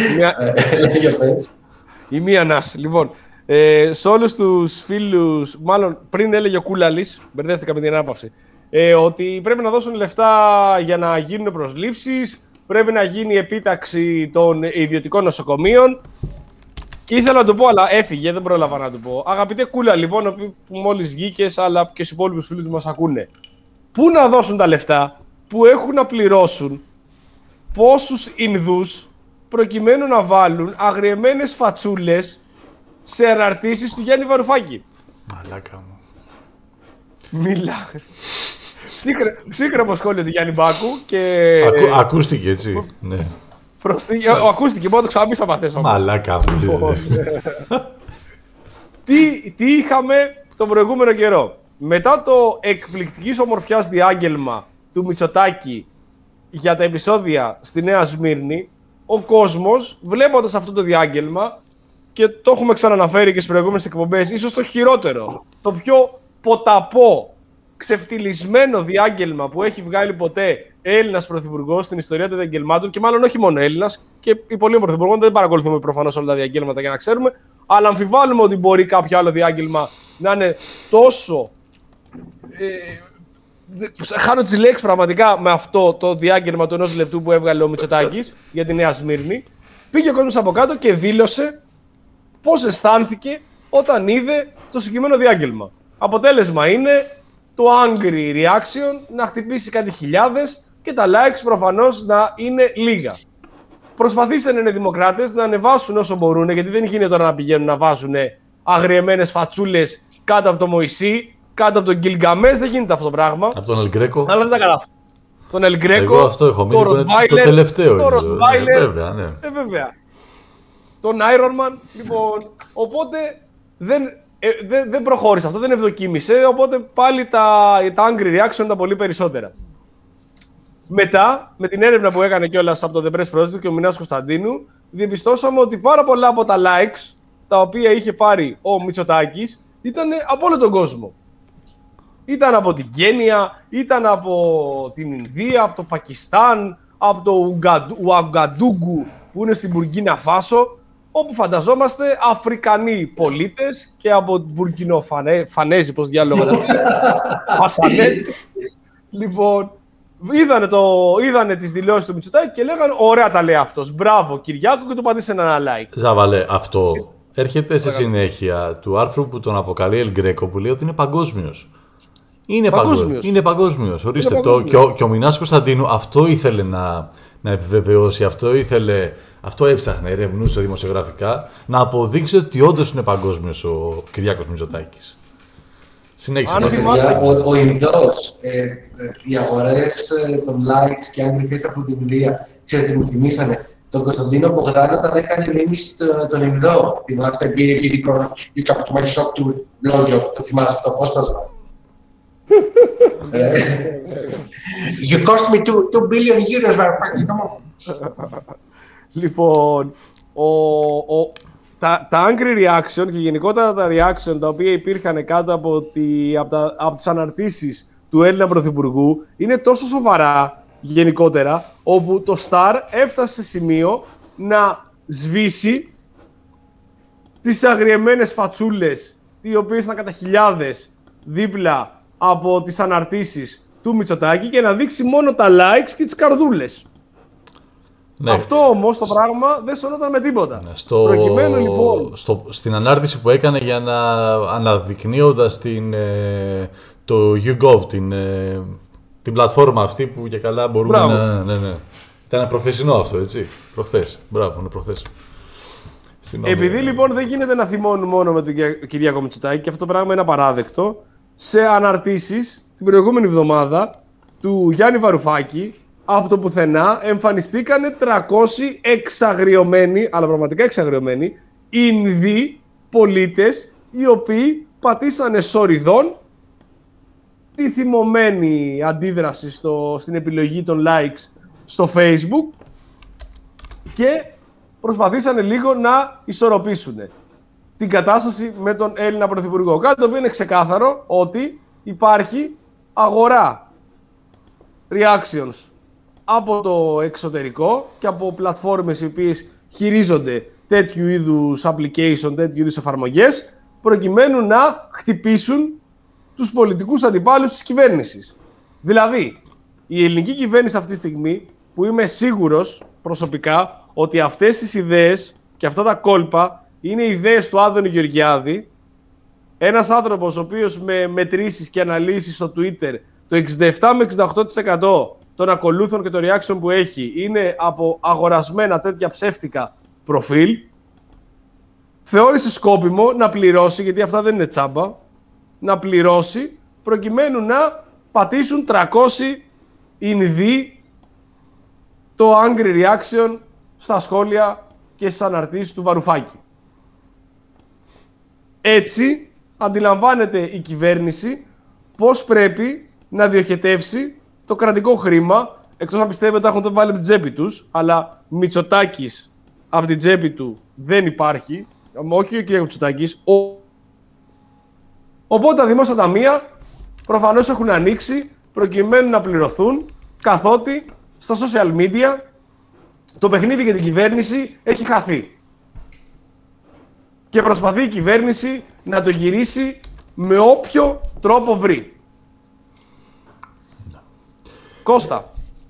Η μία ανάση. Λοιπόν, ε, σε όλους τους φίλους, μάλλον πριν έλεγε ο Κούλαλης, μπερδεύτηκα με την ανάπαυση, ε, ότι πρέπει να δώσουν λεφτά για να γίνουν προσλήψεις, πρέπει να γίνει επίταξη των ιδιωτικών νοσοκομείων. Και ήθελα να το πω, αλλά έφυγε, δεν πρόλαβα να το πω. Αγαπητέ Κούλα, λοιπόν, που μόλις βγήκες, αλλά και στους υπόλοιπους φίλους που μας ακούνε. Πού να δώσουν τα λεφτά που έχουν να πληρώσουν πόσους Ινδούς προκειμένου να βάλουν αγριεμένες φατσούλες σε αναρτήσεις του Γιάννη Βαρουφάκη. Μαλάκα μου. Μιλά. Ψύχρεμο σχόλιο του Γιάννη Μπάκου και... Ακού, ακούστηκε έτσι, ναι. Προσθήκε, ο, ακούστηκε, μπορώ να το ξαναπείς άμα θες. Μαλάκα μου. τι, τι είχαμε τον προηγούμενο καιρό. Μετά το εκπληκτικής ομορφιάς διάγγελμα του Μητσοτάκη για τα επεισόδια στη Νέα Σμύρνη, ο κόσμος, βλέποντας αυτό το διάγγελμα, και το έχουμε ξαναναφέρει και στις προηγούμενες εκπομπές, ίσως το χειρότερο, το πιο ποταπό, ξεφτυλισμένο διάγγελμα που έχει βγάλει ποτέ Έλληνας πρωθυπουργός στην ιστορία των διαγγελμάτων, και μάλλον όχι μόνο Έλληνας, και οι πολλοί πρωθυπουργών δεν παρακολουθούμε προφανώς όλα τα διαγγέλματα για να ξέρουμε, αλλά αμφιβάλλουμε ότι μπορεί κάποιο άλλο διάγγελμα να είναι τόσο. Ε, χάνω τις λέξεις πραγματικά με αυτό το διάγγελμα του ενός λεπτού που έβγαλε ο Μητσοτάκης για τη Νέα Σμύρνη. Πήγε ο κόσμος από κάτω και δήλωσε πώς αισθάνθηκε όταν είδε το συγκεκριμένο διάγγελμα. Αποτέλεσμα είναι το angry reaction να χτυπήσει κάτι χιλιάδες και τα likes προφανώς να είναι λίγα. Προσπαθήσαν να είναι δημοκράτες να ανεβάσουν όσο μπορούν, γιατί δεν γίνεται τώρα να πηγαίνουν να βάζουν αγριεμένες φατσούλες κάτω από το Μωυσή, κάτω από τον Γκιλγκαμές, δεν γίνεται αυτό το πράγμα. Από τον Ελγκρέκο. Αλλά δεν τα κατάφερα. Τον Ελγκρέκο. Εγώ αυτό έχω μείνει, το, το τελευταίο. Το Ροτβάιλερ. Ε, βέβαια, ναι. Ε, βέβαια. Τον Iron Man. Λοιπόν, οπότε δεν, ε, δεν, δεν προχώρησε αυτό, δεν ευδοκίμησε, οπότε πάλι τα, τα angry reaction ήταν πολύ περισσότερα. Μετά, με την έρευνα που έκανε κιόλας από το The Press Project και ο Μινάς Κωνσταντίνου, διαπιστώσαμε ότι πάρα πολλά από τα likes τα οποία είχε πάρει ο Μητσοτάκης ήταν από όλο τον κόσμο. Ήταν από την Κένια, ήταν από την Ινδία, από το Πακιστάν, από το Ουαγκαντούγκου που είναι στην Μπουρκίνα Φάσο, όπου φανταζόμαστε Αφρικανοί πολίτες και από Μπουρκινοφανέζοι, πώς διάλογο να Φασανέζοι. Λοιπόν, είδανε, το, είδανε τις δηλώσεις του Μητσοτάκη και λέγανε ωραία τα λέει αυτός, μπράβο Κυριάκο, και του πατήσε ένα like. Ζάβαλε, αυτό έρχεται σε συνέχεια του άρθρου που τον αποκαλεί Ελγκρέκο, που λέει ότι είναι παγκόσμιος. Είναι παγκόσμιος. Είναι παγκόσμιος. Ορίστε, είναι παγκόσμιος. Το, και, ο, και ο Μινάς Κωνσταντίνου αυτό ήθελε να, να επιβεβαιώσει, αυτό ήθελε, αυτό έψαχνε, ερευνούσε δημοσιογραφικά, να αποδείξει ότι όντως είναι παγκόσμιος ο Κυριάκος Μητσοτάκης. Συνέχισε. Ο, ο, ο Ινδός, ε, ε, οι αγορές ε, των likes και άγγλοι από την Ινδία, ξέρετε τι μου θυμίσανε, τον Κωνσταντίνο Μπογδάνο όταν έκανε μήνυση τον Ινδό. Θυμάστε, πήρε πήρε you come to my shop to blowjob, το θυμάσαι αυτό, πώς μας βάλει. You cost me two, two billion euros, Varoufakis, come on. Λοιπόν, ο, ο, τα, τα angry reaction και γενικότερα τα reaction τα οποία υπήρχαν κάτω από, τη, από, τα, από τις αναρτήσεις του Έλληνα Πρωθυπουργού είναι τόσο σοβαρά γενικότερα, όπου το Star έφτασε σε σημείο να σβήσει τις αγριεμένες φατσούλες, οι οποίες ήταν κατά χιλιάδες δίπλα από τις αναρτήσεις του Μητσοτάκη και να δείξει μόνο τα likes και τις καρδούλες. Ναι. Αυτό όμως το πράγμα δεν σωνόταν με τίποτα. Ναι, στο... Προκειμένου λοιπόν... Στο... Στην ανάρτηση που έκανε για να αναδεικνύοντας την, ε, το YouGov, την, ε, την πλατφόρμα αυτή που και καλά μπορούμε Μπράβο. να... Ναι, ναι. Ήταν προθεσινό αυτό, έτσι. Προχθές. Μπράβο, είναι προχθές. Επειδή λοιπόν δεν γίνεται να θυμώνουν μόνο με τον Κυριάκο Μητσοτάκη και αυτό το πράγμα είναι απαράδεκτο, σε αναρτήσεις την προηγούμενη εβδομάδα του Γιάννη Βαρουφάκη, από το πουθενά εμφανιστήκανε τριακόσιοι εξαγριωμένοι, αλλά πραγματικά εξαγριωμένοι, Ινδοί πολίτες, οι οποίοι πατήσανε σοριδών τη θυμωμένη αντίδραση στο, στην επιλογή των likes στο Facebook και προσπαθήσανε λίγο να ισορροπήσουν την κατάσταση με τον Έλληνα Πρωθυπουργό. Κάτι το οποίο είναι ξεκάθαρο ότι υπάρχει αγορά reactions από το εξωτερικό και από πλατφόρμες οι οποίες χειρίζονται τέτοιου είδους application, τέτοιου είδους εφαρμογές, προκειμένου να χτυπήσουν τους πολιτικούς αντιπάλους της κυβέρνησης. Δηλαδή, η ελληνική κυβέρνηση αυτή τη στιγμή, που είμαι σίγουρος προσωπικά ότι αυτές τις ιδέες και αυτά τα κόλπα είναι ιδέες του Άδωνη Γεωργιάδη, ένας άνθρωπος ο οποίος με μετρήσεις και αναλύσεις στο Twitter το εξήντα επτά με εξήντα οκτώ τοις εκατό των ακολούθων και των reaction που έχει είναι από αγορασμένα τέτοια ψεύτικα προφίλ, θεώρησε σκόπιμο να πληρώσει, γιατί αυτά δεν είναι τσάμπα, να πληρώσει προκειμένου να πατήσουν τριακόσιοι Ινδοί το angry reaction στα σχόλια και στις αναρτήσεις του Βαρουφάκη. Έτσι αντιλαμβάνεται η κυβέρνηση πώς πρέπει να διοχετεύσει το κρατικό χρήμα, εκτός να πιστεύω ότι έχουν το βάλει από την τσέπη τους, αλλά Μητσοτάκης από την τσέπη του δεν υπάρχει, όχι ο κ. Μητσοτάκης. Ο... Οπότε τα δημόσια ταμεία προφανώς έχουν ανοίξει προκειμένου να πληρωθούν, καθότι στα social media το παιχνίδι για την κυβέρνηση έχει χαθεί. Και προσπαθεί η κυβέρνηση να το γυρίσει με όποιο τρόπο βρει. Κώστα.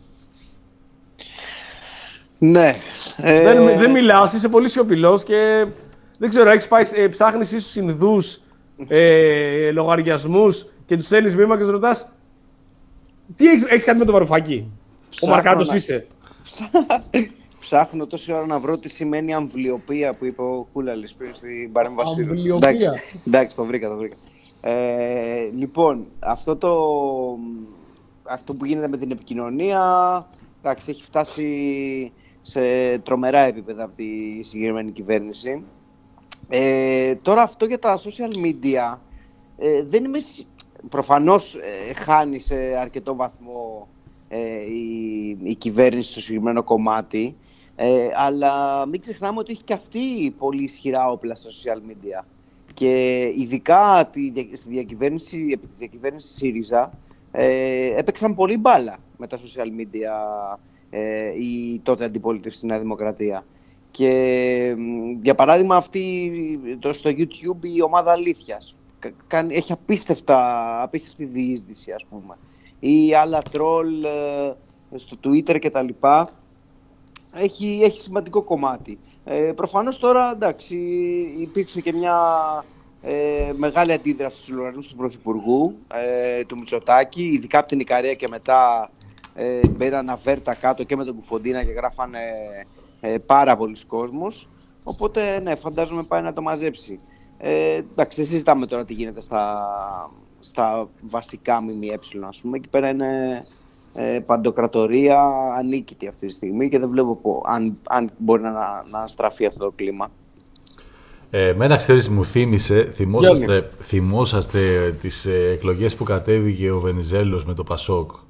Ναι. Ε... Δεν, δεν μιλάς, είσαι πολύ σιωπηλός και δεν ξέρω, έχεις πάει, ε, ψάχνεις ίσως Ινδούς ε, λογαριασμούς και τους στέλνεις μήνυμα και τους ρωτάς τι έχεις, έχεις κάτι με το Βαρουφάκη. Ο Μαρκάτος να... είσαι. Ψάχνω τόση ώρα να βρω τι σημαίνει αμβλιοπία που είπε ο Κούλαλης πριν στην παρέμβασή του. Αμβλιοπία. Εντάξει, εντάξει, το βρήκα, το βρήκα. Ε, λοιπόν, αυτό, το, αυτό που γίνεται με την επικοινωνία, εντάξει, έχει φτάσει σε τρομερά επίπεδα από τη συγκεκριμένη κυβέρνηση. Ε, τώρα αυτό για τα social media, ε, δεν είμαι... Προφανώς ε, χάνει σε αρκετό βαθμό ε, η, η κυβέρνηση στο συγκεκριμένο κομμάτι, ε, αλλά μην ξεχνάμε ότι έχει και αυτή πολύ ισχυρά όπλα στα social media. Και ειδικά τη, στη διακυβέρνηση, επί της διακυβέρνησης ΣΥΡΙΖΑ, ε, έπαιξαν πολύ μπάλα με τα social media ε, η τότε αντιπολίτευση στη Νέα Δημοκρατία. Και για παράδειγμα αυτή το, στο YouTube η ομάδα Αλήθειας έχει απίστευτα, απίστευτη διείσδυση, ας πούμε. Ή άλλα τρόλ ε, στο Twitter και τα λοιπά. Έχει, έχει σημαντικό κομμάτι. Ε, προφανώς τώρα, εντάξει, υπήρξε και μια ε, μεγάλη αντίδραση στους λογαριασμούς του Πρωθυπουργού, ε, του Μητσοτάκη, ειδικά από την Ικαρία και μετά ε, μπαίναν αβέρτα κάτω και με τον Κουφοντίνα και γράφανε ε, πάρα πολλοί κόσμος. Οπότε, ναι, φαντάζομαι πάει να το μαζέψει. Ε, εντάξει, δεν συζητάμε τώρα τι γίνεται στα, στα βασικά ΜΜΕ, ας πούμε. Εκεί πέρα είναι ε, παντοκρατορία ανίκητη αυτή τη στιγμή και δεν βλέπω πω, αν, αν μπορεί να, να στραφεί αυτό το κλίμα. Ε, εμένα, ξέρεις, μου θύμισε, θυμόσαστε, θυμόσαστε τις ε, εκλογές που κατέβηκε ο Βενιζέλος με το Πασόκ.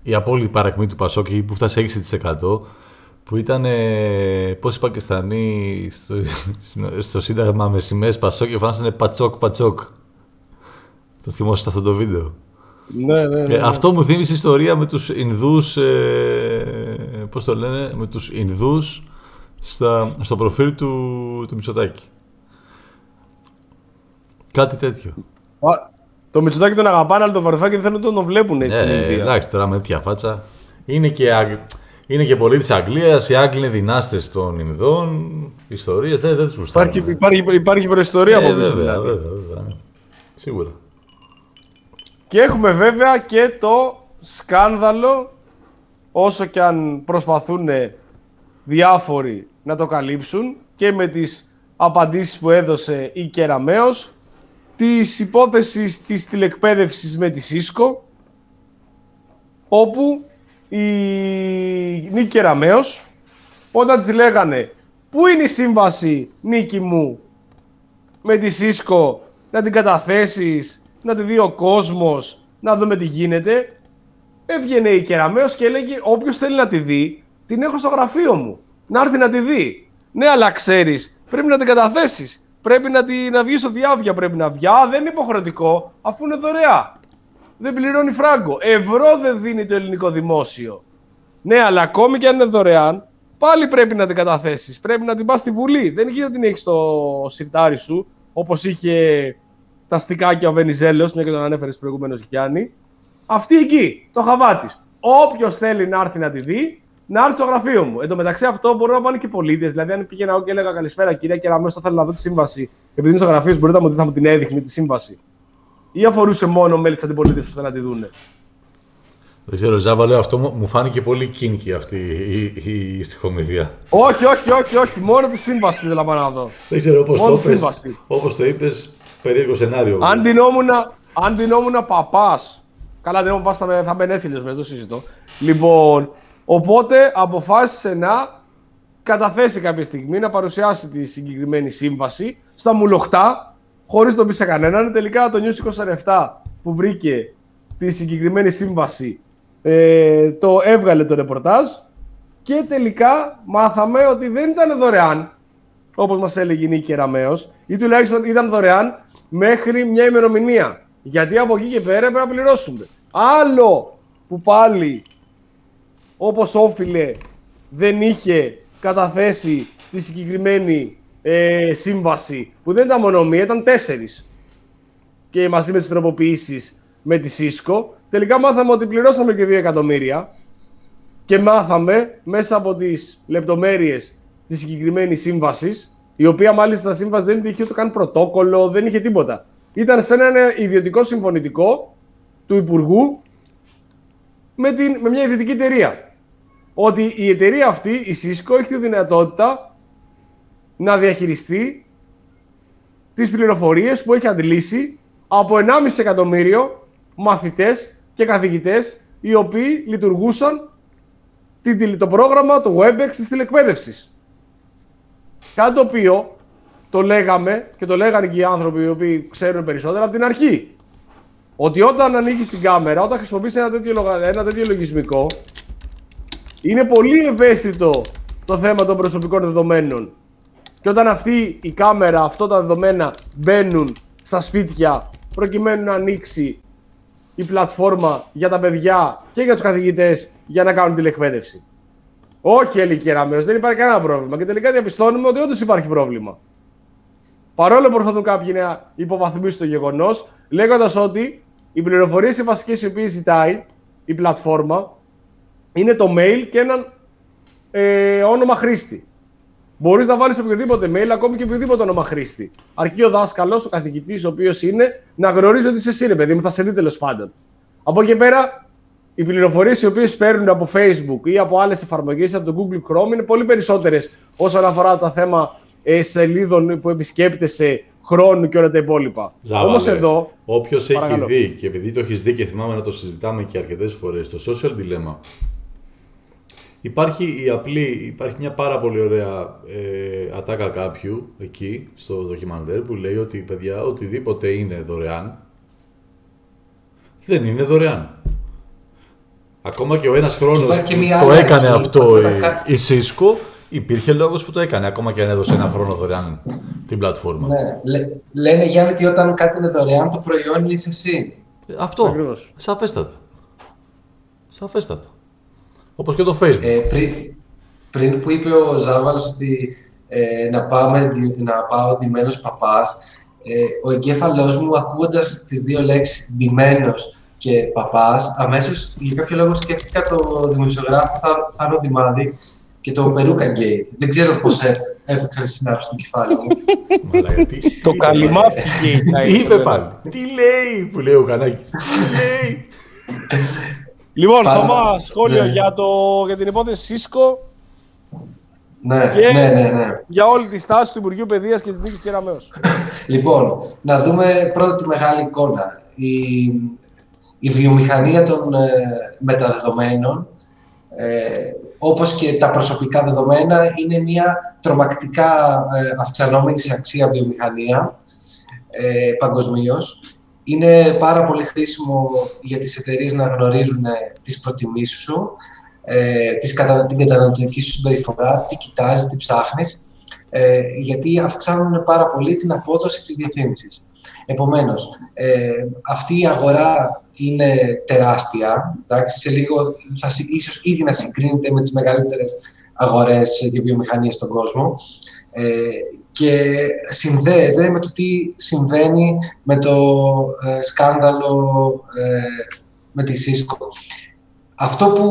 η απόλυτη παρακμή του Πασόκ που φτάσει έξι τοις εκατό, που ήταν ε, πόσοι Πακιστανοί στο, στο Σύνταγμα με σημαίες Πασόκ και φάνασανε πατσόκ πατσόκ. Το θυμόσαστε αυτό το βίντεο? Ναι, ναι, ναι, ναι. Ε, αυτό μου θύμισε ιστορία με τους Ινδούς, ε, πώς το λένε, με τους Ινδούς στα, στο προφίλ του, του Μητσοτάκη. Κάτι τέτοιο. Α, το Μητσοτάκη τον αγαπάνε, αλλά το Βαρουφάκη δεν θέλουν να τον βλέπουν έτσι. Ε, εντάξει, τώρα με τέτοια φάτσα. Είναι και, είναι και πολλοί της Αγγλίας, οι Άγγλοι είναι δυνάστες των Ινδών, ιστορίες, δεν, δεν τους γουστάρουν. Υπάρχει, υπάρχει, υπάρχει προϊστορία ε, από πίσω. Βέβαια, δηλαδή. βέβαια, βέβαια, ναι. Σίγουρα. Και έχουμε βέβαια και το σκάνδαλο, όσο και αν προσπαθούν διάφοροι να το καλύψουν και με τις απαντήσεις που έδωσε η Κεραμέως, της υπόθεσης της τηλεκπαίδευσης με τη Σίσκο, όπου η Νίκη Κεραμέως, όταν της λέγανε πού είναι η σύμβαση, Νίκη μου, με τη Σίσκο, να την καταθέσεις, να τη δει ο κόσμος, να δούμε τι γίνεται, έβγαινε η Κεραμέως και έλεγε όποιος θέλει να τη δει, την έχω στο γραφείο μου, να έρθει να τη δει. Ναι, αλλά ξέρεις, πρέπει να την καταθέσεις. Πρέπει να, τη, να βγει στο διάβια, πρέπει να βγει. Α, δεν είναι υποχρεωτικό, αφού είναι δωρεά. Δεν πληρώνει φράγκο. Ευρώ δεν δίνει το ελληνικό δημόσιο. Ναι, αλλά ακόμη και αν είναι δωρεάν, πάλι πρέπει να την καταθέσεις. Πρέπει να την πας στη Βουλή. Δεν γίνεται να την έχεις στο σιρτάρι σου, όπως είχε τα στικάκια ο Βενιζέλος, μια και τον ανέφερες προηγουμένως Γιάννη. Αυτή εκεί, το χαβάτης. Όποιος θέλει να έρθει να τη δει, να έρθει στο γραφείο μου. Εν τω μεταξύ, αυτό μπορούν να πάνε και πολίτες. Δηλαδή, αν πήγαινα εγώ και έλεγα καλησπέρα, κυρία Κεραμέως, θα ήθελα να δω τη σύμβαση, επειδή είναι στο γραφείο, μπορείτε να μου δείτε, θα μου την έδειχνε τη σύμβαση. Ή αφορούσε μόνο μέλη της αντιπολίτευσης που θα να τη δούνε. Δεν ξέρω, Ζάβα, λέω, αυτό μου φάνηκε πολύ κίνικη αυτή η, η, η στιχομηθεία. Όχι, όχι, όχι, όχι. Μόνο τη σύμβαση δεν να δω. Δεν ξέρω, όπως το, είπες, όπως το είπες, περίεργο σενάριο. Αν ντυνόμουν παπάς. Καλά, δεν μου πας, θα, θα μπαινε έθιλιος με, το συζητώ. Λοιπόν, οπότε αποφάσισε να καταθέσει κάποια στιγμή, να παρουσιάσει τη συγκεκριμένη σύμβαση στα μουλοχτά, χωρίς το πει σε κανέναν. Τελικά το News είκοσι επτά που βρήκε τη συγκεκριμένη σύμβαση ε, το έβγαλε το ρεπορτάζ και τελικά μάθαμε ότι δεν ήταν δωρεάν, όπως μας έλεγε η Νίκη Κεραμέως, ή τουλάχιστον ήταν δωρεάν μέχρι μια ημερομηνία. Γιατί από εκεί και πέρα πρέπει να πληρώσουμε. Άλλο που πάλι, όπως όφιλε, δεν είχε καταθέσει τη συγκεκριμένη ε, σύμβαση, που δεν ήταν μόνο μία, ήταν τέσσερις. Και μαζί με τις τροποποιήσεις με τη Σίσκο, τελικά μάθαμε ότι πληρώσαμε και δύο εκατομμύρια και μάθαμε μέσα από τις λεπτομέρειες της συγκεκριμένης σύμβασης, η οποία μάλιστα σύμβαση δεν είχε ούτε καν πρωτόκολλο, δεν είχε τίποτα. Ήταν σε ένα ιδιωτικό συμφωνητικό του Υπουργού με, την, με μια ιδιωτική εταιρεία. Ότι η εταιρεία αυτή, η Cisco, έχει τη δυνατότητα να διαχειριστεί τις πληροφορίες που έχει αντλήσει από ενάμιση εκατομμύριο μαθητές και καθηγητές, οι οποίοι λειτουργούσαν το πρόγραμμα, το WebEx της τηλεκπαίδευσης. Κάτι το οποίο το λέγαμε και το λέγανε και οι άνθρωποι οι οποίοι ξέρουν περισσότερα από την αρχή. Ότι όταν ανοίγεις την κάμερα, όταν χρησιμοποιείς ένα τέτοιο, ένα τέτοιο λογισμικό, είναι πολύ ευαίσθητο το θέμα των προσωπικών δεδομένων. Και όταν αυτή η κάμερα, αυτά τα δεδομένα μπαίνουν στα σπίτια προκειμένου να ανοίξει η πλατφόρμα για τα παιδιά και για τους καθηγητές για να κάνουν τηλεκπαίδευση. Όχι, έλεγε η Κεραμέως, δεν υπάρχει κανένα πρόβλημα. Και τελικά διαπιστώνουμε ότι όντως υπάρχει πρόβλημα. Παρόλο που προσπαθούν κάποιοι να υποβαθμίσουν το γεγονός, λέγοντας ότι οι πληροφορίες οι βασικές οι οποίες ζητάει η πλατφόρμα είναι το mail και ένα ε, όνομα χρήστη. Μπορείς να βάλεις οποιοδήποτε mail, ακόμη και οποιοδήποτε όνομα χρήστη. Αρκεί ο δάσκαλος, ο καθηγητής, ο οποίος είναι, να γνωρίζει ότι είσαι εσύ, ρε παιδί μου, θα σε δει τέλος πάντων. Από εκεί πέρα, οι πληροφορίες οι οποίες παίρνουν από Facebook ή από άλλες εφαρμογές, από το Google Chrome, είναι πολύ περισσότερες όσον αφορά τα θέμα ε, σελίδων που επισκέπτεσαι, χρόνου και όλα τα υπόλοιπα. Όμως εδώ. Όποιος έχει δει, και επειδή το έχεις δει και θυμάμαι να το συζητάμε και αρκετές φορές, το social dilemma. Υπάρχει, η απλή, υπάρχει μια πάρα πολύ ωραία ε, ατάκα κάποιου εκεί στο ντοκιμαντέρ που λέει ότι παιδιά οτιδήποτε είναι δωρεάν δεν είναι δωρεάν. Ακόμα και ο ένας χρόνος και που το έκανε αυτό η, η Cisco, υπήρχε λόγος που το έκανε, ακόμα και αν έδωσε ένα χρόνο δωρεάν την πλατφόρμα. Ναι. Λέ, λένε Γιάννη ότι όταν κάτι είναι δωρεάν, το προϊόν είσαι εσύ. Αυτό, Ακριβώς. σαφέστατα. Σαφέστατα. Όπως και το Facebook. Ε, πριν, πριν που είπε ο Ζάβαλος ότι ε, να, πάμε, να πάω ντυμένος παπάς, ε, ο εγκέφαλός μου ακούγοντας τις δύο λέξεις ντυμένος και παπάς, αμέσως για κάποιο λόγο σκέφτηκα το δημοσιογράφο Θάνο Δημάδη και το Περούκα Gate. Δεν ξέρω πώς έπαιξαν οι συνάψεις στο κεφάλι μου. Το Καλιμάπι Gate. Τι είπε πάλι. Τι λέει που λέει ο Κανάκης. Τι λέει. Λοιπόν, Θωμά, σχόλιο για, το, για την υπόθεση Cisco. Ναι, και ναι, ναι, ναι. για όλη τη στάση του Υπουργείου Παιδείας και της Νίκης Κεραμέως. Λοιπόν, να δούμε πρώτα τη μεγάλη εικόνα. Η, η βιομηχανία των ε, μεταδεδομένων, ε, όπως και τα προσωπικά δεδομένα, είναι μια τρομακτικά ε, αυξανόμενη σε αξία βιομηχανία ε, παγκοσμίως. Είναι πάρα πολύ χρήσιμο για τις εταιρείες να γνωρίζουν τις προτιμήσεις σου, ε, τις κατα... την καταναλωτική σου συμπεριφορά, τι κοιτάζεις, τι ψάχνεις, ε, γιατί αυξάνουν πάρα πολύ την απόδοση της διαφήμισης. Επομένως, ε, αυτή η αγορά είναι τεράστια. Εντάξει, σε λίγο θα ίσως ήδη να συγκρίνεται με τις μεγαλύτερες αγορές για βιομηχανία στον κόσμο. Ε, και συνδέεται με το τι συμβαίνει με το ε, σκάνδαλο ε, με τη Cisco. Αυτό που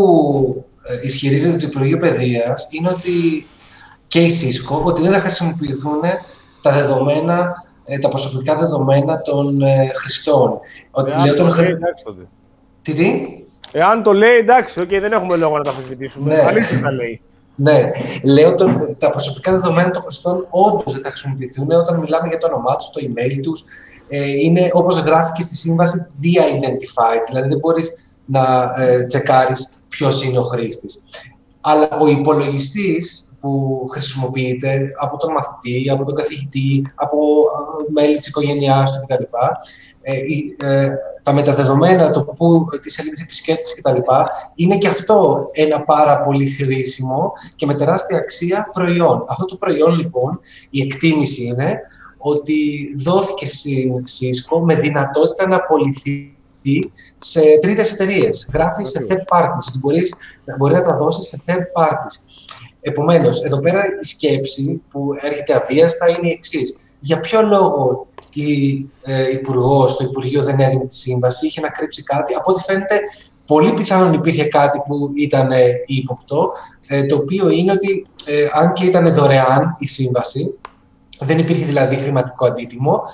ε, ισχυρίζεται το Υπουργείο Παιδείας είναι ότι και η Cisco, ότι δεν θα χρησιμοποιηθούν τα δεδομένα, ε, τα προσωπικά δεδομένα των ε, χρηστών. Ότι Εάν λέω, το τον... λέει, εντάξει τότε. Τι, τι? Εάν το λέει, εντάξει, okay, δεν έχουμε λόγο να τα αμφισβητήσουμε. Ναι. Αλήθεια τα λέει. Ναι, λέω τον, τα προσωπικά δεδομένα των χρηστών όντως δεν θα χρησιμοποιηθούν όταν μιλάμε για το όνομά τους, το email τους. Ε, είναι όπως γράφει και στη σύμβαση de-identified, δηλαδή δεν μπορείς να ε, τσεκάρεις ποιος είναι ο χρήστης. Αλλά ο υπολογιστής που χρησιμοποιείται από τον μαθητή, από τον καθηγητή, από μέλη της οικογένειάς του κτλ. Ε, ε, τα μεταδεδομένα, το που, τις σελίδες επισκέπτησης κτλ. Είναι και αυτό ένα πάρα πολύ χρήσιμο και με τεράστια αξία προϊόν. Αυτό το προϊόν, λοιπόν, η εκτίμηση είναι ότι δόθηκε στην Cisco με δυνατότητα να πωληθεί σε τρίτες εταιρείες. Γράφει σε third parties, ότι μπορείς, μπορεί να τα δώσει σε third parties. Επομένως, εδώ πέρα η σκέψη που έρχεται αβίαστα είναι η εξής. Για ποιο λόγο η ε, Υπουργός, το Υπουργείο δεν έδινε τη σύμβαση, είχε να κρύψει κάτι? Από ό,τι φαίνεται, πολύ πιθανόν υπήρχε κάτι που ήταν ε, ύποπτο, ε, το οποίο είναι ότι ε, αν και ήταν δωρεάν η σύμβαση, δεν υπήρχε δηλαδή χρηματικό αντίτιμο,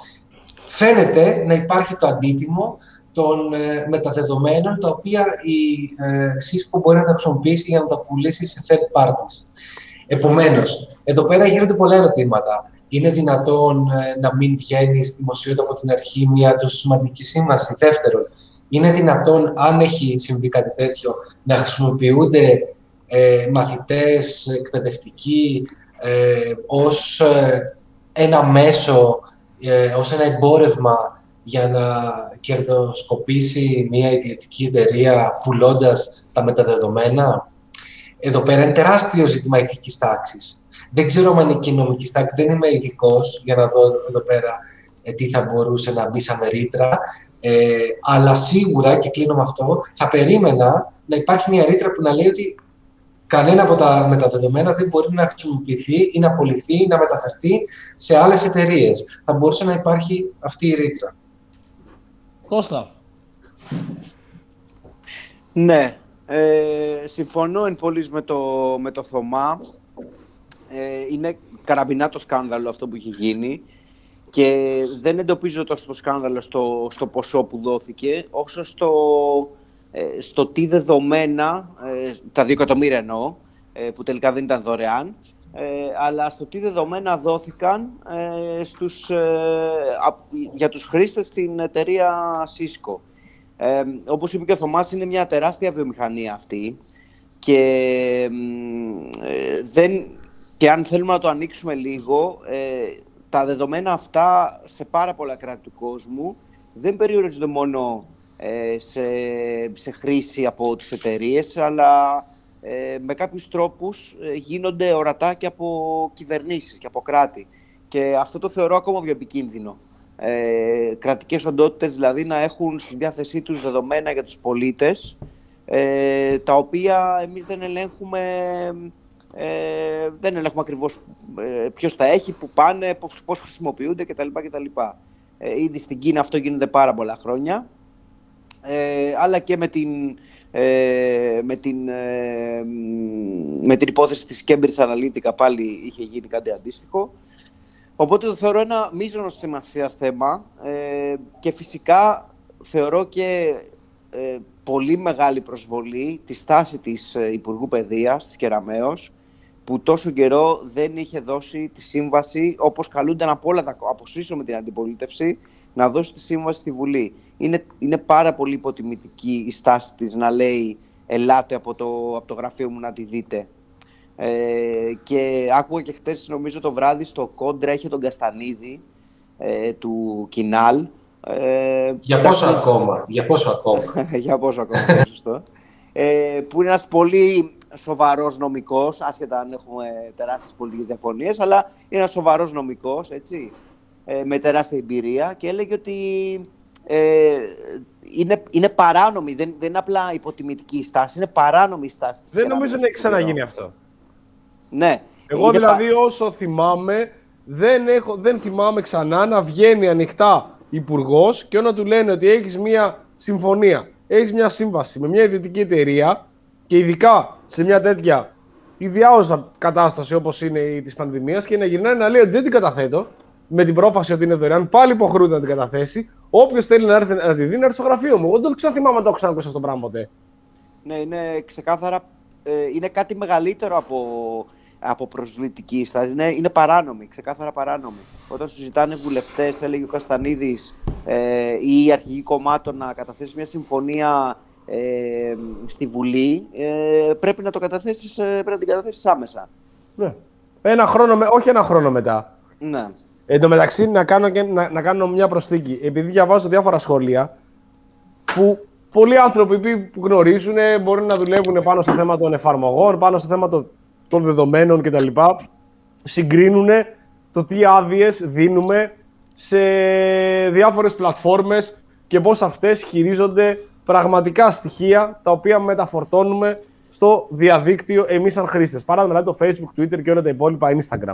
φαίνεται να υπάρχει το αντίτιμο των ε, μεταδεδομένων, τα οποία η ε, Cisco μπορεί να τα χρησιμοποιήσει για να τα πουλήσει σε third parties. Επομένως, εδώ πέρα γίνονται πολλά ερωτήματα. Είναι δυνατόν ε, να μην βγαίνει στη δημοσιότητα από την αρχή μια τόσο σημαντική σύμβαση? Δεύτερον, είναι δυνατόν, αν έχει συμβεί κάτι τέτοιο, να χρησιμοποιούνται ε, μαθητές, εκπαιδευτικοί, ε, ως ε, ένα μέσο, ε, ως ένα εμπόρευμα για να κερδοσκοπήσει μια ιδιωτική εταιρεία πουλώντας τα μεταδεδομένα? Εδώ πέρα είναι τεράστιο ζήτημα ηθικής τάξης. Δεν ξέρω αν είναι και νομικής τάξης, δεν είμαι ειδικός για να δω εδώ πέρα ε, τι θα μπορούσε να μπει σαν ρήτρα. Ε, αλλά σίγουρα, και κλείνω με αυτό, θα περίμενα να υπάρχει μια ρήτρα που να λέει ότι κανένα από τα μεταδεδομένα δεν μπορεί να χρησιμοποιηθεί ή να πωληθεί ή να μεταφερθεί σε άλλες εταιρείες. Θα μπορούσε να υπάρχει αυτή η ρήτρα. Κώστα. Ναι, ε, συμφωνώ εν πολλοίς με το, με το Θωμά. Ε, είναι καραμπινά το σκάνδαλο αυτό που έχει γίνει και δεν εντοπίζω τόσο το σκάνδαλο στο, στο ποσό που δόθηκε, όσο στο, ε, στο τι δεδομένα, ε, τα δύο εκατομμύρια εννοώ, ε, που τελικά δεν ήταν δωρεάν, ε, αλλά στο τι δεδομένα δόθηκαν ε, στους, ε, α, για τους χρήστες στην εταιρεία Cisco. Ε, όπως είπε και ο Θωμάς, είναι μια τεράστια βιομηχανία αυτή και, ε, δεν, και αν θέλουμε να το ανοίξουμε λίγο, ε, τα δεδομένα αυτά σε πάρα πολλά κράτη του κόσμου δεν περιορίζονται μόνο ε, σε, σε χρήση από τις εταιρείες, αλλά ε, με κάποιους τρόπους ε, γίνονται ορατά και από κυβερνήσεις και από κράτη. Και αυτό το θεωρώ ακόμα πιο επικίνδυνο. Ε, κρατικές οντότητες δηλαδή να έχουν στη διάθεσή τους δεδομένα για τους πολίτες, ε, τα οποία εμείς δεν ελέγχουμε, ε, δεν ελέγχουμε ακριβώς ε, ποιος τα έχει, που πάνε, πώς, πώς χρησιμοποιούνται κτλ. κτλ. Ε, ήδη στην Κίνα αυτό γίνεται πάρα πολλά χρόνια, ε, αλλά και με την, ε, με, την, ε, με την υπόθεση της Cambridge Analytica πάλι είχε γίνει κάτι αντίστοιχο. Οπότε το θεωρώ ένα μείζωνος σημασίας θέμα ε, και φυσικά θεωρώ και ε, πολύ μεγάλη προσβολή τη στάση της ε, Υπουργού Παιδείας, της Κεραμέως, που τόσο καιρό δεν είχε δώσει τη σύμβαση, όπως καλούνταν από όλα τα αποσύσω με την αντιπολίτευση, να δώσει τη σύμβαση στη Βουλή. Είναι, είναι πάρα πολύ υποτιμητική η στάση της να λέει «Ελάτε από το, από το γραφείο μου να τη δείτε». Ε, και άκουγα και χτες, νομίζω το βράδυ, στο Κόντρα είχε τον Καστανίδη ε, του Κινάλ. Ε, για πόσο τα... ακόμα, για πόσο ακόμα. για πόσο ακόμα, σωστό. Ε, που είναι ένας πολύ σοβαρός νομικός, άσχετα αν έχουμε τεράστιες πολιτικές διαφωνίες, αλλά είναι ένας σοβαρός νομικός, έτσι, ε, με τεράστια εμπειρία, και έλεγε ότι ε, είναι, είναι παράνομη, δεν, δεν είναι απλά υποτιμητική η στάση, είναι παράνομη η στάση της. Δεν νομίζω να έχει ξαναγίνει αυτό. Ναι. Εγώ δηλαδή πα... όσο θυμάμαι, δεν, έχω, δεν θυμάμαι ξανά να βγαίνει ανοιχτά υπουργός και όταν του λένε ότι έχεις μια συμφωνία, έχεις μια σύμβαση με μια ιδιωτική εταιρεία και ειδικά σε μια τέτοια ιδιάωσα κατάσταση όπως είναι η της πανδημίας, και να γυρνάει να λέει ότι δεν την καταθέτω με την πρόφαση ότι είναι δωρεάν, πάλι υποχρεούται να την καταθέσει. Όποιος θέλει να έρθει να τη δει, να έρθει στο γραφείο μου. Εγώ δεν ξαναθυμάμαι να το έχω ξανακούσει αυτό το πράγμα ποτέ. Ναι, είναι ξεκάθαρα. Ε, είναι κάτι μεγαλύτερο από, από προσβλητική στάση. Είναι, είναι παράνομη, ξεκάθαρα παράνομη. Όταν σου ζητάνε βουλευτές, έλεγε ο Καστανίδης, ε, ή οι αρχηγοί κομμάτων να καταθέσουν μια συμφωνία ε, στη Βουλή, ε, πρέπει να το καταθέσεις, πρέπει να την καταθέσεις άμεσα. Ναι. Ένα χρόνο, με, όχι ένα χρόνο μετά. Ναι. Εν τω μεταξύ, να κάνω, και, να, να κάνω μια προσθήκη. Επειδή διαβάζω διάφορα σχόλια που πολλοί άνθρωποι που γνωρίζουν μπορεί να δουλεύουν πάνω στο θέμα των εφαρμογών, πάνω στο θέμα των, των δεδομένων κτλ. Συγκρίνουν το τι άδειες δίνουμε σε διάφορες πλατφόρμες και πώς αυτές χειρίζονται πραγματικά στοιχεία τα οποία μεταφορτώνουμε στο διαδίκτυο εμείς σαν χρήστες. Παράδειγμα, το Facebook, Twitter και όλα τα υπόλοιπα Instagram.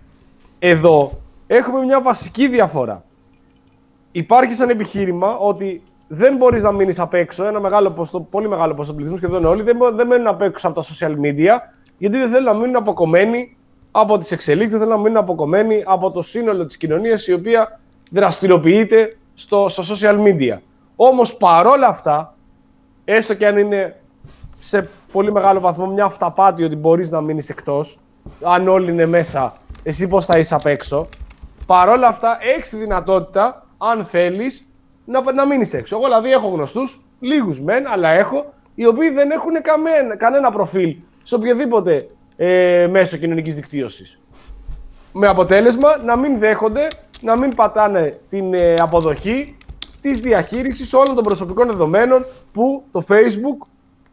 Εδώ έχουμε μια βασική διαφορά. Υπάρχει σαν επιχείρημα ότι δεν μπορείς να μείνεις απ' έξω. Ένα μεγάλο ποστό, πολύ μεγάλο ποσοστό πληθυσμού, σχεδόν όλοι, δεν, δεν μένουν απ' έξω από τα social media, γιατί δεν θέλουν να μείνουν αποκομμένοι από τις εξελίξεις, δεν θέλουν να μείνουν αποκομμένοι από το σύνολο της κοινωνίας, η οποία δραστηριοποιείται στο, στο social media. Όμως παρόλα αυτά, έστω και αν είναι σε πολύ μεγάλο βαθμό μια αυταπάτη ότι μπορείς να μείνεις εκτός, αν όλοι είναι μέσα, εσύ πώς θα είσαι απ' έξω, παρόλα αυτά έχεις τη δυνατότητα, αν θέλεις, να, να μείνεις έξω. Εγώ δηλαδή έχω γνωστούς, λίγους μεν, αλλά έχω, οι οποίοι δεν έχουν καμένα, κανένα προφίλ σε οποιοδήποτε ε, μέσο κοινωνικής δικτύωσης. Με αποτέλεσμα να μην δέχονται, να μην πατάνε την ε, αποδοχή της διαχείρισης όλων των προσωπικών δεδομένων που το Facebook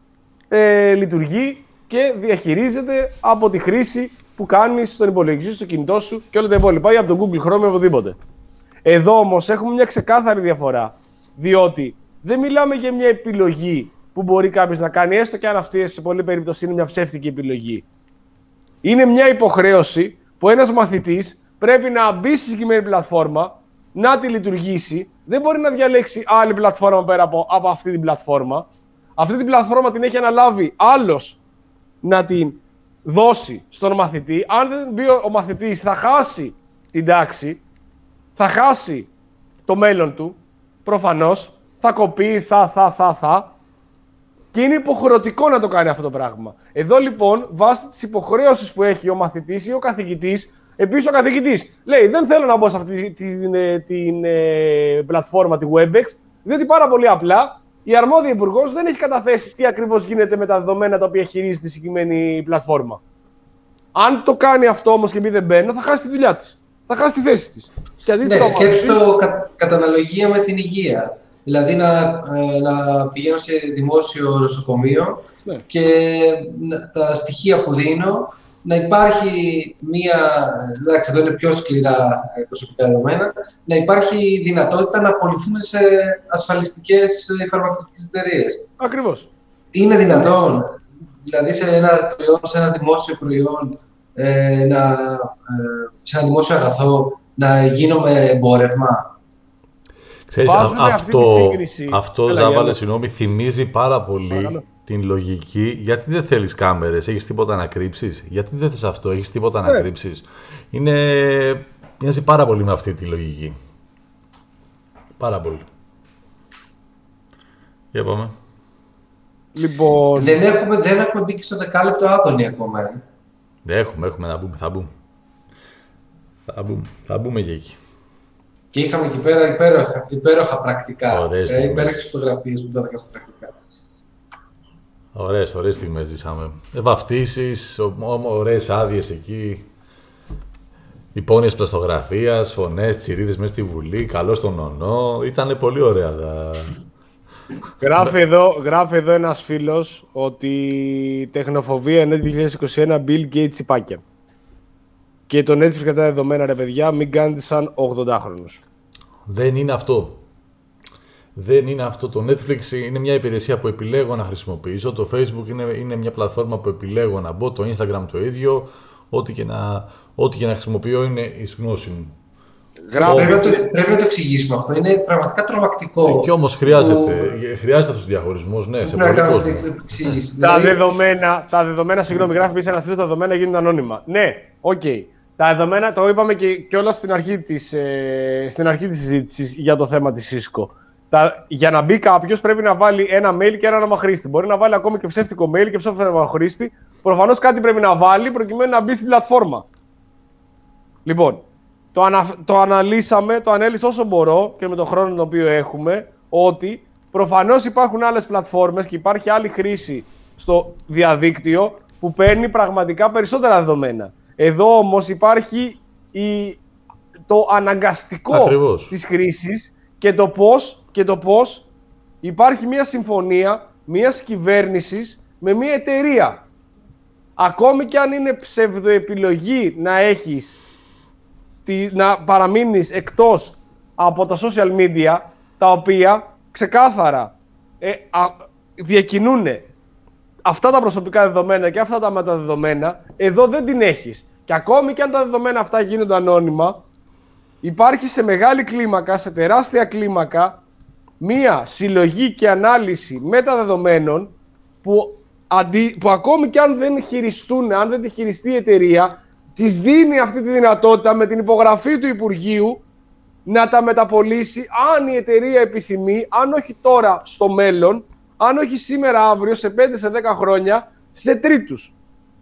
ε, λειτουργεί και διαχειρίζεται από τη χρήση που κάνεις στον υπολογιστή, στο κινητό σου και όλα τα υπόλοιπα, ή από το Google Chrome ή οπουδήποτε. Εδώ όμως έχουμε μια ξεκάθαρη διαφορά, διότι δεν μιλάμε για μια επιλογή που μπορεί κάποιος να κάνει, έστω και αν αυτή σε πολλή περίπτωση είναι μια ψεύτικη επιλογή. Είναι μια υποχρέωση που ένας μαθητής πρέπει να μπει στη συγκεκριμένη πλατφόρμα, να τη λειτουργήσει, δεν μπορεί να διαλέξει άλλη πλατφόρμα πέρα από, από αυτή την πλατφόρμα. Αυτή την πλατφόρμα την έχει αναλάβει άλλος να την δώσει στον μαθητή. Αν δεν μπει ο μαθητής θα χάσει την τάξη, θα χάσει το μέλλον του, προφανώς, θα κοπεί, θα, θα, θα, θα. Και είναι υποχρεωτικό να το κάνει αυτό το πράγμα. Εδώ λοιπόν, βάσει της υποχρέωσης που έχει ο μαθητής ή ο καθηγητής, επίσης ο καθηγητής λέει δεν θέλω να μπω σε αυτή την, την, την ε, πλατφόρμα, τη WebEx, διότι πάρα πολύ απλά η αρμόδια υπουργός δεν έχει καταθέσει τι ακριβώς γίνεται με τα δεδομένα τα οποία χειρίζεται τη συγκεκριμένη πλατφόρμα. Αν το κάνει αυτό όμως και πει δεν μπαίνω, θα χάσει τη δουλειά της. Θα χάσει τη θέση της. Ναι, σκέψου το κα, κατά αναλογία με την υγεία. Δηλαδή να, ε, να πηγαίνω σε δημόσιο νοσοκομείο ναι. και να, τα στοιχεία που δίνω να υπάρχει μία, εντάξει εδώ είναι πιο σκληρά προσωπικά δεδομένα, να υπάρχει δυνατότητα να απολυθούν σε ασφαλιστικές φαρμακευτικές εταιρείες. Ακριβώς. Είναι δυνατόν, δηλαδή σε ένα, προϊόν, σε ένα δημόσιο προϊόν, ε, να, ε, σε ένα δημόσιο αγαθό, να γίνομαι εμπόρευμα. Ξέρεις, α, αυτό, αυτό Ζάβαλε, συγγνώμη, θυμίζει πάρα πολύ Παρακαλώ. την λογική. Γιατί δεν θέλεις κάμερες, έχεις τίποτα να κρύψεις. Γιατί δεν θες αυτό, έχεις τίποτα να κρύψεις. Είναι... Μοιάζει πάρα πολύ με αυτή τη λογική. Πάρα πολύ. Για πάμε. Λοιπόν... Δεν έχουμε, δεν έχουμε μπει και στο δεκάλεπτο Άδωνη ακόμα. Ε. Δεν έχουμε, έχουμε να μπούμε, θα μπούμε. Θα μπούμε, θα μπούμε και εκεί. Και είχαμε εκεί πέρα υπέροχα, υπέροχα πρακτικά. Ωραίες ε, υπέροχες φωτογραφίες που τα έκανα στα πρακτικά. Ωραίες, ωραίες στιγμές ζήσαμε. Ε, βαφτίσεις, ωραίες άδειες εκεί. Υπόνοιες πλαστογραφίας, φωνές, τσιρίδες μέσα στη Βουλή, καλό στον ονό. Ήτανε πολύ ωραία τα... Γράφει εδώ, γράφει εδώ ένας φίλος ότι τεχνοφοβία είναι δύο χιλιάδες είκοσι ένα Bill Gates τσιπάκια. Και το Netflix κατά δεδομένα, ρε παιδιά, μην κάνετε σαν ογδοντάχρονους. Δεν είναι αυτό. Δεν είναι αυτό. Το Netflix είναι μια υπηρεσία που επιλέγω να χρησιμοποιήσω. Το Facebook είναι, είναι μια πλατφόρμα που επιλέγω να μπω. Το Instagram το ίδιο. Ό,τι και να, ό,τι και να χρησιμοποιώ είναι εις γνώση μου. Γράφει... Πρέπει, να το, πρέπει να το εξηγήσουμε αυτό. Είναι πραγματικά τρομακτικό. Ε, και όμως χρειάζεται. Που... Χρειάζεται αυτός ο διαχωρισμός. Ναι, σε πολύ κόσμο. Τα δεδομένα, τα δεδομένα, συγγνώμη, γράφει πίσω ένα φίλο, τα δεδομένα γίνονται ανώνυμα. Ναι, οκ. Okay. Τα δεδομένα, το είπαμε και, και όλα στην αρχή της, ε, στην αρχή της συζήτησης για το θέμα της Cisco. Τα, για να μπει κάποιος πρέπει να βάλει ένα mail και ένα όνομα χρήστη. Μπορεί να βάλει ακόμη και ψεύτικο mail και ψεύτικο όνομα χρήστη. Προφανώς κάτι πρέπει να βάλει προκειμένου να μπει στην πλατφόρμα. Λοιπόν, το, ανα, το αναλύσαμε, το ανέλησα όσο μπορώ και με τον χρόνο τον οποίο έχουμε, ότι προφανώς υπάρχουν άλλες πλατφόρμες και υπάρχει άλλη χρήση στο διαδίκτυο που παίρνει πραγματικά περισσότερα δεδομένα. Εδώ όμως υπάρχει η, το αναγκαστικό Ακριβώς. της χρήσης και το πώς, και το πώς υπάρχει μια συμφωνία μιας κυβέρνησης με μια εταιρεία. Ακόμη και αν είναι ψευδοεπιλογή να έχεις, τη, να παραμείνεις εκτός από τα social media, τα οποία ξεκάθαρα ε, διακινούν αυτά τα προσωπικά δεδομένα και αυτά τα μεταδεδομένα, εδώ δεν την έχεις. Και ακόμη και αν τα δεδομένα αυτά γίνονται ανώνυμα, υπάρχει σε μεγάλη κλίμακα, σε τεράστια κλίμακα, μία συλλογή και ανάλυση μεταδεδομένων που, αντι, που ακόμη και αν δεν χειριστούν, αν δεν τη χειριστεί η εταιρεία, της δίνει αυτή τη δυνατότητα με την υπογραφή του Υπουργείου να τα μεταπολίσει αν η εταιρεία επιθυμεί, αν όχι τώρα στο μέλλον, αν όχι σήμερα, αύριο, σε πέντε σε δέκα χρόνια, σε τρίτους.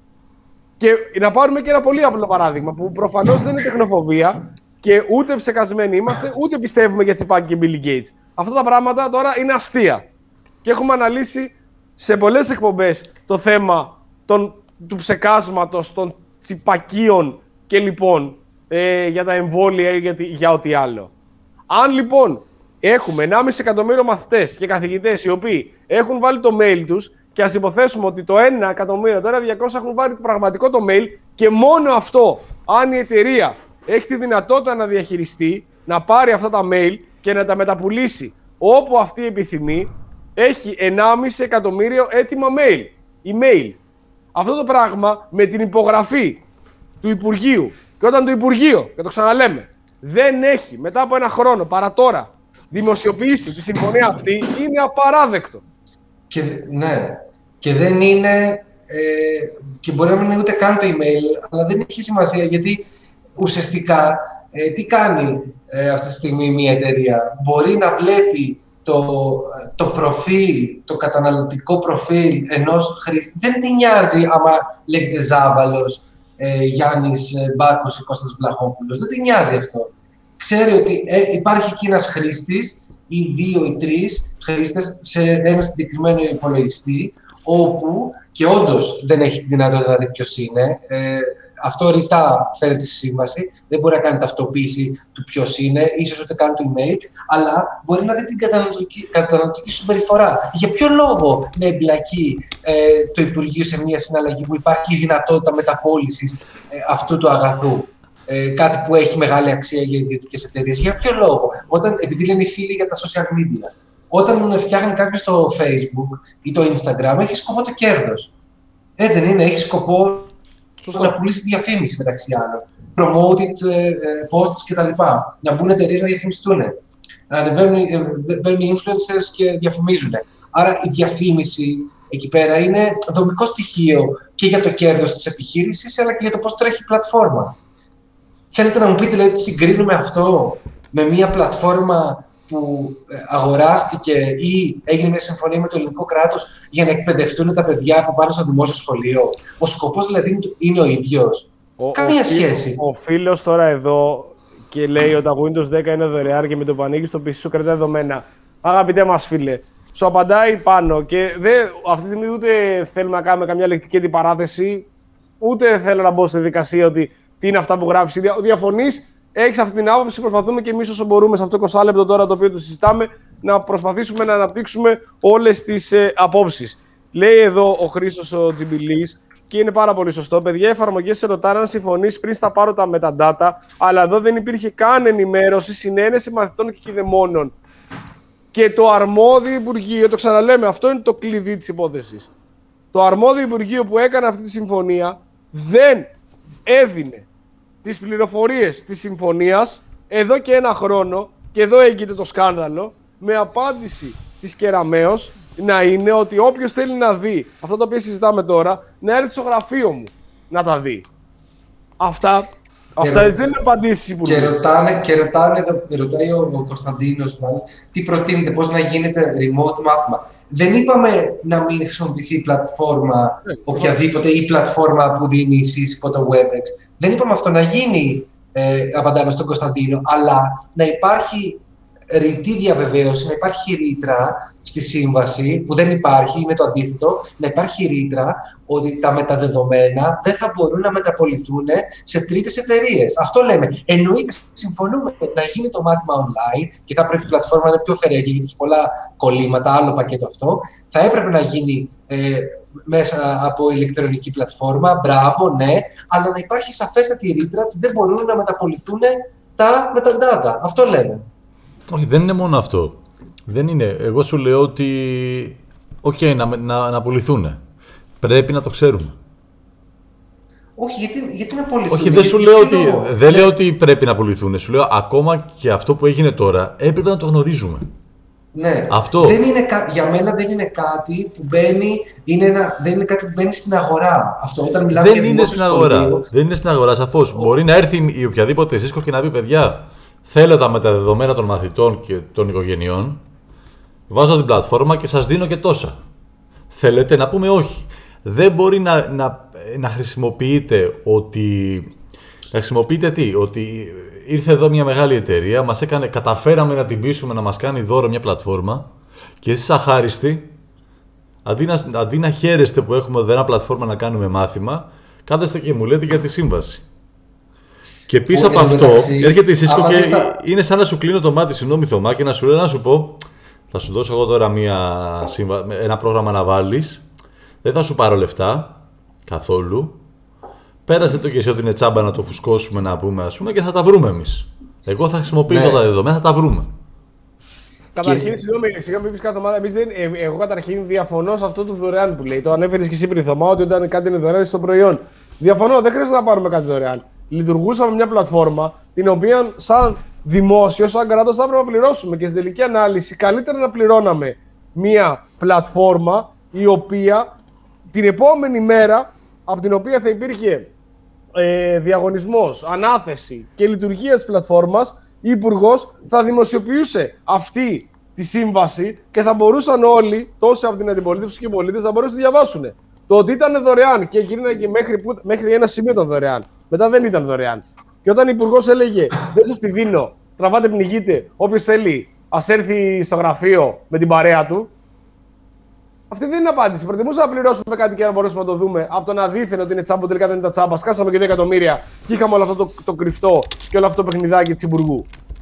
Και να πάρουμε και ένα πολύ απλό παράδειγμα, που προφανώς δεν είναι τεχνοφοβία και ούτε ψεκασμένοι είμαστε, ούτε πιστεύουμε για Τσιπάκη και Bill Gates. Αυτά τα πράγματα τώρα είναι αστεία. Και έχουμε αναλύσει σε πολλές εκπομπές το θέμα των, του ψεκάσματος, των τσιπακίων και λοιπόν ε, για τα εμβόλια ή για, για ό,τι άλλο. Αν λοιπόν έχουμε ενάμιση εκατομμύριο μαθητές και καθηγητές οι οποίοι έχουν βάλει το mail τους και ας υποθέσουμε ότι το ένα εκατομμύριο, το ένα διακόσια έχουν βάλει το πραγματικό το mail και μόνο αυτό, αν η εταιρεία έχει τη δυνατότητα να διαχειριστεί, να πάρει αυτά τα mail και να τα μεταπουλήσει όπου αυτή επιθυμεί, έχει ενάμιση εκατομμύριο έτοιμα mail, email. Αυτό το πράγμα με την υπογραφή του Υπουργείου και όταν το Υπουργείο, και το ξαναλέμε, δεν έχει μετά από ένα χρόνο παρά τώρα δημοσιοποιήσει τη συμφωνία αυτή, είναι απαράδεκτο. Και, ναι, και δεν είναι, ε, και μπορεί να μην είναι ούτε καν το email, αλλά δεν έχει σημασία γιατί ουσιαστικά ε, τι κάνει ε, αυτή τη στιγμή μια εταιρεία. Μπορεί να βλέπει το, το προφίλ, το καταναλωτικό προφίλ ενός χρήστη. Δεν τη νοιάζει άμα λέγεται Ζάβαλος, ε, Γιάννης Μπάκος ή Κώστας Βλαχόπουλος. Δεν τη νοιάζει αυτό. Ξέρει ότι ε, υπάρχει εκεί ένας χρήστης ή δύο ή τρεις χρήστες σε ένα συγκεκριμένο υπολογιστή, όπου και όντως δεν έχει τη δυνατότητα να δει ποιος είναι. Ε, αυτό ρητά φέρεται στη σύμβαση, δεν μπορεί να κάνει ταυτοποίηση του ποιος είναι, ίσως ούτε καν του email, αλλά μπορεί να δει την καταναλωτική, καταναλωτική συμπεριφορά. Για ποιο λόγο να εμπλακεί ε, το Υπουργείο σε μια συναλλαγή που υπάρχει η δυνατότητα μεταπώλησης ε, αυτού του αγαθού. Ε, κάτι που έχει μεγάλη αξία για ιδιωτικές εταιρείες. Για ποιο λόγο, όταν, επειδή λένε οι φίλοι για τα social media, όταν φτιάχνει κάποιος το Facebook ή το Instagram, έχει σκοπό το κέρδος. Έτσι δεν είναι, έχει σκοπό Σωστό. να πουλήσει διαφήμιση μεταξύ άλλων. Promoted uh, posts κτλ. Να μπουν εταιρείες να διαφημιστούν. Να ανεβαίνουν οι influencers και διαφημίζουν. Άρα η διαφήμιση εκεί πέρα είναι δομικό στοιχείο και για το κέρδος της επιχείρησης, αλλά και για το πώς τρέχει η πλατφόρμα. Θέλετε να μου πείτε, δηλαδή, ότι συγκρίνουμε αυτό με μια πλατφόρμα που αγοράστηκε ή έγινε μια συμφωνία με το ελληνικό κράτος για να εκπαιδευτούν τα παιδιά που πάνε στο δημόσιο σχολείο. Ο σκοπός δηλαδή είναι ο ίδιος. Ο, Καμία ο, σχέση. Ο φίλος τώρα εδώ και λέει ότι τα Windows δέκα είναι δωρεάν και με το που ανοίγεις το πι σι σου κρατάει δεδομένα. Αγαπητέ μας φίλε, σου απαντάει πάνω και δεν, αυτή τη στιγμή ούτε θέλουμε να κάνουμε καμιά λεκτική αντιπαράθεση, ούτε θέλω να μπω σε δικασία ότι τι είναι αυτά που γράφεις. Διαφωνείς. Έχεις αυτή την άποψη, προσπαθούμε και εμείς όσο μπορούμε σε αυτό το είκοσι λεπτό τώρα το οποίο το συζητάμε να προσπαθήσουμε να αναπτύξουμε όλες τις ε, απόψεις. Λέει εδώ ο Χρήστος ο Τζιμπιλής και είναι πάρα πολύ σωστό. Παιδιά, οι εφαρμογές σε ρωτάνε αν συμφωνείς πριν στα πάρω τα metadata, αλλά εδώ δεν υπήρχε καν ενημέρωση, συνένεση μαθητών και κηδεμόνων. Και το αρμόδιο Υπουργείο, το ξαναλέμε, αυτό είναι το κλειδί της υπόθεσης. Το αρμόδιο Υπουργείο που έκανε αυτή τη συμφωνία δεν έδινε τις πληροφορίες της συμφωνίας εδώ και ένα χρόνο, και εδώ έγινε το σκάνδαλο, με απάντηση της Κεραμέως να είναι ότι όποιος θέλει να δει αυτό το οποίο συζητάμε τώρα, να έρθει στο γραφείο μου να τα δει. Αυτά, αυτά ρω... δεν είναι απαντήσεις που και ρωτάνε, και ρωτάνε, ρωτάει ο, ο Κωνσταντίνος μάλιστα, τι προτείνετε, πώς να γίνεται remote μάθημα. Δεν είπαμε να μην χρησιμοποιηθεί η πλατφόρμα, yeah, οποιαδήποτε, ή η πλατφόρμα που δίνει η ΣΥΣΚΟ, το WebEx. Δεν είπαμε αυτό να γίνει, ε, απαντάμε στον Κωνσταντίνο, αλλά να υπάρχει ρητή διαβεβαίωση, να υπάρχει ρήτρα στη σύμβαση, που δεν υπάρχει, είναι το αντίθετο, να υπάρχει ρήτρα ότι τα μεταδεδομένα δεν θα μπορούν να μεταπολιθούν σε τρίτες εταιρείες. Αυτό λέμε. Εννοείται, συμφωνούμε να γίνει το μάθημα online και θα πρέπει η πλατφόρμα να είναι πιο φερέγγια, γιατί έχει πολλά κολλήματα, άλλο πακέτο αυτό. Θα έπρεπε να γίνει ε, μέσα από ηλεκτρονική πλατφόρμα, μπράβο, ναι, αλλά να υπάρχει σαφέστατη ρήτρα ότι δεν μπορούν να μεταπολιθούν τα metadata. Αυτό λέμε. Όχι, δεν είναι μόνο αυτό. Δεν είναι. Εγώ σου λέω ότι, οκ, okay, να, να, να πουληθούν. Πρέπει να το ξέρουμε. Όχι, γιατί, γιατί να πουληθούν. Όχι, δεν σου λέω ότι, δεν λέω ότι πρέπει να πουληθούν. Σου λέω ακόμα και αυτό που έγινε τώρα, έπρεπε να το γνωρίζουμε. Ναι. Αυτό. Δεν είναι, για μένα δεν είναι κάτι που μπαίνει, είναι ένα, δεν είναι κάτι που μπαίνει στην αγορά. Αυτό, όταν μιλάμε δεν για είναι στην αγορά. σχολείο, δεν είναι στην αγορά, σαφώς. Ο... Μπορεί να έρθει η οποιαδήποτε ΣΥΣΚΟ και να πει, παιδιά, θέλω τα μεταδεδομένα των μαθητών και των οικογενειών, βάζω την πλατφόρμα και σας δίνω και τόσα. Θέλετε να πούμε όχι. Δεν μπορεί να, να, να χρησιμοποιείτε ότι... Να χρησιμοποιείτε τι, ότι ήρθε εδώ μια μεγάλη εταιρεία, μας έκανε, καταφέραμε να την πείσουμε να μας κάνει δώρο μια πλατφόρμα και εσείς αχάριστοι, αντί να, αντί να χαίρεστε που έχουμε εδώ ένα πλατφόρμα να κάνουμε μάθημα, κάθεστε και μου λέτε για τη σύμβαση. Και πίσω από αυτό μεταξύ, έρχεται η ΣΥΣΚΟ και στα... είναι σαν να σου κλείνω το μάτι, συγγνώμη Θωμά, και να σου λέω να σου πω, θα σου δώσω εγώ τώρα μια, ένα πρόγραμμα να βάλεις, δεν θα σου πάρω λεφτά καθόλου. Πέρασε το και εσύ ότι είναι τσάμπα να το φουσκώσουμε, να πούμε, ας πούμε, και θα τα βρούμε εμείς. Εγώ θα χρησιμοποιήσω ναι. τα δεδομένα, θα τα βρούμε. Καταρχήν, και... συγγνώμη, σιγά μην πεις κάτι ομάδα, εμείς δεν, ε, εγώ καταρχήν διαφωνώ σε αυτό το δωρεάν που λέει. Το ανέφερες και εσύ πριν, Θωμά, ότι όταν κάτι είναι δωρεάν στο προϊόν. Διαφωνώ, δεν χρειάζεται να πάρουμε κάτι δωρεάν. Λειτουργούσαμε μια πλατφόρμα την οποία σαν δημόσιο, σαν κράτος θα έπρεπε να πληρώσουμε, και στην τελική ανάλυση καλύτερα να πληρώναμε μια πλατφόρμα η οποία την επόμενη μέρα, από την οποία θα υπήρχε ε, διαγωνισμός, ανάθεση και λειτουργία της πλατφόρμας, η Υπουργός θα δημοσιοποιούσε αυτή τη σύμβαση και θα μπορούσαν όλοι, τόσοι από την αντιπολίτευση και οι πολίτες, να μπορούσαν να τη διαβάσουν. Το ότι ήταν δωρεάν και γίνανε μέχρι, που, μέχρι ένα σημείο ήταν δωρεάν. Μετά δεν ήταν δωρεάν. Και όταν ο Υπουργός έλεγε δεν σας τη δίνω, τραβάτε, πνιγείτε, όποιος θέλει ας έρθει στο γραφείο με την παρέα του. Αυτή δεν είναι απάντηση. Προτιμούσα να πληρώσουμε κάτι και να μπορέσουμε να το δούμε από το να δείχνει ότι είναι τσάμπο, τελικά δεν ήταν τσάμπα. Σκάσαμε και δύο εκατομμύρια και είχαμε όλο αυτό το, το κρυφτό και όλο αυτό το παιχνιδάκι τη Υπουργού.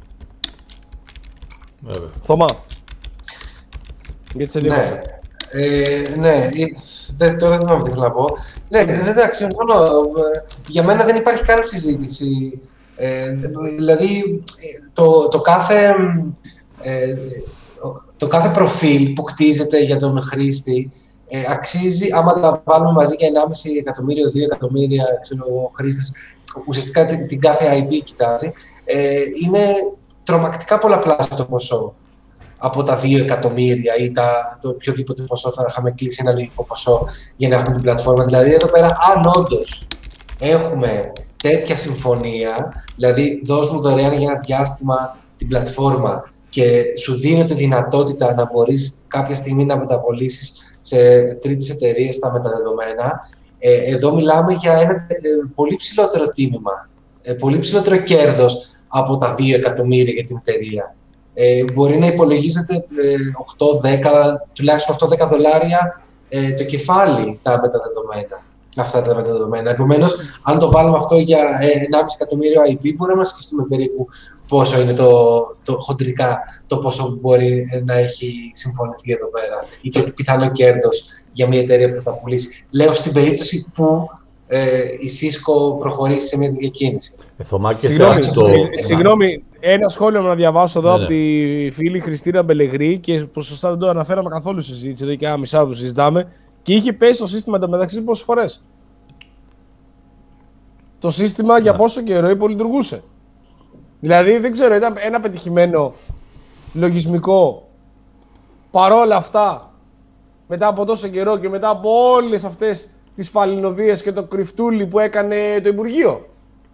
Βέβαια. Θωμά. Γιατί σε λίγο. Ναι, ε, ναι. Δε, τώρα δεν θυμάμαι τι θέλω να πω. Ναι, εντάξει, συμφωνώ. Για μένα δεν υπάρχει καν συζήτηση. Ε, δηλαδή, το, το κάθε... Ε, το κάθε προφίλ που κτίζεται για τον χρήστη ε, αξίζει, άμα τα βάλουμε μαζί για ενάμιση εκατομμύριο, δύο εκατομμύρια χρήστες, ουσιαστικά την, την κάθε άι πι κοιτάζει, ε, είναι τρομακτικά πολλαπλάσιο το ποσό από τα δύο εκατομμύρια ή τα, το οποιοδήποτε ποσό θα είχαμε κλείσει ένα λογικό ποσό για να έχουμε την πλατφόρμα. Δηλαδή, εδώ πέρα, αν όντως έχουμε τέτοια συμφωνία, δηλαδή δώσ' μου δωρεάν για ένα διάστημα την πλατφόρμα και σου δίνει τη δυνατότητα να μπορείς κάποια στιγμή να μεταπωλήσεις σε τρίτες εταιρείες τα μεταδεδομένα, ε, εδώ μιλάμε για ένα ε, πολύ ψηλότερο τίμημα, ε, πολύ ψηλότερο κέρδος από τα δύο εκατομμύρια για την εταιρεία. Ε, μπορεί να υπολογίζεται ε, οκτώ δέκα, τουλάχιστον οκτώ δέκα δολάρια ε, το κεφάλι τα μεταδεδομένα. Αυτά τα μεταδεδομένα. Επομένως, αν το βάλουμε αυτό για ενάμιση εκατομμύριο άι πι, μπορούμε να σκεφτούμε περίπου πόσο είναι το, το χοντρικά το πόσο μπορεί να έχει συμφωνηθεί εδώ πέρα ή το πιθανό κέρδος για μια εταιρεία που θα τα πουλήσει. Λέω στην περίπτωση που ε, η Cisco προχωρήσει σε μια τέτοια κίνηση. Ε, Θωμά, και συγγνώμη, σε αυτό... Συγγνώμη, ένα σχόλιο να διαβάσω εδώ ναι, από τη φίλη Χριστίνα Μπελεγρή και ποσοστά δεν το αναφέραμε καθόλου στη συζήτηση, εδώ και ένα μισά που συζητάμε. Και είχε πέσει το σύστημα εντωμεταξύ πόσες φορές. Το σύστημα yeah. για πόσο καιρό υπολειτουργούσε. Δηλαδή, δεν ξέρω, ήταν ένα πετυχημένο λογισμικό. Παρόλα αυτά, μετά από τόσο καιρό και μετά από όλες αυτές τις παλινοδίες και το κρυφτούλι που έκανε το Υπουργείο.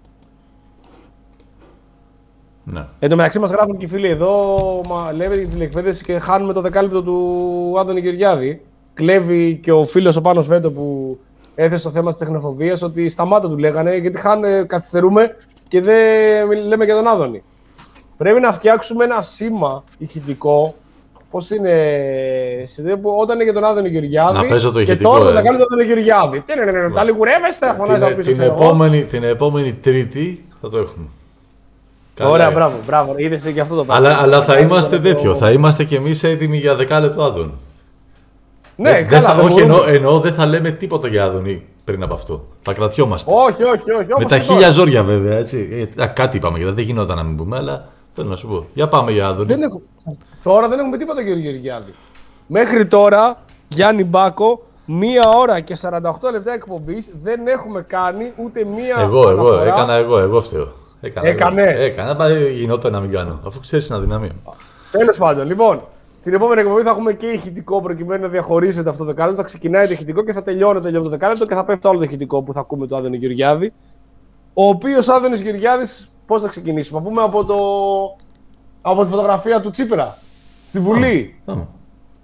Ναι. Εν τω μεταξύ μας γράφουν και οι φίλοι εδώ, μα, λέμε για τη τηλεκπαίδευση και χάνουμε το δεκάλεπτο του Άδωνη Γεωργιάδη. Κλέβει και ο φίλος ο Πάνος Βέντο που έθεσε το θέμα της τεχνοφοβίας ότι σταμάτα του λέγανε γιατί χάνε, καθυστερούμε και δεν λέμε για τον Άδωνη. Πρέπει να φτιάξουμε ένα σήμα ηχητικό. Πώς είναι, όταν είναι για τον Άδωνη Γεωργιάδη να παίζω το ηχητικό, και τώρα ε. θα κάνει τον Άδωνη Γεωργιάδη. Τα λιγουρεύεστε, φωνάζει από πίσω. Την επόμενη, την επόμενη Τρίτη θα το έχουμε. Ωραία, μπράβο, μπράβο. Είδες και αυτό το πράγμα. Αλλά, αλλά θα είμαστε τέτοιο, θα είμαστε κι εμείς έτοιμοι για δεκάλεπτο Άδωνη. Ναι, δεν καλά, θα, όχι, εννοώ, εννοώ δεν θα λέμε τίποτα για Άδωνη πριν από αυτό. Θα κρατιόμαστε. Όχι, όχι, όχι. Με τα χίλια ζόρια βέβαια, έτσι. Ε, κάτι είπαμε γιατί δεν γινόταν να μην πούμε, αλλά θέλω να σου πω. Για πάμε για Άδωνη. Δεν έχω... Τώρα δεν έχουμε τίποτα για Γεωργιάδη. Μέχρι τώρα, Γιάννη Μπάκο, μία ώρα και σαράντα οκτώ λεπτά εκπομπής δεν έχουμε κάνει ούτε μία. Εγώ, αναφορά. εγώ, έκανα εγώ, εγώ φταίω. Έκανα. Έκανε. Έκανα, αλλά γινόταν να μην κάνω. Αφού ξέρεις την αδυναμία μου. Τέλος πάντων, λοιπόν. Στην επόμενη εκπομπή θα έχουμε και ηχητικό προκειμένου να διαχωρίσετε αυτό το δεκάλεπτο. Θα ξεκινάει το ηχητικό και θα τελειώνεται για το δεκάλεπτο και θα πέφτει όλο το ηχητικό που θα ακούμε του Άδωνη Γεωργιάδη. Ο οποίος Άδωνης Γεωργιάδης, πώς θα ξεκινήσουμε, να πούμε από, το... από τη φωτογραφία του Τσίπρα στη Βουλή. Oh. Oh.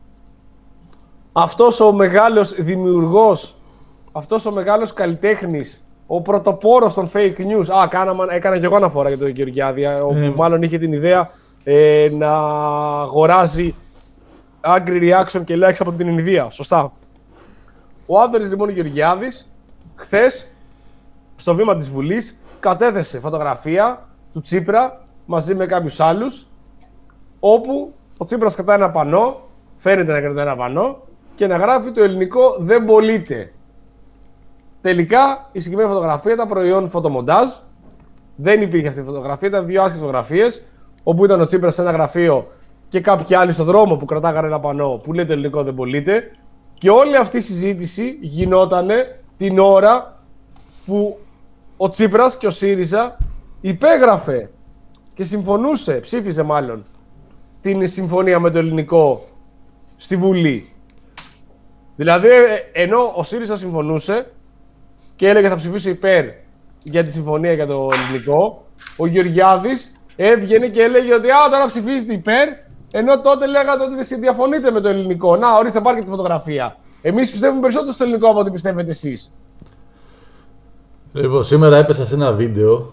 Αυτός ο μεγάλος δημιουργός, αυτός ο μεγάλος καλλιτέχνης, ο πρωτοπόρος των fake news. Α, κάναμε, έκανα και εγώ αναφορά για τον Γεωργιάδη, mm. όπου μάλλον είχε την ιδέα ε, να αγοράζει angry reaction και likes από την Ινδία. Σωστά. Ο Άδωνης λοιπόν Γεωργιάδης, χθες, στο βήμα της Βουλής, κατέθεσε φωτογραφία του Τσίπρα μαζί με κάποιους άλλους, όπου ο Τσίπρας κρατάει ένα πανό, φαίνεται να κρατάει ένα πανό, και να γράφει το ελληνικό «Δεν πωλείται». Τελικά, η συγκεκριμένη φωτογραφία ήταν προϊόν φωτομοντάζ. Δεν υπήρχε αυτή η φωτογραφία, ήταν δύο άσχετες φωτογραφίες, όπου ήταν ο Τσίπρας σε ένα γραφείο και κάποιοι άλλοι στον δρόμο που κρατάγανε ένα πανό που λέει το ελληνικό «Δεν πωλείται». Και όλη αυτή η συζήτηση γινότανε την ώρα που ο Τσίπρας και ο ΣΥΡΙΖΑ υπέγραφε και συμφωνούσε, ψήφιζε μάλλον, την συμφωνία με το ελληνικό στη Βουλή. Δηλαδή, ενώ ο ΣΥΡΙΖΑ συμφωνούσε και έλεγε θα ψηφίσω υπέρ για τη συμφωνία για το ελληνικό, ο Γεωργιάδης έβγαινε και έλεγε ότι α, τώρα ψηφίζετε υπέρ, ενώ τότε λέγατε ότι διαφωνείτε με το ελληνικό. Να, ορίστε, πάρτε τη φωτογραφία. Εμείς πιστεύουμε περισσότερο στο ελληνικό από ό,τι πιστεύετε εσείς. Λοιπόν, σήμερα έπεσα σε ένα βίντεο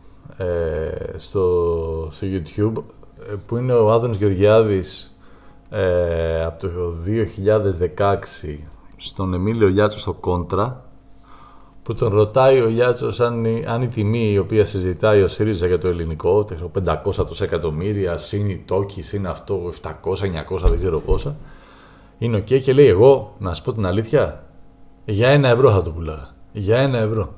ε, στο, στο YouTube που είναι ο Άδωνης Γεωργιάδης ε, από το δύο χιλιάδες δεκαέξι στον Εμίλιο Γιάτσο στο Κόντρα, που τον ρωτάει ο Γιάτσος αν, αν η τιμή η οποία συζητάει ο ΣΥΡΙΖΑ για το ελληνικό, πεντακόσια εκατομμύρια, συν η τόκη, συν αυτό, επτακόσια, εννιακόσια, δεν ξέρω πόσα, είναι οκ, okay, και λέει εγώ, να σου πω την αλήθεια, για ένα ευρώ θα το πουλάγα. Για ένα ευρώ.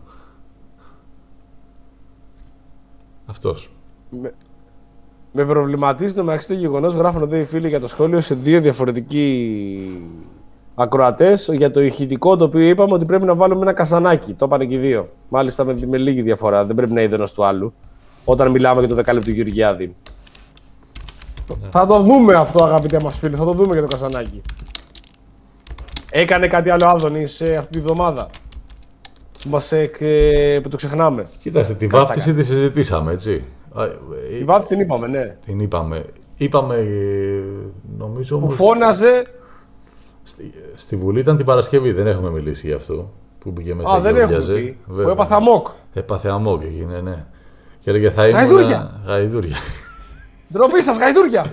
Αυτός. Με, με προβληματίζει το μεταξύ το γεγονός, γράφουν εδώ οι φίλοι για το σχόλιο σε δύο διαφορετικοί ακροατές για το ηχητικό, το οποίο είπαμε ότι πρέπει να βάλουμε ένα καζανάκι. Το είπανε και οι δύο. Μάλιστα με, με λίγη διαφορά. Δεν πρέπει να είναι ένας του άλλου. Όταν μιλάμε για το δεκάλεπτο του Γεωργιάδη. Ναι. Θα το δούμε αυτό, αγαπητέ μας φίλοι. Θα το δούμε για το καζανάκι. Έκανε κάτι άλλο Άδωνης ε, αυτή τη βδομάδα που, μας, ε, που το ξεχνάμε? Κοιτάξτε, τη βάφτιση τη συζητήσαμε, έτσι. Τη βάφτιση την είπαμε, ναι. Την είπαμε. Είπαμε, νομίζω... Που φώναζε... Στη, στη Βουλή ήταν την Παρασκευή, δεν έχουμε μιλήσει γι' αυτό. Που μπήκε μέσα. Α, δεν έχουμε πει. Που έπαθε αμόκ. Έπαθε αμόκ, έγινε, ναι. Και έλεγε θα ήμουν... Γαϊδούρια. Γαϊδούρια. Ντροπή σας, γαϊδούρια.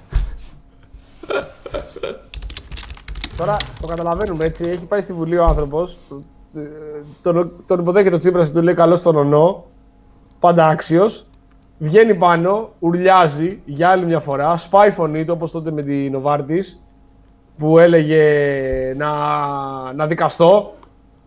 Τώρα το καταλαβαίνουμε, έτσι. Έχει πάει στη Βουλή ο άνθρωπος. Τον, τον υποδέχεται ο Τσίπρας και του λέει καλώς τον ονό. Πάντα άξιος. Βγαίνει πάνω, ουρλιάζει για άλλη μια φορά. Σπάει η φωνή του, όπως τότε με την Νοβάρτης, που έλεγε να, να δικαστώ.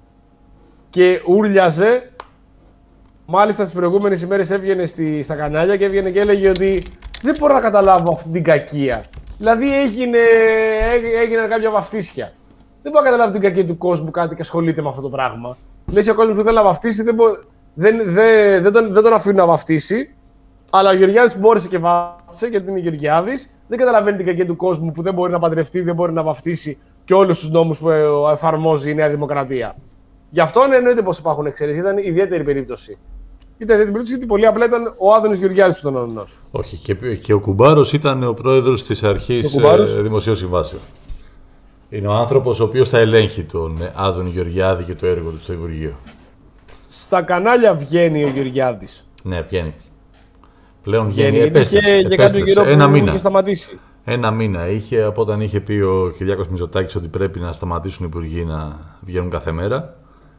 Και ούρλιαζε. Μάλιστα τις προηγούμενες ημέρες έβγαινε στη, στα κανάλια και έβγαινε και έλεγε ότι δεν μπορώ να καταλάβω αυτή την κακία. Δηλαδή έγινε, έγιναν κάποια βαφτίσια. Δεν μπορώ να καταλάβω την κακία του κόσμου κάτι και ασχολείται με αυτό το πράγμα. Λέει ο κόσμος που θέλει να βαφτίσει δεν, μπο... δεν, δεν, δεν, τον, δεν τον αφήνουν να βαφτίσει. Αλλά ο Γεωργιάδης μπόρεσε και βάφτισε γιατί είναι Γεωργιάδης. Δεν καταλαβαίνει την κακία του κόσμου που δεν μπορεί να παντρευτεί, δεν μπορεί να βαφτίσει και όλους τους νόμους που εφαρμόζει η Νέα Δημοκρατία. Γι' αυτό εννοείται πως υπάρχουν εξαιρέσεις. Ήταν ιδιαίτερη περίπτωση. Ήταν ιδιαίτερη περίπτωση γιατί πολύ απλά ήταν ο Άδωνης Γεωργιάδης που ήταν ονός. Όχι, και, και ο Κουμπάρος ήταν ο πρόεδρος της αρχής ε, Δημοσίων Συμβάσεων. Είναι ο άνθρωπος ο οποίος θα ελέγχει τον Άδωνη Γεωργιάδη και το έργο του στο Υπουργείο. Στα κανάλια βγαίνει ο Γεωργιάδης. Ναι, βγαίνει. Πλέον βγαίνει, επέστρεψε, και, επέστρεψε. Και ένα μήνα. Είχε σταματήσει. Ένα μήνα είχε από όταν είχε πει ο Κυριάκος Μητσοτάκης ότι πρέπει να σταματήσουν οι υπουργοί να βγαίνουν κάθε μέρα.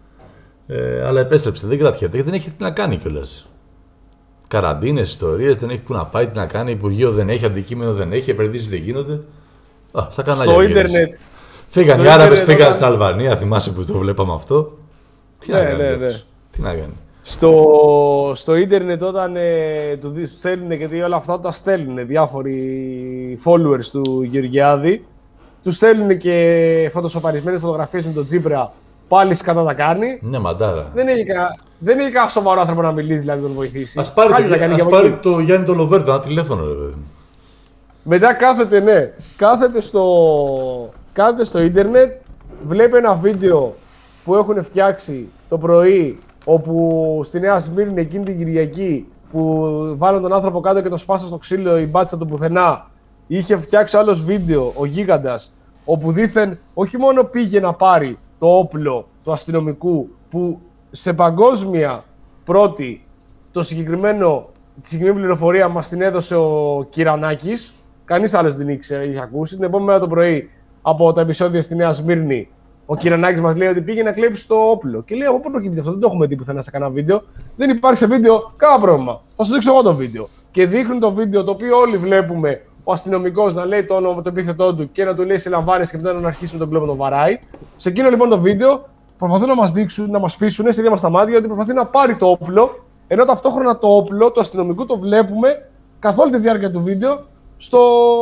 Ε, αλλά επέστρεψε, δεν κρατιέται γιατί δεν έχει τι να κάνει κιόλας. Καραντίνες, ιστορίες, δεν έχει που να πάει, τι να κάνει. Υπουργείο δεν έχει, αντικείμενο δεν έχει, επενδύσεις δεν γίνονται. Α, στα κανάλια. Στο ίντερνετ. Φύγαν οι Άραβες, πήγαν όταν... στην Αλβανία, θυμάσαι που το βλέπαμε αυτό. Τι ναι, να κάνει. Ναι, ναι. Τι να κάνει. Στο, στο ίντερνετ όταν ε, του στέλνουν, γιατί όλα αυτά τα στέλνουν διάφοροι followers του Γεωργιάδη, του στέλνουν και φωτοσοπαρισμένες φωτογραφίες με τον Τσίπρα, πάλι σκατά τα κάνει. Ναι, μαντάρα. Δεν έχει, κα, δεν έχει κανένα σοβαρό άνθρωπο να μιλήσει, δηλαδή να τον βοηθήσει. Ας πάρει, το, ας πάρει το Γιάννη το Λοβέρδο, ένα τηλέφωνο, ρε παιδί. Μετά κάθεται, ναι, κάθεται στο, κάθεται στο ίντερνετ, βλέπει ένα βίντεο που έχουν φτιάξει το πρωί, όπου στη Νέα Σμύρνη εκείνη την Κυριακή που βάλαν τον άνθρωπο κάτω και τον σπάσαν στο ξύλο η μπάτσα του πουθενά, είχε φτιάξει άλλος βίντεο, ο Γίγαντας, όπου δήθεν όχι μόνο πήγε να πάρει το όπλο του αστυνομικού που σε παγκόσμια πρώτη το συγκεκριμένο, τη συγκεκριμένη πληροφορία μας την έδωσε ο Κυρανάκης, κανείς άλλος δεν ήξερε, είχε ακούσει. Την επόμενη μέρα το πρωί από τα επεισόδια στη Νέα Σμύρνη, ο Κυρανάκης μας λέει ότι πήγε να κλέψει το όπλο. Και λέει: από πού προκύπτει αυτό, δεν το έχουμε δει πουθενά σε κανένα βίντεο. Δεν υπάρχει σε βίντεο κανένα πρόβλημα. Θα σου δείξω εγώ το βίντεο. Και δείχνουν το βίντεο το οποίο όλοι βλέπουμε, ο αστυνομικός να λέει το όνομα, το επίθετό του και να του λέει σε λαμβάνες και μετά να αρχίσει με τον κλόπο να τον βαράει. Σε εκείνο λοιπόν το βίντεο προσπαθούν να μας δείξουν, να μας πείσουν σε ίδια μας τα μάτια ότι προσπαθεί να πάρει το όπλο, ενώ ταυτόχρονα το όπλο του αστυνομικού το βλέπουμε καθ' όλη τη διάρκεια του βίντεο στο,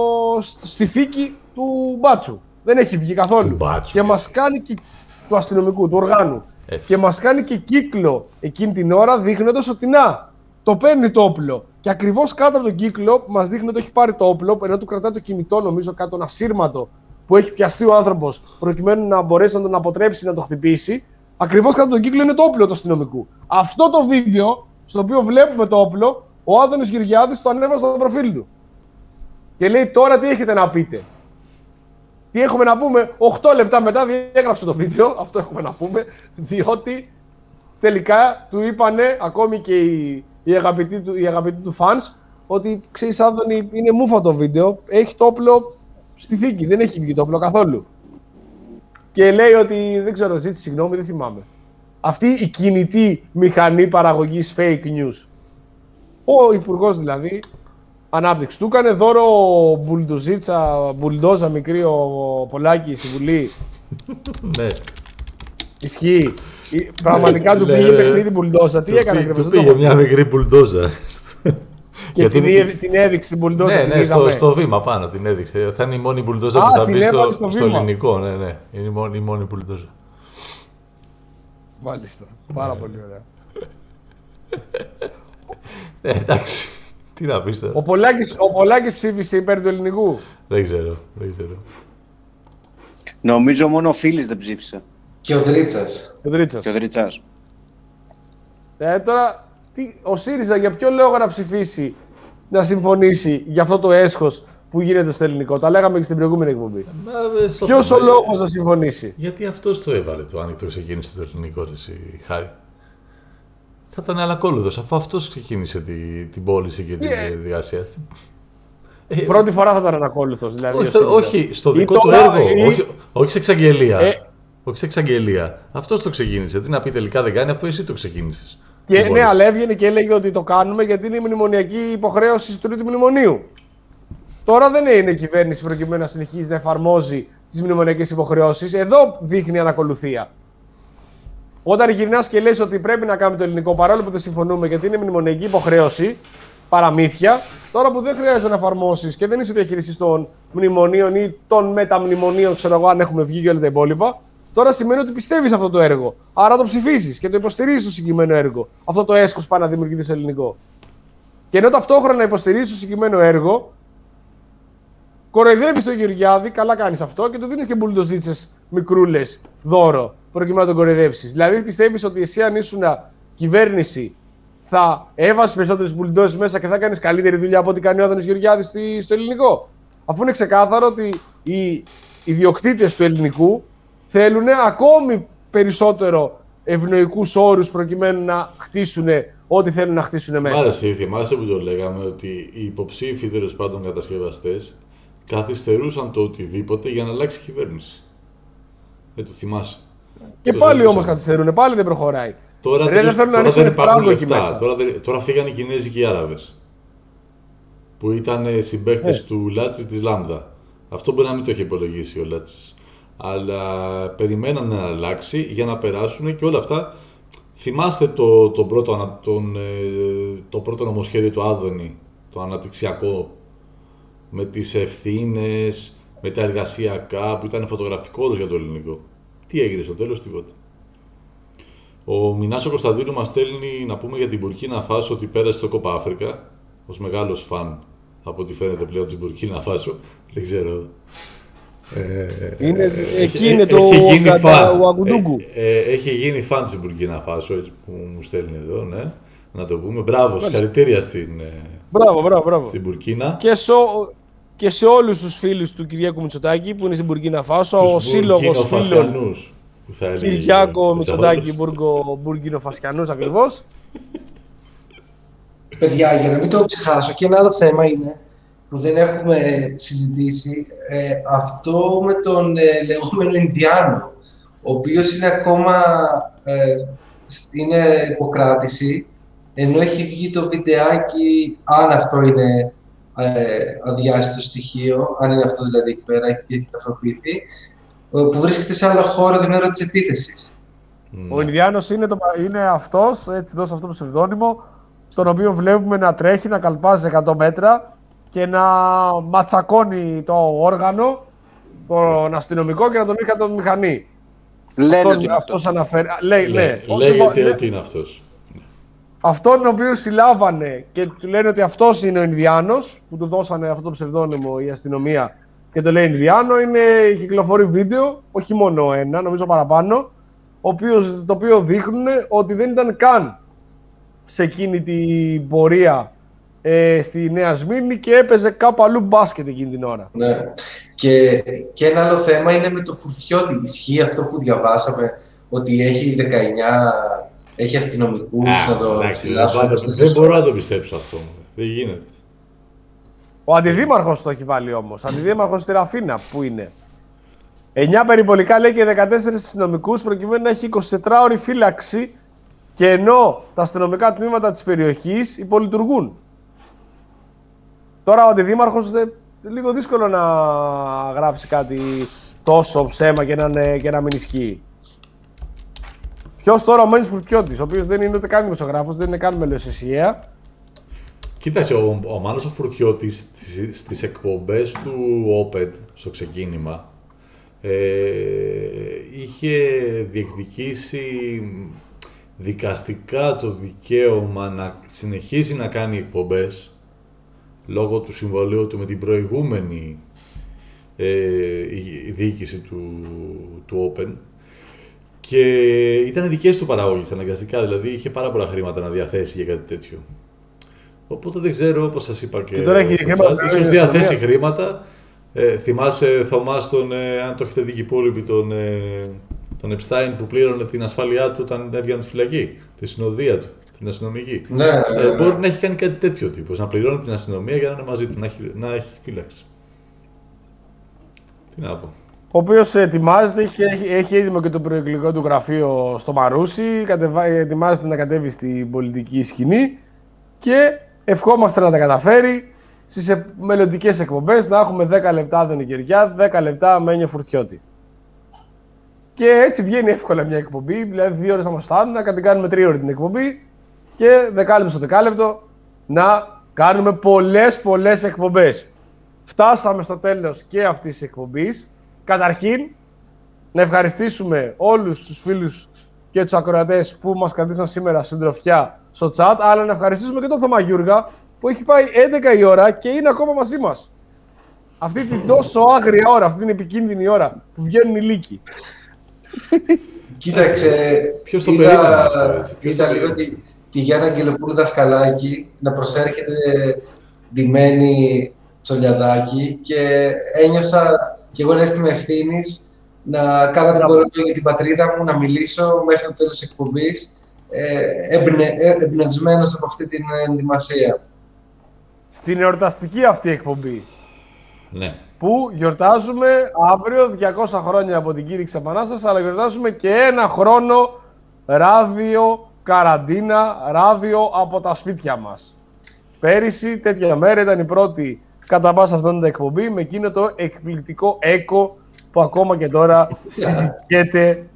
στη θήκη του μπάτσου. Δεν έχει βγει καθόλου. Μπάτσου, και μας κάνει και του αστυνομικού, του οργάνου. Έτσι. Και μας κάνει και κύκλο εκείνη την ώρα δείχνοντας ότι να, το παίρνει το όπλο. Και ακριβώς κάτω από τον κύκλο που μας δείχνει ότι έχει πάρει το όπλο, ενώ του κρατάει το κινητό, νομίζω κάτω ένα σύρματο που έχει πιαστεί ο άνθρωπος προκειμένου να μπορέσει να τον αποτρέψει, να το χτυπήσει. Ακριβώς κάτω από τον κύκλο είναι το όπλο του αστυνομικού. Αυτό το βίντεο, στο οποίο βλέπουμε το όπλο, ο Άδωνης Γεωργιάδης το ανέβασε στο προφίλ του. Και λέει: τώρα τι έχετε να πείτε. Τι έχουμε να πούμε, οκτώ λεπτά μετά διέγραψε το βίντεο, αυτό έχουμε να πούμε, διότι τελικά του είπανε, ακόμη και οι, οι αγαπητοί του, οι αγαπητοί του fans, ότι ξέρεις Άδωνη, είναι μούφα το βίντεο, έχει το όπλο στη θήκη, δεν έχει βγει το όπλο καθόλου. Και λέει ότι, δεν ξέρω, ζήτησε συγγνώμη, δεν θυμάμαι. Αυτή η κινητή μηχανή παραγωγής fake news. Ο υπουργός δηλαδή, ανάπτυξη, του έκανε δώρο μπουλντοζίτσα, μπουλντόζα μικρή ο Πολάκης στη Βουλή. Ναι. Ισχύει. Πραγματικά του πήγε παιχνίδι μπουλντόζα. Τι έκανε ακριβώς? Του πήγε μια μικρή μπουλντόζα. Και την, είναι... την έδειξε την μπουλντόζα. Ναι, ναι, στο, στο βήμα πάνω την έδειξε. Θα είναι η μόνη μπουλντόζα που θα μπει στο, στο, στο ελληνικό. Ναι, ναι. Είναι η μόνη, η μόνη μπουλντόζα. Μάλιστα. Πάρα πολύ ωραία. Ε, εντάξει. Τι να πεις τώρα. Ο Πολάκης, ο Πολάκης ψήφισε υπέρ του ελληνικού. Δεν ξέρω. Δεν ξέρω. Νομίζω μόνο ο Φίλης δεν ψήφισε. Και ο Δρίτσας. Και ο Δρίτσας. Και ο Δρίτσας. Ε, τώρα, τι, ο ΣΥΡΙΖΑ για ποιο λόγο να ψηφίσει, να συμφωνήσει για αυτό το έσχος που γίνεται στο ελληνικό? Τα λέγαμε και στην προηγούμενη εκπομπή. Ποιος ο λόγος να συμφωνήσει? Γιατί αυτός το έβαλε το άνοιχτο, ξεκίνησε το ελληνικό, ρε Χάρη. Θα ήταν ανακόλουθος, αφού αυτός ξεκίνησε την, την πώληση και την yeah. διαδικασία. Πρώτη φορά θα ήταν ανακόλουθος, δηλαδή. Όχι, όχι στο δικό ή του τώρα, έργο, ή... όχι, όχι σε εξαγγελία. Ε... Όχι σε εξαγγελία. Αυτός το ξεκίνησε. Τι να πει τελικά δεν κάνει, αφού εσύ το ξεκίνησες. Και ναι, αλλά έβγαινε και έλεγε ότι το κάνουμε γιατί είναι η μνημονιακή υποχρέωση του τρίτου μνημονίου. Τώρα δεν είναι η κυβέρνηση προκειμένου να συνεχίζει να εφαρμόζει τις μνημονιακές υποχρεώσεις. Εδώ δείχνει ανακολουθία. Όταν γυρνάς και λες ότι πρέπει να κάνουμε το ελληνικό παρόλο που δεν συμφωνούμε γιατί είναι μνημονιακή υποχρέωση, παραμύθια, τώρα που δεν χρειάζεται να εφαρμόσεις και δεν είσαι διαχειριστής των μνημονίων ή των μεταμνημονίων, ξέρω εγώ, αν έχουμε βγει και όλα τα υπόλοιπα, τώρα σημαίνει ότι πιστεύεις αυτό το έργο. Άρα το ψηφίζεις και το υποστηρίζεις το συγκεκριμένο έργο. Αυτό το έσχος πάει να δημιουργηθεί στο ελληνικό. Και ενώ ταυτόχρονα υποστηρίζεις το συγκεκριμένο έργο, κοροϊδεύεις τον Γεωργιάδη, καλά κάνεις αυτό και του δίνεις και μπουλντοζίτσες μικρούλες δώρο προκειμένου να τον κοροϊδεύσεις. Δηλαδή πιστεύεις ότι εσύ αν ήσουν κυβέρνηση θα έβασες περισσότερες μπουλντόζες μέσα και θα κάνεις καλύτερη δουλειά από ό,τι κάνει ο Άδωνης Γεωργιάδης στο ελληνικό? Αφού είναι ξεκάθαρο ότι οι ιδιοκτήτες του ελληνικού θέλουν ακόμη περισσότερο ευνοϊκούς όρους προκειμένου να χτίσουν ό,τι θέλουν να χτίσουν μέσα. Μάλιστα, θυμάσαι που το λέγαμε ότι οι υποψήφοι τέλος πάντων κατασκευαστές καθυστερούσαν το οτιδήποτε για να αλλάξει η κυβέρνηση. Δεν το θυμάσαι. Και το πάλι όμως καθυστερούν, πάλι δεν προχωράει. Τώρα, Ρε, δεν, τώρα να δεν υπάρχουν λεφτά. Τώρα, τώρα φύγανε οι Κινέζικοι Άραβες. Που ήταν συμπαίχτες ε. του Λάτσι της Λάμδα. Αυτό μπορεί να μην το έχει υπολογίσει ο Λάτσης. Αλλά περιμέναν να αλλάξει για να περάσουν και όλα αυτά. Θυμάστε το, το, πρώτο, τον, το πρώτο νομοσχέδιο του Άδωνη, το αναπτυξιακό, με τις ευθύνες, με τα εργασιακά, που ήταν φωτογραφικό όλος για το ελληνικό. Τι έγινε στο τέλος? Τίποτα. Ο Μινάσο Κωνσταντίνου μας στέλνει να πούμε για την Μπουρκίνα Φάσο ότι πέρασε στο Κόπα Αφρικα, ως μεγάλος φαν από ό,τι φαίνεται πλέον της Μπουρκίνα Φάσο. Δεν ξέρω. Ε, είναι, ε, εκεί είναι το Ουαγκουντούγκου. Ε, ε, έχει γίνει φαν της Μπουρκίνα Φάσο, έτσι που μου στέλνει εδώ, ναι. Να το πούμε. Μπράβο, συγχαρητήρια στην, μπράβο, μπράβο, μπράβο. στην Μπουρκίνα. Και, σο, και σε όλους τους φίλους του Κυριάκου Μητσοτάκη που είναι στην Μπουρκίνα Φάσο, ο σύλλογος φίλων Κυριάκο Μητσοτάκη Μπουρκινοφασιανούς ακριβώς. Παιδιά, για να μην το ξεχάσω, και ένα άλλο θέμα είναι που δεν έχουμε συζητήσει, ε, αυτό με τον ε, λεγόμενο Ινδιάνο, ο οποίος είναι ακόμα ε, είναι υποκράτηση, ενώ έχει βγει το βιντεάκι, αν αυτό είναι ε, αδιάστατο στοιχείο, αν είναι αυτό δηλαδή εκεί πέρα και έχει ταυτοποιηθεί, που βρίσκεται σε άλλο χώρο την ώρα της επίθεσης. Ο Ινδιάνος είναι, το, είναι αυτός, έτσι δώσε αυτό το ψευδόνυμο, τον οποίο βλέπουμε να τρέχει, να καλπάζει εκατό μέτρα και να ματσακώνει το όργανο, τον αστυνομικό και να τον έχει κάτω από τη μηχανή. Λένε αυτός, ότι είναι αυτός. αυτός αναφέρει, λέει, Λέ, ναι. Λέγεται ότι λέ, είναι αυτός. Αυτόν τον οποίο συλλάβανε και του λένε ότι αυτός είναι ο Ινδιάνος, που του δώσανε αυτό το ψευδόνυμο η αστυνομία και το λέει Ινδιάνο, είναι, κυκλοφορεί βίντεο, όχι μόνο ένα, νομίζω παραπάνω, οποίος, το οποίο δείχνουν ότι δεν ήταν καν σε εκείνη την πορεία ε, στη Νέα Σμύρνη και έπαιζε κάπου αλλού μπάσκετ εκείνη την ώρα. Ναι. Και, και ένα άλλο θέμα είναι με το Φουρτιώτη. Ισχύει αυτό που διαβάσαμε, ότι έχει δεκαεννιά, έχει αστυνομικούς να το φυλάσσουν. Δεν μπορώ να το πιστέψω αυτό. Δεν γίνεται. Ο αντιδήμαρχος το έχει βάλει όμως. Ο αντιδήμαρχος στη Ραφίνα, που είναι. εννιά περιπολικά λέει και δεκατέσσερις αστυνομικούς προκειμένου να έχει εικοσιτετράωρη φύλαξη και ενώ τα αστυνομικά τμήματα της περιοχής υπολειτουργούν. Τώρα ο αντιδήμαρχος είναι λίγο δύσκολο να γράψει κάτι τόσο ψέμα και να, και να μην ισχύει. Ποιος τώρα ο Μένης Φουρτιώτης, ο οποίος δεν είναι ούτε καν δημοσιογράφος, δεν είναι καν μέλος ΕΣΥΑ. Κοίταξε, ο, ο Μάνος ο Φουρτιώτης στις, στις εκπομπές του Όπεντ, στο ξεκίνημα, ε, είχε διεκδικήσει δικαστικά το δικαίωμα να συνεχίσει να κάνει εκπομπές λόγω του συμβολίου του με την προηγούμενη ε, η διοίκηση του, του Open και ήταν δικές του παραγωγές αναγκαστικά, δηλαδή είχε πάρα πολλά χρήματα να διαθέσει για κάτι τέτοιο. Οπότε δεν ξέρω, όπως σας είπα και, και τώρα έχει χρήματα, ίσως διαθέσει χρήματα. Ε, θυμάσαι, Θωμάς, τον, ε, αν το έχετε δει και οι υπόλοιποι, τον, ε, τον Επστάιν που πλήρωνε την ασφάλειά του όταν έβγαινε τη φυλακή, τη συνοδεία του, την αστυνομική. Ναι, ναι, ναι. Ε, μπορεί να έχει κάνει κάτι τέτοιο τύπος, να πληρώνει την αστυνομία για να είναι μαζί του, να έχει, να έχει φύλαξη. Τι να πω. Ο οποίος ετοιμάζεται, έχει, έχει έτοιμο και το προεκλογικό του γραφείο στο Μαρούσι, κατεβα, ετοιμάζεται να κατέβει στην πολιτική σκηνή και ευχόμαστε να τα καταφέρει στις μελλοντικές εκπομπές να έχουμε δέκα λεπτά τον Ικεριά, δέκα λεπτά Μένιο Φουρτιώτη. Και έτσι βγαίνει εύκολα μια εκπομπή, δηλαδή δύο ώρες να μας φτάνουν, να την κάνουμε τρία ώρες την εκπομπή και δεκάλεπτο στο δεκάλεπτο να κάνουμε πολλές πολλές εκπομπές. Φτάσαμε στο τέλος και αυτής της εκπομπής. Καταρχήν, να ευχαριστήσουμε όλους τους φίλους και τους ακροατές που μας κρατήσαν σήμερα συντροφιά στο chat, αλλά να ευχαριστήσουμε και τον Θωμά Γιούργα που έχει πάει έντεκα η ώρα και είναι ακόμα μαζί μας. Αυτή την τόσο άγρια ώρα, αυτή την επικίνδυνη ώρα που βγαίνουν οι λύκοι. Κοίταξε, ποιος το περίμενε αυτό, έτσι. Είδα λίγο τη, τη Γιάννα Αγγελοπούλου δασκαλάκι να προσέρχεται ντυμένη τσολιαδάκι και ένιωσα κι εγώ ένα αίσθημα ευθύνης να κάνω την πορεία για την πατρίδα μου, να μιλήσω μέχρι το τέλος της εκπομπής, ε, εμπνε, ε, εμπνευσμένος από αυτή την ενδυμασία. Στην εορταστική αυτή εκπομπή, ναι, που γιορτάζουμε αύριο διακόσια χρόνια από την κήρυξη Επανάστασης, αλλά γιορτάζουμε και ένα χρόνο ράδιο καραντίνα, ράδιο από τα σπίτια μας. Πέρυσι, τέτοια μέρα, ήταν η πρώτη κατά πάσα αυτόν εκπομπή με εκείνο το εκπληκτικό έκο που ακόμα και τώρα συζητιέται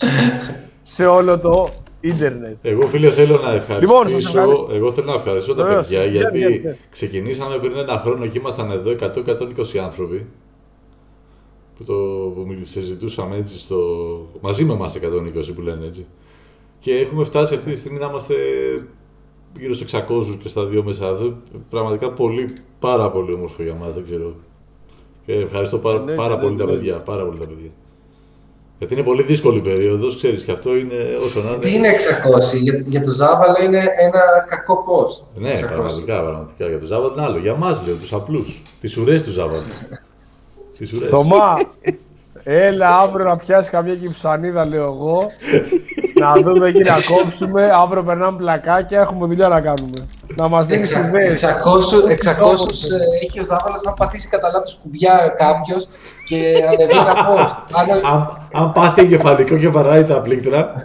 σε όλο το ίντερνετ. Εγώ, φίλε, θέλω να ευχαριστήσω, λοιπόν, εγώ θέλω να ευχαριστήσω τα παιδιά, yeah, γιατί yeah, yeah. ξεκινήσαμε πριν ένα χρόνο και ήμασταν εδώ εκατό με εκατόν είκοσι άνθρωποι που, το, που συζητούσαμε έτσι στο, μαζί με εμάς εκατόν είκοσι που λένε έτσι, και έχουμε φτάσει αυτή τη στιγμή να είμαστε γύρω στους εξακόσιους και στα δύο μέσα. Αυτό πραγματικά πολύ, πάρα πολύ όμορφο για μας, δεν ξέρω. Και ευχαριστώ πάρα, ναι, πάρα ναι, πολύ ναι, τα παιδιά, πάρα πολύ τα παιδιά. Γιατί είναι πολύ δύσκολη περίοδος, ξέρεις, και αυτό είναι όσο να είναι. Τι είναι εξακόσιοι, για, για το Ζάβαλο είναι ένα κακό post. Ναι, εξακόσιοι. πραγματικά, πραγματικά. Για το Ζάβαλο είναι άλλο. Για μας, λέω, τους απλούς. Τις ουρές του Ζάβαλο. Τις ουρές. Θωμά, έλα αύριο να πιάσει καμιά κυψανίδα, λέω εγώ. Να δούμε εκεί να κόψουμε. Αύριο περνάμε πλακάκια, έχουμε δουλειά να κάνουμε. Να μας δίνει ιδέες. εξακόσιους έχει ο Ζάβαλος να πατήσει κατά λάθος κουμπιά κάποιος και ανεβεί ένα post. Αν πάθει εγκεφαλικό και βαράει τα πλήκτρα.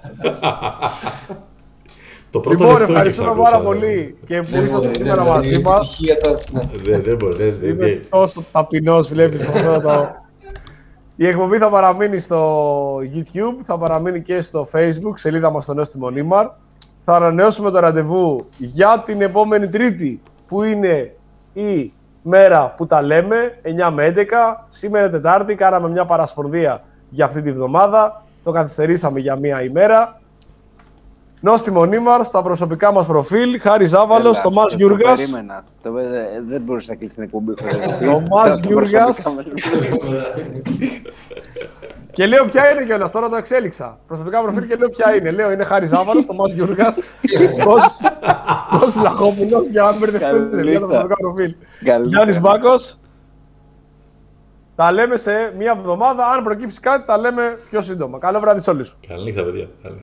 Το πρώτο λοιπόν, λεπτό ευχαριστούμε πάρα πολύ και που ήσασταν σήμερα μαζί μας. Δεν μπορεί. Είμαι τόσο ταπεινός, βλέπεις αυτό το... Η εκπομπή θα παραμείνει στο YouTube, θα παραμείνει και στο Facebook, σελίδα μας στο Νόστιμο Νίμαρ. Θα ανανεώσουμε το ραντεβού για την επόμενη Τρίτη, που είναι η μέρα που τα λέμε, εννιά με έντεκα. Σήμερα Τετάρτη, κάναμε μια παρασπονδία για αυτή τη βδομάδα. Το καθυστερήσαμε για μία ημέρα. Νόστιμο Νίμαρ, στα προσωπικά μας προφίλ, Χάρη Ζάβαλος, Θωμάς Γιούργας. Το περίμενα. Το, δεν μπορούσα να κλείσει την εκπομπή. Θωμάς Γιούργας. Και λέω ποια είναι κιόλας, τώρα το εξέλιξα. Προσωπικά προφίλ και λέω ποια είναι. Λέω είναι Χάρη Ζάβαλος, Θωμάς Γιούργας, Κος Βλαχόπουλος, για να μπερδευτούν για το προσωπικά προφίλ. Γιάννης Μπάκος. Τα λέμε σε μία εβδομάδα. Αν προκύψει κάτι, τα λέμε πιο σύντομα. Καλό βράδυ σε όλους. Καλή νύχτα, παιδιά.